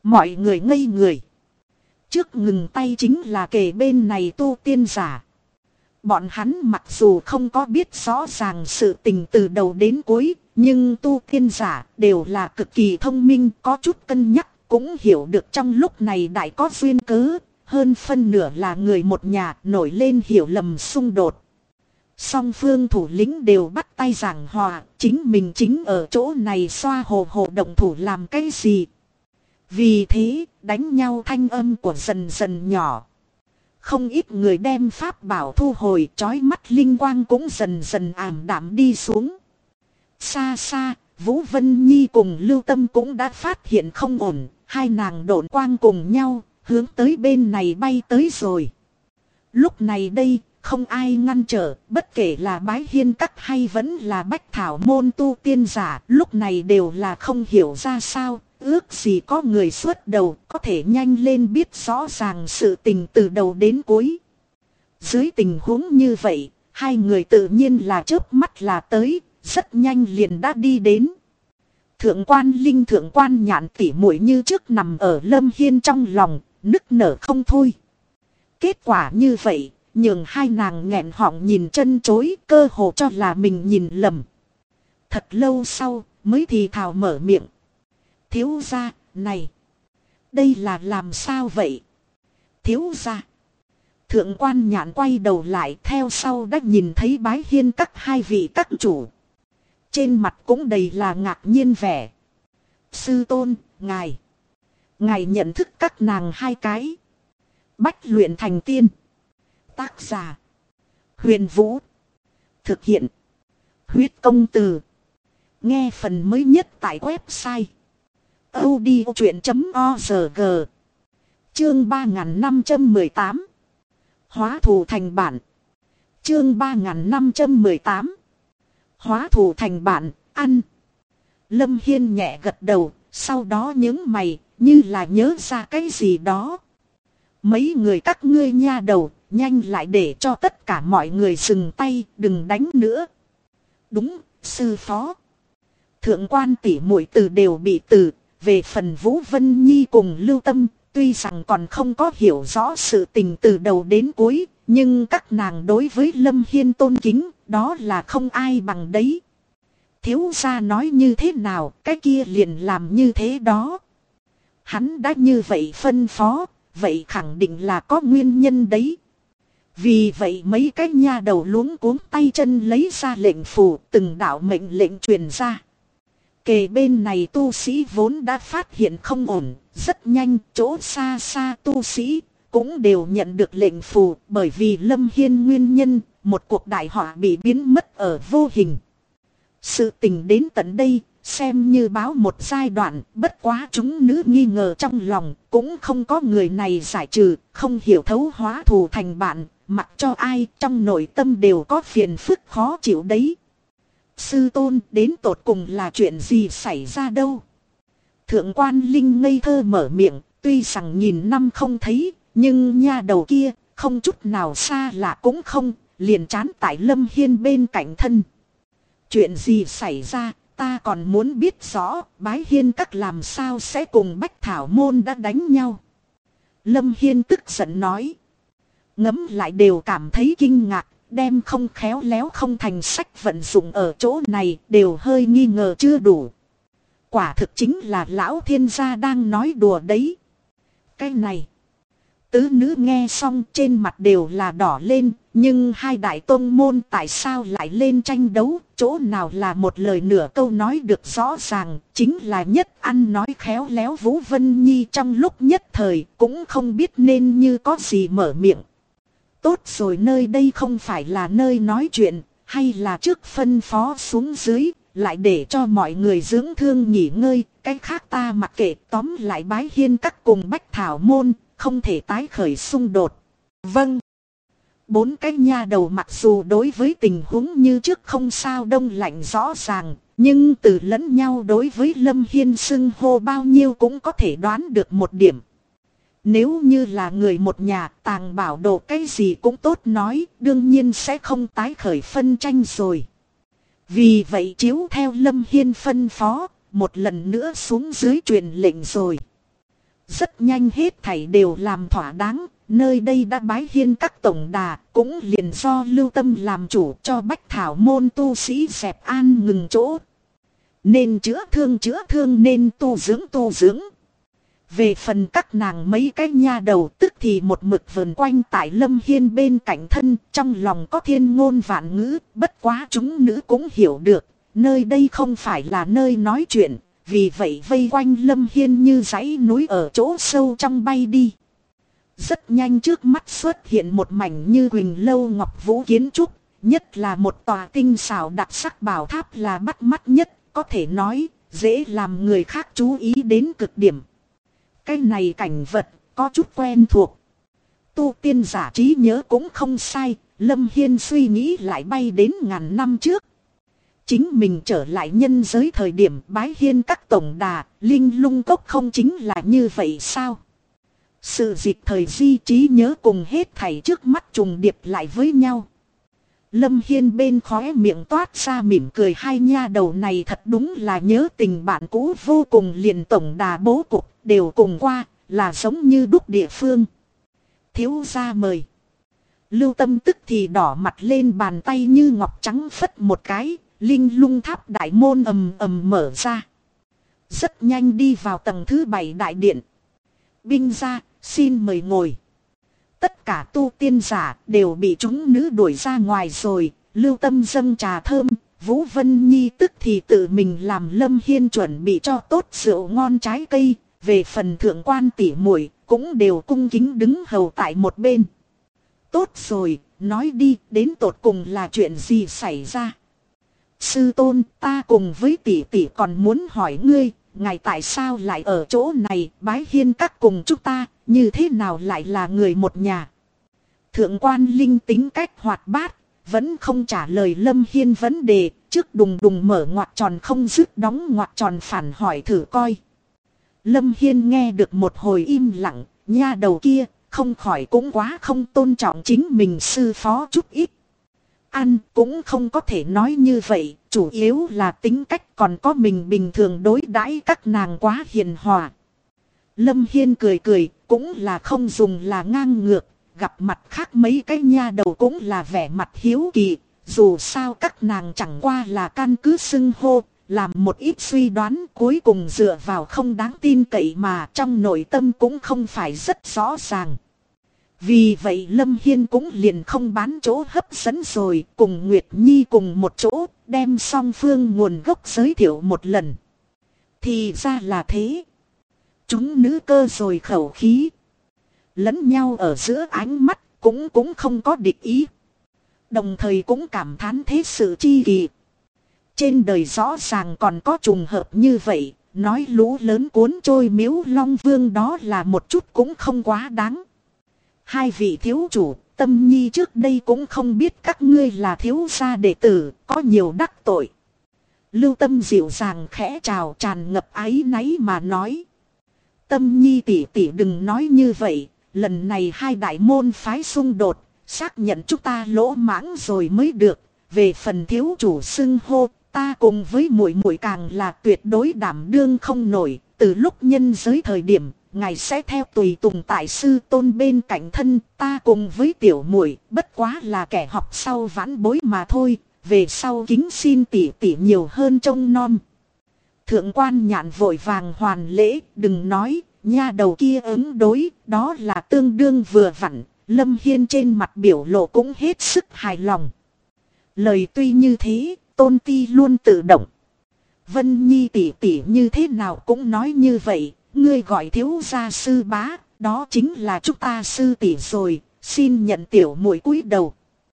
Mọi người ngây người. Trước ngừng tay chính là kề bên này tu tiên giả. Bọn hắn mặc dù không có biết rõ ràng sự tình từ đầu đến cuối, nhưng tu tiên giả đều là cực kỳ thông minh, có chút cân nhắc, cũng hiểu được trong lúc này đại có duyên cớ, hơn phân nửa là người một nhà nổi lên hiểu lầm xung đột. Song phương thủ lĩnh đều bắt tay giảng hòa, chính mình chính ở chỗ này xoa hồ hồ động thủ làm cái gì. Vì thế, đánh nhau thanh âm của dần dần nhỏ. Không ít người đem pháp bảo thu hồi, chói mắt linh quang cũng dần dần ảm đạm đi xuống. Xa xa, Vũ Vân Nhi cùng Lưu Tâm cũng đã phát hiện không ổn, hai nàng độn quang cùng nhau, hướng tới bên này bay tới rồi. Lúc này đây, không ai ngăn trở, bất kể là Bái Hiên Các hay vẫn là Bách Thảo môn tu tiên giả, lúc này đều là không hiểu ra sao, ước gì có người xuất đầu, có thể nhanh lên biết rõ ràng sự tình từ đầu đến cuối. Dưới tình huống như vậy, hai người tự nhiên là chớp mắt là tới, rất nhanh liền đã đi đến. Thượng quan Linh thượng quan Nhạn tỉ muội như trước nằm ở Lâm Hiên trong lòng, nức nở không thôi. Kết quả như vậy, nhường hai nàng nghẹn họng nhìn chân chối, cơ hồ cho là mình nhìn lầm. Thật lâu sau, mới thì thào mở miệng. Thiếu gia, này, đây là làm sao vậy? Thiếu gia. Thượng quan Nhạn quay đầu lại, theo sau đã nhìn thấy Bái Hiên Các hai vị các chủ. Trên mặt cũng đầy là ngạc nhiên vẻ. Sư tôn, ngài nhận thức các nàng hai cái. Bách luyện thành tiên. Tác giả: Huyền Vũ. Thực hiện: Huyết Công Từ. Nghe phần mới nhất tại website audiochuyện.org. Chương 3518. Hóa thù thành bạn. Chương 3518. Hóa thù thành bạn, ăn. Lâm Hiên nhẹ gật đầu, sau đó nhướng mày, như là nhớ ra cái gì đó. Mấy người các ngươi nha đầu, nhanh lại để cho tất cả mọi người dừng tay, đừng đánh nữa. Đúng, sư phó. Thượng quan tỷ muội từ đều bị từ, về phần Vũ Vân Nhi cùng Lưu Tâm, tuy rằng còn không có hiểu rõ sự tình từ đầu đến cuối, nhưng các nàng đối với Lâm Hiên tôn kính, đó là không ai bằng đấy. Thiếu gia nói như thế nào, cái kia liền làm như thế đó. Hắn đã như vậy phân phó, vậy khẳng định là có nguyên nhân đấy. Vì vậy mấy cái nha đầu luống cuống tay chân lấy ra lệnh phù, từng đạo mệnh lệnh truyền ra. Kề bên này tu sĩ vốn đã phát hiện không ổn, rất nhanh chỗ xa xa tu sĩ cũng đều nhận được lệnh phù, bởi vì Lâm Hiên nguyên nhân, một cuộc đại họa bị biến mất ở vô hình. Sự tình đến tận đây, xem như báo một giai đoạn, bất quá chúng nữ nghi ngờ trong lòng, cũng không có người này giải trừ, không hiểu thấu hóa thù thành bạn, mặc cho ai trong nội tâm đều có phiền phức khó chịu đấy. Sư tôn, đến tột cùng là chuyện gì xảy ra đâu? Thượng quan Linh ngây thơ mở miệng, tuy rằng nhìn năm không thấy, nhưng nha đầu kia, không chút nào xa lạ cũng không, liền chán tại Lâm Hiên bên cạnh thân. Chuyện gì xảy ra, ta còn muốn biết rõ, Bái Hiên Các làm sao sẽ cùng Bách Thảo môn đã đánh nhau. Lâm Hiên tức giận nói. Ngẫm lại đều cảm thấy kinh ngạc, đem không khéo léo không thành sách vận dụng ở chỗ này, đều hơi nghi ngờ chưa đủ. Quả thực chính là lão thiên gia đang nói đùa đấy. Cái này, tứ nữ nghe xong trên mặt đều là đỏ lên, nhưng hai đại tôn môn tại sao lại lên tranh đấu, chỗ nào là một lời nửa câu nói được rõ ràng, chính là nhất ăn nói khéo léo Vũ Vân Nhi trong lúc nhất thời cũng không biết nên như có gì mở miệng. Tốt rồi, nơi đây không phải là nơi nói chuyện, hay là trước phân phó xuống dưới, lại để cho mọi người dưỡng thương nghỉ ngơi, cái khác ta mặc kệ, tóm lại Bái Hiên Các cùng Bách Thảo môn, không thể tái khởi xung đột. Vâng. Bốn cái nha đầu mặc dù đối với tình huống như trước không sao đông lạnh rõ ràng, nhưng từ lẫn nhau đối với Lâm Hiên xưng hô bao nhiêu cũng có thể đoán được một điểm. Nếu như là người một nhà, tàng bảo đồ cái gì cũng tốt nói, đương nhiên sẽ không tái khởi phân tranh rồi. Vì vậy chiếu theo Lâm Hiên phân phó, một lần nữa xuống dưới truyền lệnh rồi. Rất nhanh hết thảy đều làm thỏa đáng, nơi đây đã bái hiên các tổng đà, cũng liền do Lưu Tâm làm chủ cho bách thảo môn tu sĩ dẹp an ngừng chỗ. Nên chữa thương nên tu dưỡng. Về phần các nàng mấy cái nha đầu tức thì một mực vần quanh tại Lâm Hiên bên cạnh thân, trong lòng có thiên ngôn vạn ngữ, bất quá chúng nữ cũng hiểu được, nơi đây không phải là nơi nói chuyện, vì vậy vây quanh Lâm Hiên như dãy núi ở chỗ sâu trong bay đi. Rất nhanh trước mắt xuất hiện một mảnh như huỳnh lâu ngọc vũ kiến trúc, nhất là một tòa tinh xảo đặc sắc bảo tháp là bắt mắt nhất, có thể nói, dễ làm người khác chú ý đến cực điểm. Cái này cảnh vật, có chút quen thuộc. Tu tiên giả trí nhớ cũng không sai, Lâm Hiên suy nghĩ lại bay đến ngàn năm trước. Chính mình trở lại nhân giới thời điểm bái hiên các tổng đà, linh lung cốc không chính là như vậy sao? Sự dịch thời di trí nhớ cùng hết thảy trước mắt trùng điệp lại với nhau. Lâm Hiên bên khóe miệng toát ra mỉm cười, hai nha đầu này thật đúng là nhớ tình bạn cũ vô cùng, liền tổng đà bố cục đều cùng qua, là giống như đúc địa phương. Thiếu gia mời. Lưu Tâm tức thì đỏ mặt lên, bàn tay như ngọc trắng phất một cái, linh lung tháp đại môn ầm ầm mở ra. Rất nhanh đi vào tầng thứ 7 đại điện. Binh gia, xin mời ngồi. Tất cả tu tiên giả đều bị chúng nữ đuổi ra ngoài rồi. Lưu Tâm dâng trà thơm, Vũ Vân Nhi tức thì tự mình làm Lâm Hiên chuẩn bị cho tốt rượu ngon trái cây. Về phần thượng quan tỷ muội cũng đều cung kính đứng hầu tại một bên. Tốt rồi, nói đi, đến tột cùng là chuyện gì xảy ra? Sư tôn, ta cùng với tỷ tỷ còn muốn hỏi ngươi, ngài tại sao lại ở chỗ này bái hiên các cùng chúng ta, như thế nào lại là người một nhà? Thượng quan Linh tính cách hoạt bát, vẫn không trả lời Lâm Hiên vấn đề, trước đùng đùng mở ngoặc tròn không dứt đóng ngoặc tròn phản hỏi thử coi. Lâm Hiên nghe được một hồi im lặng, nha đầu kia, không khỏi cũng quá không tôn trọng chính mình sư phó chút ít. Ăn cũng không có thể nói như vậy, chủ yếu là tính cách, còn có mình bình thường đối đãi các nàng quá hiền hòa. Lâm Hiên cười cười, cũng là không dùng là ngang ngược, gặp mặt khác mấy cái nha đầu cũng là vẻ mặt hiếu kỳ, dù sao các nàng chẳng qua là căn cứ xưng hô, làm một ít suy đoán, cuối cùng dựa vào không đáng tin cậy mà trong nội tâm cũng không phải rất rõ ràng. Vì vậy Lâm Hiên cũng liền không bán chỗ hấp dẫn rồi, cùng Nguyệt Nhi cùng một chỗ, đem song phương nguồn gốc giới thiệu một lần. Thì ra là thế. Chúng nữ cơ rồi khẩu khí. Lẫn nhau ở giữa ánh mắt, cũng không có địch ý. Đồng thời cũng cảm thán thế sự chi kỳ. Trên đời rõ ràng còn có trùng hợp như vậy, nói lũ lớn cuốn trôi Miếu Long Vương đó là một chút cũng không quá đáng. Hai vị thiếu chủ, Tâm Nhi trước đây cũng không biết các ngươi là thiếu gia đệ tử, có nhiều đắc tội. Lưu Tâm dịu dàng khẽ chào, tràn ngập áy náy mà nói. Tâm Nhi tỷ tỷ đừng nói như vậy, lần này hai đại môn phái xung đột, xác nhận chúng ta lỗ mãng rồi mới được. Về phần thiếu chủ xưng hô, ta cùng với muội muội càng là tuyệt đối đảm đương không nổi. Từ lúc nhân giới thời điểm, ngài sẽ theo tùy tùng tại sư tôn bên cạnh thân, ta cùng với tiểu muội bất quá là kẻ học sau vãn bối mà thôi. Về sau kính xin tỷ tỷ nhiều hơn trông nom. Thượng quan Nhạn vội vàng hoàn lễ, đừng nói, nha đầu kia ứng đối, đó là tương đương vừa vặn. Lâm Hiên trên mặt biểu lộ cũng hết sức hài lòng. Lời tuy như thế, Tôn Ti luôn tự động. Vân Nhi tỷ tỷ như thế nào cũng nói như vậy, ngươi gọi thiếu gia sư bá, đó chính là chúng ta sư tỷ rồi, xin nhận tiểu muội cúi đầu.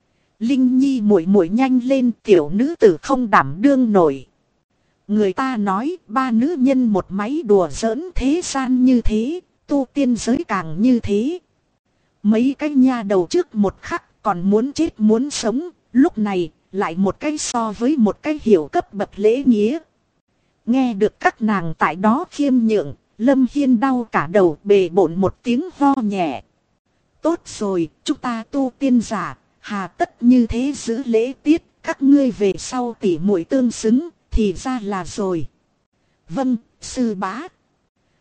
Linh Nhi muội muội nhanh lên, tiểu nữ tử không đảm đương nổi. Người ta nói ba nữ nhân một máy đùa giỡn, thế gian như thế, tu tiên giới càng như thế. Mấy cái nha đầu trước một khắc còn muốn chết muốn sống, lúc này lại một cái so với một cái hiểu cấp bậc lễ nghĩa. Nghe được các nàng tại đó khiêm nhượng, Lâm Hiên đau cả đầu, bề bộn một tiếng ho nhẹ. Tốt rồi, chúng ta tu tiên giả, hà tất như thế giữ lễ tiết, các ngươi về sau tỉ muội tương xứng, thì ra là rồi. Vâng, sư bá.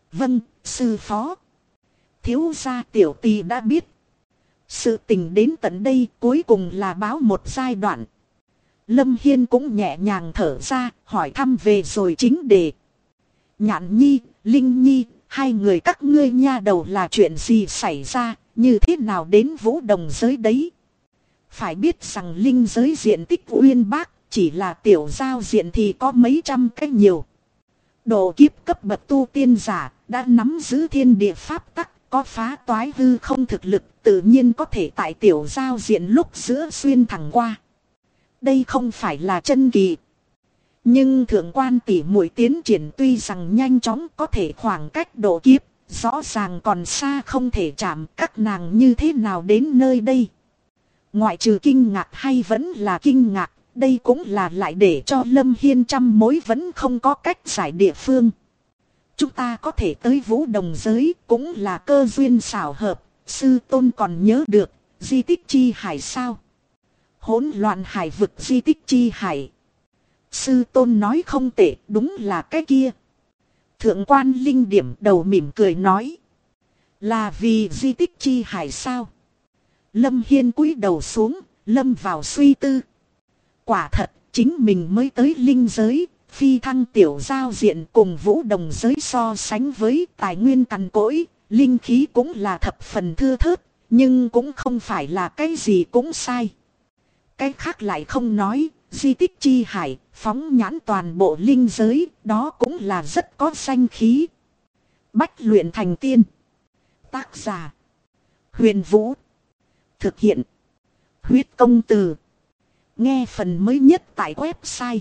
Vâng, sư phó. Thiếu gia tiểu tỳ đã biết. Sự tình đến tận đây cuối cùng là báo một giai đoạn. Lâm Hiên cũng nhẹ nhàng thở ra, hỏi thăm về rồi chính đề. Nhạn Nhi, Linh Nhi, hai người các ngươi nha đầu là chuyện gì xảy ra, như thế nào đến Vũ Đồng giới đấy? Phải biết rằng linh giới diện tích uyên bác, chỉ là tiểu giao diện thì có mấy trăm cái nhiều. Độ kiếp cấp bậc tu tiên giả, đã nắm giữ thiên địa pháp tắc, có phá toái hư không thực lực, tự nhiên có thể tại tiểu giao diện lúc giữa xuyên thẳng qua. Đây không phải là chân kỳ. Nhưng thượng quan tỷ muội tiến triển tuy rằng nhanh chóng, có thể khoảng cách độ kiếp, rõ ràng còn xa không thể chạm, các nàng như thế nào đến nơi đây. Ngoại trừ kinh ngạc hay vẫn là kinh ngạc, đây cũng là lại để cho Lâm Hiên trăm mối vẫn không có cách giải địa phương. Chúng ta có thể tới Vũ Đồng giới cũng là cơ duyên xảo hợp, sư tôn còn nhớ được, di tích chi hải sao? Hỗn loạn hải vực di tích chi hải. Sư tôn nói không tệ, đúng là cái kia. Thượng quan Linh điểm đầu mỉm cười nói. Là vì di tích chi hải sao? Lâm Hiên cúi đầu xuống, lâm vào suy tư. Quả thật, chính mình mới tới linh giới, phi thăng tiểu giao diện cùng Vũ Đồng giới so sánh với tài nguyên cằn cỗi, linh khí cũng là thập phần thưa thớt, nhưng cũng không phải là cái gì cũng sai. Cái khác lại không nói, di tích chi hải, phóng nhãn toàn bộ linh giới, đó cũng là rất có danh khí. Bách luyện thành tiên. Tác giả: Huyền Vũ. Thực hiện: Huyết Công Từ. Nghe phần mới nhất tại website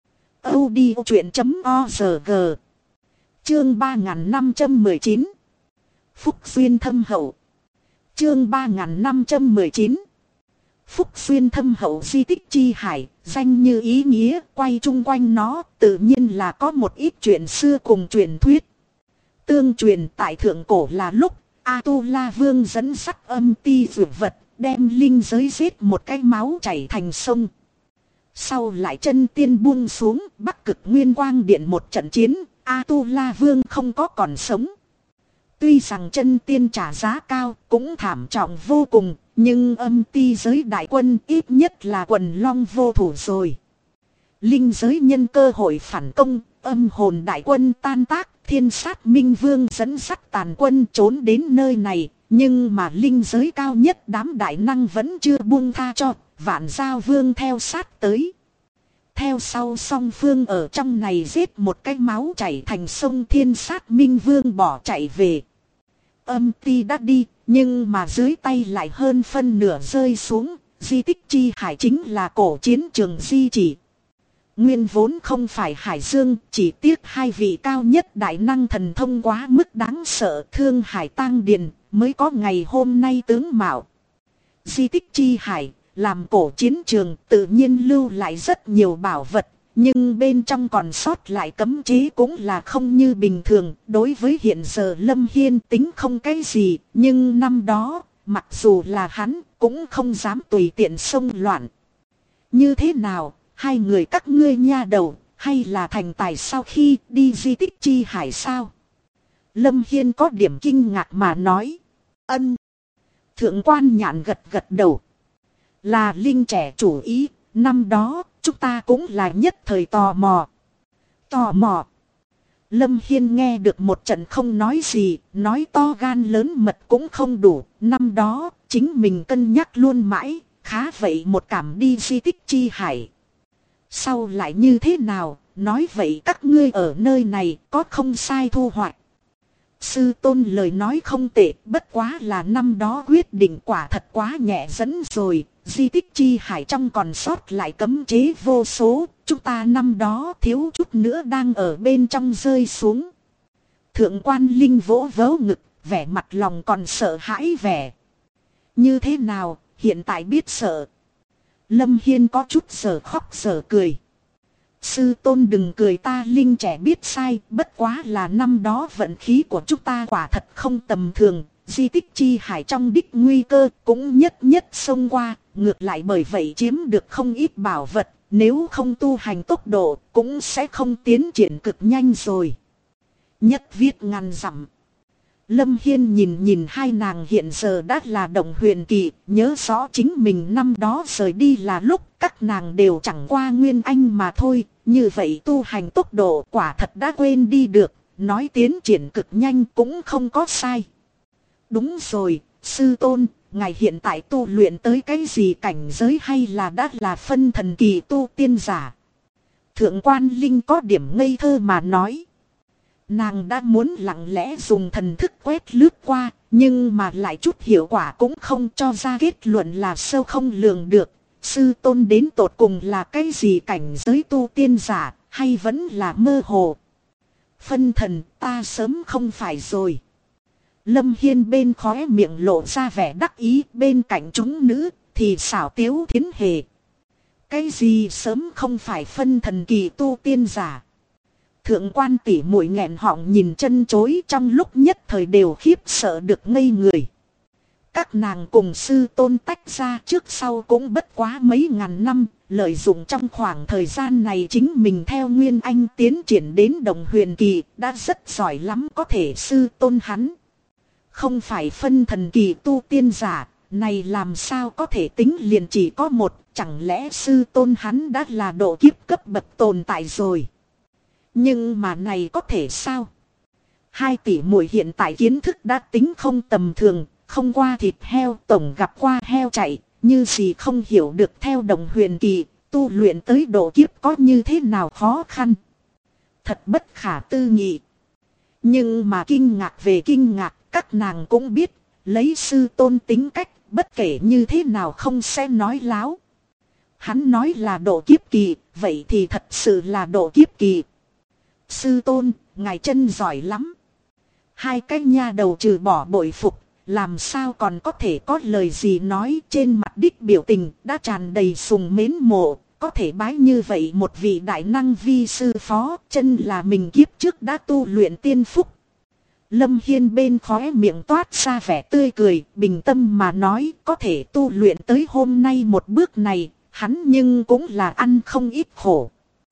audiochuyện.org. Chương 3519. Phúc duyên thâm hậu. Chương 3519. Phúc duyên thâm hậu di tích chi hải, danh như ý nghĩa, quay chung quanh nó, tự nhiên là có một ít chuyện xưa cùng truyền thuyết. Tương truyền tại thượng cổ là lúc A-tu-la vương dẫn dắt âm ti dược vật, đem linh giới giết một cái máu chảy thành sông. Sau lại chân tiên buông xuống, Bắc Cực Nguyên Quang Điện một trận chiến, A-tu-la vương không có còn sống. Tuy rằng chân tiên trả giá cao, cũng thảm trọng vô cùng, nhưng âm ti giới đại quân ít nhất là quần long vô thủ rồi. Linh giới nhân cơ hội phản công, âm hồn đại quân tan tác, thiên sát minh vương dẫn dắt tàn quân trốn đến nơi này. Nhưng mà linh giới cao nhất đám đại năng vẫn chưa buông tha cho, Vạn Giao Vương theo sát tới. Theo sau song phương ở trong này giết một cái máu chảy thành sông, thiên sát minh vương bỏ chạy về. Âm ti đã đi, nhưng mà dưới tay lại hơn phân nửa rơi xuống, di tích chi hải chính là cổ chiến trường di chỉ. Nguyên vốn không phải hải dương, chỉ tiếc hai vị cao nhất đại năng thần thông quá mức đáng sợ, Thương Hải Tang Điền mới có ngày hôm nay tướng mạo. Di tích chi hải làm cổ chiến trường, tự nhiên lưu lại rất nhiều bảo vật, nhưng bên trong còn sót lại cấm chế cũng là không như bình thường. Đối với hiện giờ Lâm Hiên tính không cái gì, nhưng năm đó mặc dù là hắn cũng không dám tùy tiện xông loạn. Như thế nào, hai người các ngươi nha đầu, hay là thành tài sau khi đi di tích chi hải sao? Lâm Hiên có điểm kinh ngạc mà nói. Ân. Thượng quan Nhạn gật gật đầu. Là linh trẻ chủ ý, năm đó chúng ta cũng là nhất thời tò mò. Tò mò. Lâm Hiên nghe được một trận không nói gì, nói to gan lớn mật cũng không đủ. Năm đó chính mình cân nhắc luôn mãi, khá vậy một cảm đi di tích chi hải. Sau lại như thế nào, nói vậy các ngươi ở nơi này có không sai thu hoạch. Sư tôn lời nói không tệ, bất quá là năm đó quyết định quả thật quá nhẹ dẫn rồi. Di tích chi hải trong còn sót lại cấm chế vô số, chúng ta năm đó thiếu chút nữa đang ở bên trong rơi xuống. Thượng quan Linh vỗ vớ ngực, vẻ mặt lòng còn sợ hãi vẻ. Như thế nào, hiện tại biết sợ. Lâm Hiên có chút giờ khóc giờ cười. Sư tôn đừng cười, ta linh trẻ biết sai, bất quá là năm đó vận khí của chúng ta quả thật không tầm thường. Di tích chi hải trong đích nguy cơ cũng nhất nhất xông qua, ngược lại bởi vậy chiếm được không ít bảo vật, nếu không tu hành tốc độ cũng sẽ không tiến triển cực nhanh rồi. nhất viết ngàn dặm. Lâm Hiên nhìn hai nàng hiện giờ đã là động huyền kỳ, nhớ rõ chính mình năm đó rời đi là lúc các nàng đều chẳng qua nguyên anh mà thôi, như vậy tu hành tốc độ quả thật đã quên đi được, nói tiến triển cực nhanh cũng không có sai. Đúng rồi, sư tôn, ngài hiện tại tu luyện tới cái gì cảnh giới hay là đã là phân thần kỳ tu tiên giả? Thượng quan Linh có điểm ngây thơ mà nói. Nàng đã muốn lặng lẽ dùng thần thức quét lướt qua, nhưng mà lại chút hiệu quả cũng không cho ra kết luận là sâu không lường được. Sư tôn đến tột cùng là cái gì cảnh giới tu tiên giả, hay vẫn là mơ hồ? Phân thần ta sớm không phải rồi. Lâm Hiên bên khóe miệng lộ ra vẻ đắc ý, bên cạnh chúng nữ thì xảo tiếu thiến hề. Cái gì sớm không phải phân thần kỳ tu tiên giả? Thượng quan tỷ muội nghẹn họng nhìn chân chối, trong lúc nhất thời đều khiếp sợ được ngây người. Các nàng cùng sư tôn tách ra trước sau cũng bất quá mấy ngàn năm, lợi dụng trong khoảng thời gian này chính mình theo Nguyên Anh tiến triển đến đồng huyền kỳ, đã rất giỏi lắm, có thể sư tôn hắn không phải phân thần kỳ tu tiên giả, này làm sao có thể tính liền chỉ có một, chẳng lẽ sư tôn hắn đã là độ kiếp cấp bậc tồn tại rồi? Nhưng mà này có thể sao? Hai tỷ muội hiện tại kiến thức đã tính không tầm thường, không qua thịt heo tổng gặp qua heo chạy, như gì không hiểu được theo đồng huyền kỳ, tu luyện tới độ kiếp có như thế nào khó khăn. Thật bất khả tư nghị. Nhưng mà kinh ngạc về kinh ngạc, các nàng cũng biết, lấy sư tôn tính cách, bất kể như thế nào không sẽ nói láo. Hắn nói là độ kiếp kỳ, vậy thì thật sự là độ kiếp kỳ. Sư tôn, ngài chân giỏi lắm. Hai cái nha đầu trừ bỏ bội phục, làm sao còn có thể có lời gì nói, trên mặt đích biểu tình đã tràn đầy sùng mến mộ, có thể bái như vậy một vị đại năng vi sư phó, chân là mình kiếp trước đã tu luyện tiên phúc. Lâm Hiên bên khóe miệng toát ra vẻ tươi cười, bình tâm mà nói, có thể tu luyện tới hôm nay một bước này, hắn nhưng cũng là ăn không ít khổ.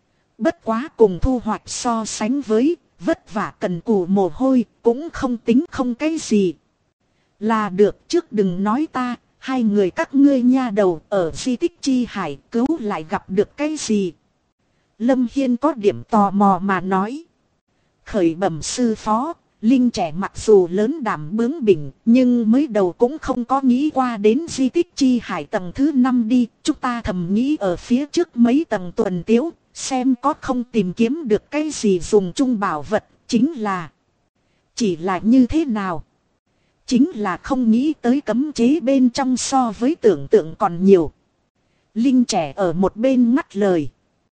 Bất quá cùng thu hoạch so sánh với, vất vả cần cù mồ hôi, cũng không tính không cái gì. Là được, trước đừng nói ta, hai người các ngươi nha đầu ở di tích chi hải cứu lại gặp được cái gì? Lâm Hiên có điểm tò mò mà nói. Khởi bẩm sư phó, Linh trẻ mặc dù lớn đảm bướng bỉnh, nhưng mới đầu cũng không có nghĩ qua đến di tích chi hải tầng thứ 5 đi. Chúng ta thầm nghĩ ở phía trước mấy tầng tuần tiếu, xem có không tìm kiếm được cái gì dùng chung bảo vật, chính là... Chỉ là như thế nào? Chính là không nghĩ tới cấm chế bên trong so với tưởng tượng còn nhiều. Linh trẻ ở một bên ngắt lời.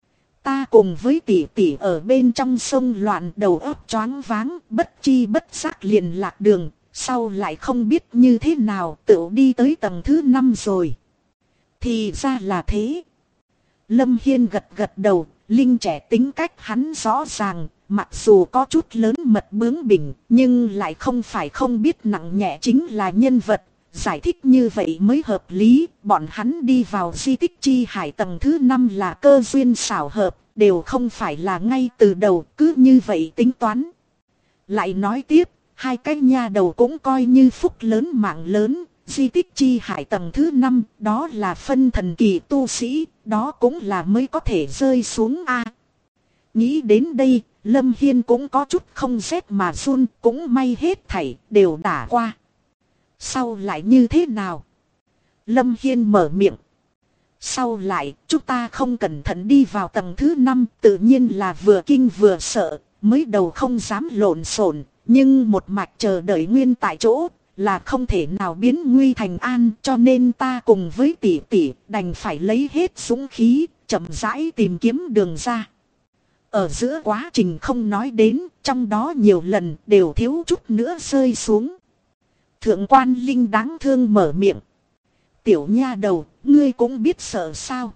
Ta cùng với tỷ tỷ ở bên trong sông loạn, đầu óc choáng váng, bất chi bất giác liền lạc đường, sau lại không biết như thế nào tự đi tới tầng thứ 5 rồi. Thì ra là thế. Lâm Hiên gật gật đầu, Linh trẻ tính cách hắn rõ ràng, mặc dù có chút lớn mật bướng bỉnh, nhưng lại không phải không biết nặng nhẹ chính là nhân vật. Giải thích như vậy mới hợp lý, bọn hắn đi vào di tích chi hải tầng thứ 5 là cơ duyên xảo hợp, đều không phải là ngay từ đầu cứ như vậy tính toán. Lại nói tiếp, hai cái nha đầu cũng coi như phúc lớn mạng lớn, di tích chi hải tầng thứ 5, đó là phân thần kỳ tu sĩ, đó cũng là mới có thể rơi xuống A. Nghĩ đến đây, Lâm Hiên cũng có chút không rét mà run, cũng may hết thảy đều đã qua. Sau lại như thế nào? Lâm Hiên mở miệng. Sau lại, chúng ta không cẩn thận đi vào tầng thứ 5, tự nhiên là vừa kinh vừa sợ, mới đầu không dám lộn xộn, nhưng một mạch chờ đợi nguyên tại chỗ, là không thể nào biến nguy thành an, cho nên ta cùng với tỷ tỷ đành phải lấy hết dũng khí, chậm rãi tìm kiếm đường ra. Ở giữa quá trình không nói đến, trong đó nhiều lần đều thiếu chút nữa rơi xuống. Thượng quan Linh đáng thương mở miệng. Tiểu nha đầu, ngươi cũng biết sợ sao?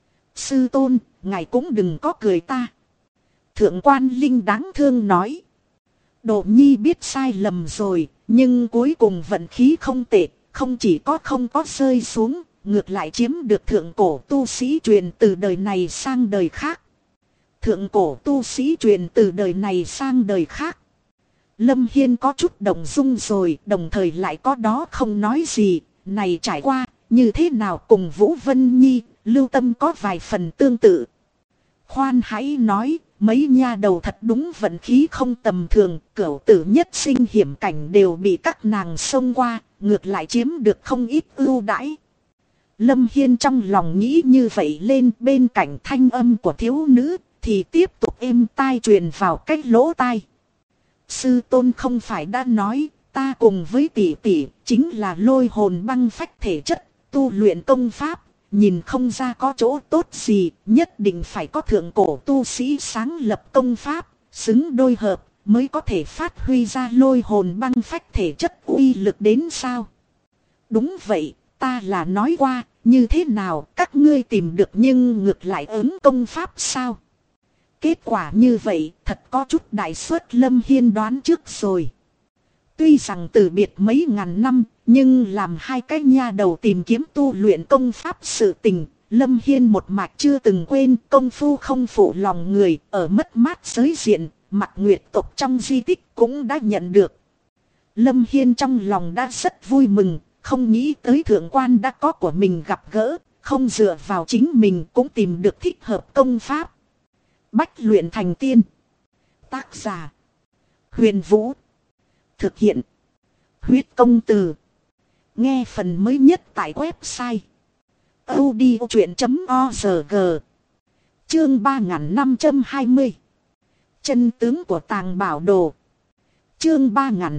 Sư tôn, ngài cũng đừng có cười ta. Thượng quan Linh đáng thương nói. Độ nhi biết sai lầm rồi, nhưng cuối cùng vận khí không tệ, không chỉ có không có rơi xuống, ngược lại chiếm được thượng cổ tu sĩ truyền từ đời này sang đời khác. Thượng cổ tu sĩ truyền từ đời này sang đời khác. Lâm Hiên có chút động dung rồi, đồng thời lại có đó không nói gì. Này trải qua, như thế nào cùng Vũ Vân Nhi, Lưu Tâm có vài phần tương tự. Khoan hãy nói, mấy nha đầu thật đúng vận khí không tầm thường, cửu tử nhất sinh hiểm cảnh đều bị các nàng xông qua, ngược lại chiếm được không ít ưu đãi. Lâm Hiên trong lòng nghĩ như vậy lên, bên cạnh thanh âm của thiếu nữ thì tiếp tục êm tai truyền vào cách lỗ tai. Sư tôn không phải đã nói, ta cùng với tỷ tỷ chính là lôi hồn băng phách thể chất, tu luyện công pháp, nhìn không ra có chỗ tốt gì, nhất định phải có thượng cổ tu sĩ sáng lập công pháp, xứng đôi hợp, mới có thể phát huy ra lôi hồn băng phách thể chất uy lực đến sao. Đúng vậy, ta là nói qua, như thế nào các ngươi tìm được nhưng ngược lại ứng công pháp sao? Kết quả như vậy thật có chút đại suất Lâm Hiên đoán trước rồi. Tuy rằng từ biệt mấy ngàn năm, nhưng làm hai cái nha đầu tìm kiếm tu luyện công pháp sự tình, Lâm Hiên một mạch chưa từng quên công phu không phụ lòng người, ở mất mát giới diện, Mặc Nguyệt tộc trong di tích cũng đã nhận được. Lâm Hiên trong lòng đã rất vui mừng, không nghĩ tới thượng quan đã có của mình gặp gỡ, không dựa vào chính mình cũng tìm được thích hợp công pháp. Bách luyện thành tiên. Tác giả: Huyền Vũ. Thực hiện: Huyết Công Từ. Nghe phần mới nhất tại website audiochuyện.org. Chương 3520. Chân tướng của tàng bảo đồ. Chương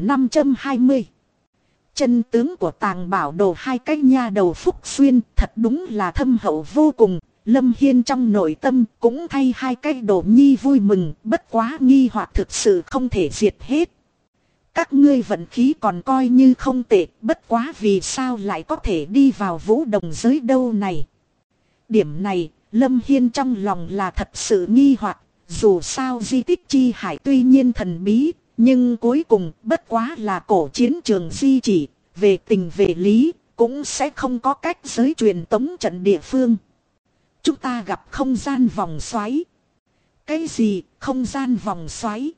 3520. Chân tướng của tàng bảo đồ. Hai cái nha đầu Phúc Xuyên thật đúng là thâm hậu vô cùng. Lâm Hiên trong nội tâm cũng thay hai cái đồ nhi vui mừng, bất quá nghi hoặc thực sự không thể diệt hết. Các ngươi vận khí còn coi như không tệ, bất quá vì sao lại có thể đi vào vũ đồng giới đâu này. Điểm này, Lâm Hiên trong lòng là thật sự nghi hoặc, dù sao di tích chi hải tuy nhiên thần bí, nhưng cuối cùng bất quá là cổ chiến trường di chỉ, về tình về lý, cũng sẽ không có cách giới truyền tống trận địa phương. Chúng ta gặp không gian vòng xoáy. Cái gì không gian vòng xoáy?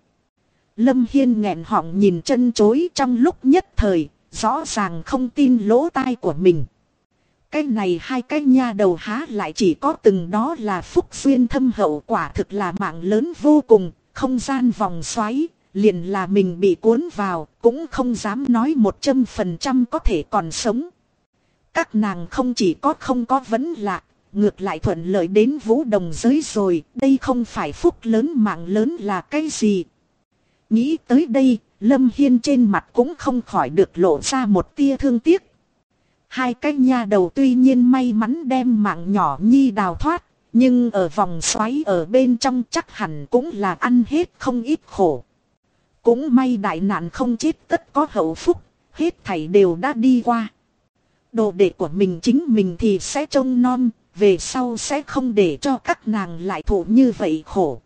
Lâm Hiên nghẹn họng nhìn chân chối trong lúc nhất thời, rõ ràng không tin lỗ tai của mình. Cái này hai cái nha đầu há lại chỉ có từng đó là phúc duyên thâm hậu, quả thực là mạng lớn vô cùng, không gian vòng xoáy, liền là mình bị cuốn vào, cũng không dám nói 100% có thể còn sống. Các nàng không chỉ có không có vấn lạc, ngược lại thuận lợi đến vũ đồng giới rồi, đây không phải phúc lớn mạng lớn là cái gì. Nghĩ tới đây, Lâm Hiên trên mặt cũng không khỏi được lộ ra một tia thương tiếc. Hai cái nha đầu tuy nhiên may mắn đem mạng nhỏ nhi đào thoát, nhưng ở vòng xoáy ở bên trong chắc hẳn cũng là ăn hết không ít khổ. Cũng may đại nạn không chết tất có hậu phúc, hết thảy đều đã đi qua. Đồ đệ của mình chính mình thì sẽ trông nom, về sau sẽ không để cho các nàng lại thụ như vậy khổ.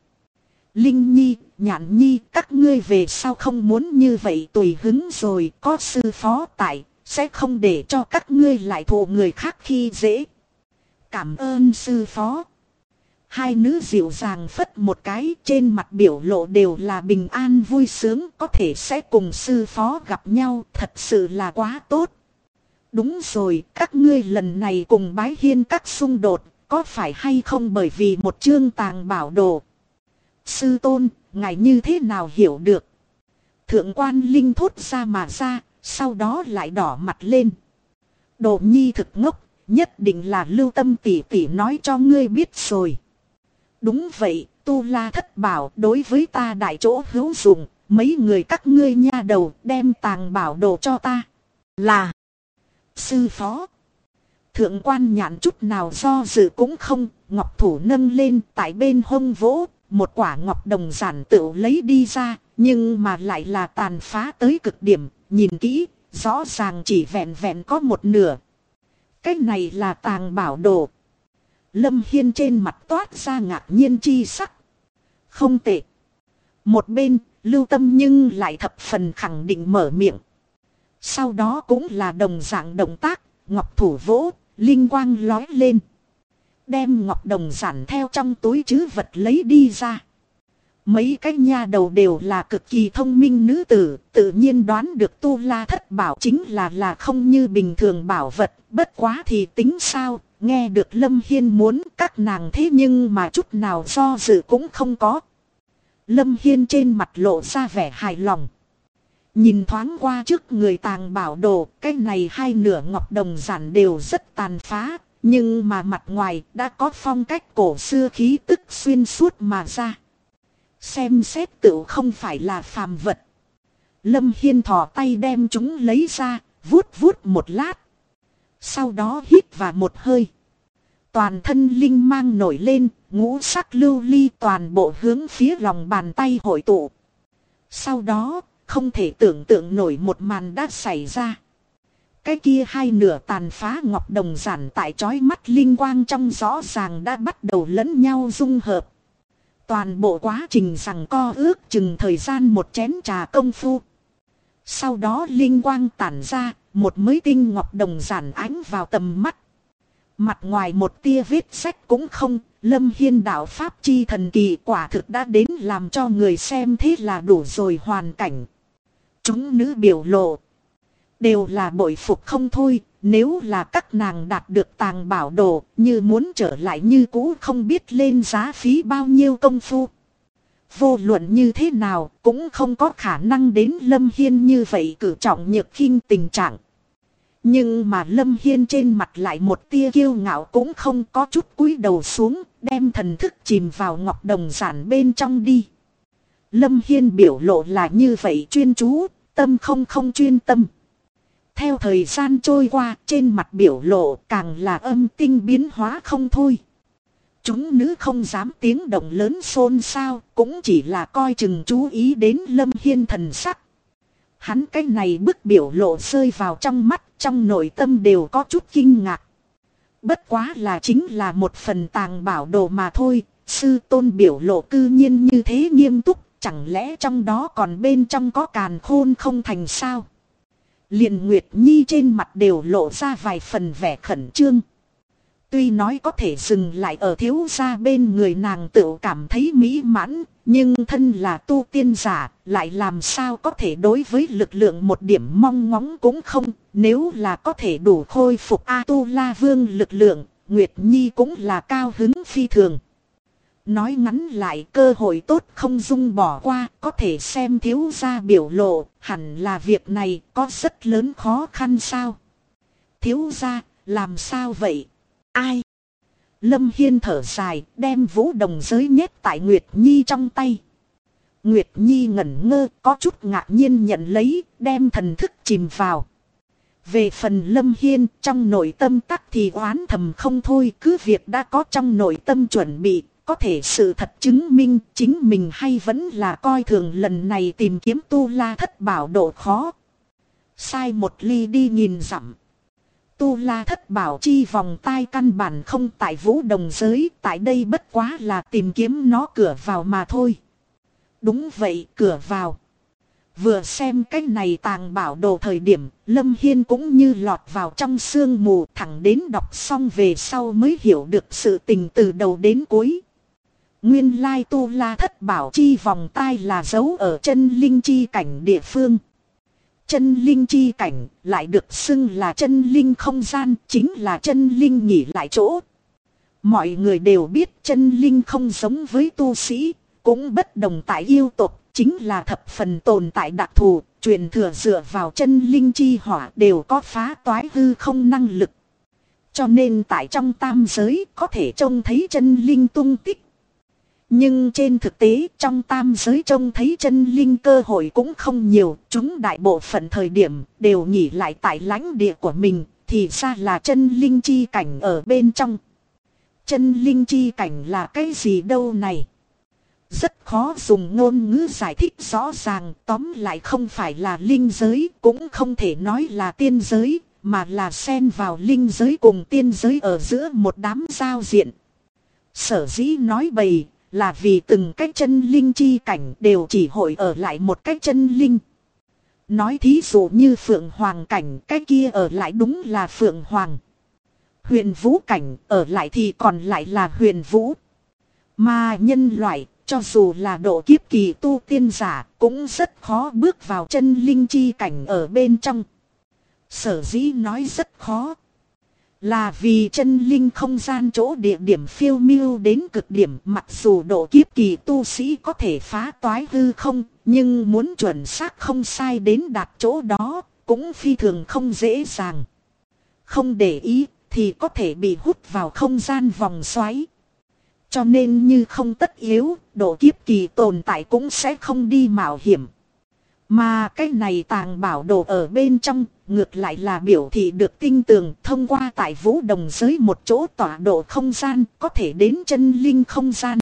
Linh Nhi, Nhạn Nhi, các ngươi về sau không muốn như vậy tùy hứng rồi, có sư phó tại, sẽ không để cho các ngươi lại thụ người khác khi dễ. Cảm ơn sư phó. Hai nữ dịu dàng phất một cái, trên mặt biểu lộ đều là bình an vui sướng, có thể sẽ cùng sư phó gặp nhau, thật sự là quá tốt. Đúng rồi, các ngươi lần này cùng Bái Hiên các xung đột, có phải hay không bởi vì một chương tàng bảo đồ? Sư tôn, ngài như thế nào hiểu được? Thượng quan Linh thốt ra mà ra, sau đó lại đỏ mặt lên. Đồ nhi thực ngốc, nhất định là Lưu Tâm tỷ tỷ nói cho ngươi biết rồi. Đúng vậy, Tu La thất bảo đối với ta đại chỗ hữu dụng, mấy người các ngươi nha đầu đem tàng bảo đồ cho ta. Là sư phó. Thượng quan Nhạn chút nào do dự cũng không, ngọc thủ nâng lên tại bên hông vỗ, một quả ngọc đồng giản tựu lấy đi ra, nhưng mà lại là tàn phá tới cực điểm, nhìn kỹ, rõ ràng chỉ vẹn vẹn có một nửa. Cái này là tàng bảo đồ. Lâm Hiên trên mặt toát ra ngạc nhiên chi sắc. Không tệ. Một bên, Lưu Tâm nhưng lại thập phần khẳng định mở miệng. Sau đó cũng là đồng dạng động tác, ngọc thủ vỗ, linh quang lói lên. Đem ngọc đồng giản theo trong túi trữ vật lấy đi ra. Mấy cái nha đầu đều là cực kỳ thông minh nữ tử, tự nhiên đoán được Tu La Thất Bảo chính là không như bình thường bảo vật, bất quá thì tính sao, nghe được Lâm Hiên muốn các nàng thế nhưng mà chút nào do dự cũng không có. Lâm Hiên trên mặt lộ ra vẻ hài lòng. Nhìn thoáng qua trước người tàng bảo đồ, cái này hai nửa ngọc đồng giản đều rất tàn phá, nhưng mà mặt ngoài đã có phong cách cổ xưa khí tức xuyên suốt mà ra. Xem xét tựu không phải là phàm vật. Lâm Hiên thò tay đem chúng lấy ra, vuốt vuốt một lát. Sau đó hít vào một hơi. Toàn thân linh mang nổi lên, ngũ sắc lưu ly toàn bộ hướng phía lòng bàn tay hội tụ. Sau đó, không thể tưởng tượng nổi một màn đã xảy ra. Cái kia hai nửa tàn phá ngọc đồng giản tại chói mắt linh quang trong rõ ràng đã bắt đầu lẫn nhau dung hợp. Toàn bộ quá trình giằng co ước chừng thời gian một chén trà công phu. Sau đó linh quang tản ra, một mới tinh ngọc đồng giản ánh vào tầm mắt. Mặt ngoài một tia vết sách cũng không, Lâm Hiên đạo pháp chi thần kỳ quả thực đã đến làm cho người xem thế là đủ rồi hoàn cảnh. Chúng nữ biểu lộ đều là bội phục không thôi, nếu là các nàng đạt được tàng bảo đồ, như muốn trở lại như cũ không biết lên giá phí bao nhiêu công phu. Vô luận như thế nào cũng không có khả năng đến Lâm Hiên như vậy cử trọng nhược khinh tình trạng. Nhưng mà Lâm Hiên trên mặt lại một tia kiêu ngạo cũng không, có chút cúi đầu xuống, đem thần thức chìm vào ngọc đồng giản bên trong đi. Lâm Hiên biểu lộ là như vậy chuyên chú, tâm không chuyên tâm. Theo thời gian trôi qua, trên mặt biểu lộ càng là âm tinh biến hóa không thôi. Chúng nữ không dám tiếng động lớn xôn xao, cũng chỉ là coi chừng chú ý đến Lâm Hiên thần sắc. Hắn cái này bức biểu lộ rơi vào trong mắt, trong nội tâm đều có chút kinh ngạc. Bất quá là chính là một phần tàng bảo đồ mà thôi, sư tôn biểu lộ cư nhiên như thế nghiêm túc, chẳng lẽ trong đó còn bên trong có càn khôn không thành sao? Liền Nguyệt Nhi trên mặt đều lộ ra vài phần vẻ khẩn trương. Tuy nói có thể dừng lại ở thiếu gia bên người nàng tự cảm thấy mỹ mãn, nhưng thân là tu tiên giả, lại làm sao có thể đối với lực lượng một điểm mong ngóng cũng không. Nếu là có thể đủ khôi phục A-tu-la vương lực lượng, Nguyệt Nhi cũng là cao hứng phi thường. Nói ngắn lại, cơ hội tốt không dung bỏ qua, có thể xem thiếu gia biểu lộ, hẳn là việc này có rất lớn khó khăn sao? Thiếu gia, làm sao vậy? Ai? Lâm Hiên thở dài, đem vũ đồng giới nhét tại Nguyệt Nhi trong tay. Nguyệt Nhi ngẩn ngơ, có chút ngạc nhiên nhận lấy, đem thần thức chìm vào. Về phần Lâm Hiên, trong nội tâm tắc thì oán thầm không thôi, cứ việc đã có trong nội tâm chuẩn bị, có thể sự thật chứng minh chính mình hay vẫn là coi thường lần này tìm kiếm Tu La Thất Bảo độ khó. Sai một ly đi nghìn dặm. Tu La Thất Bảo chi vòng tai căn bản không tại vũ đồng giới, tại đây bất quá là tìm kiếm nó cửa vào mà thôi. Đúng vậy, cửa vào. Vừa xem cái này tàng bảo đồ thời điểm, Lâm Hiên cũng như lọt vào trong sương mù, thẳng đến đọc xong về sau mới hiểu được sự tình từ đầu đến cuối. Nguyên lai Tu La Thất Bảo chi vòng tai là giấu ở chân linh chi cảnh địa phương. Chân linh chi cảnh lại được xưng là chân linh không gian, chính là chân linh nghỉ lại chỗ. Mọi người đều biết chân linh không giống với tu sĩ, cũng bất đồng tại yêu tộc, chính là thập phần tồn tại đặc thù, truyền thừa dựa vào chân linh chi hỏa đều có phá toái hư không năng lực. Cho nên tại trong tam giới có thể trông thấy chân linh tung tích. Nhưng trên thực tế trong tam giới trông thấy chân linh cơ hội cũng không nhiều, chúng đại bộ phận thời điểm đều nghỉ lại tại lãnh địa của mình, thì ra là chân linh chi cảnh ở bên trong. Chân linh chi cảnh là cái gì đâu này? Rất khó dùng ngôn ngữ giải thích rõ ràng, tóm lại không phải là linh giới, cũng không thể nói là tiên giới, mà là xen vào linh giới cùng tiên giới ở giữa một đám giao diện. Sở dĩ nói bày là vì từng cái chân linh chi cảnh đều chỉ hội ở lại một cái chân linh. Nói thí dụ như Phượng Hoàng cảnh, cái kia ở lại đúng là Phượng Hoàng. Huyền Vũ cảnh ở lại thì còn lại là Huyền Vũ. Mà nhân loại Cho dù là độ kiếp kỳ tu tiên giả cũng rất khó bước vào chân linh chi cảnh ở bên trong. Sở dĩ nói rất khó là vì chân linh không gian chỗ địa điểm phiêu miêu đến cực điểm, mặc dù độ kiếp kỳ tu sĩ có thể phá toái hư không, nhưng muốn chuẩn xác không sai đến đạt chỗ đó cũng phi thường không dễ dàng. Không để ý thì có thể bị hút vào không gian vòng xoáy. Cho nên như không tất yếu, độ kiếp kỳ tồn tại cũng sẽ không đi mạo hiểm. Mà cái này tàng bảo đồ ở bên trong, ngược lại là biểu thị được tinh tường thông qua tại vũ đồng giới một chỗ tọa độ không gian, có thể đến chân linh không gian.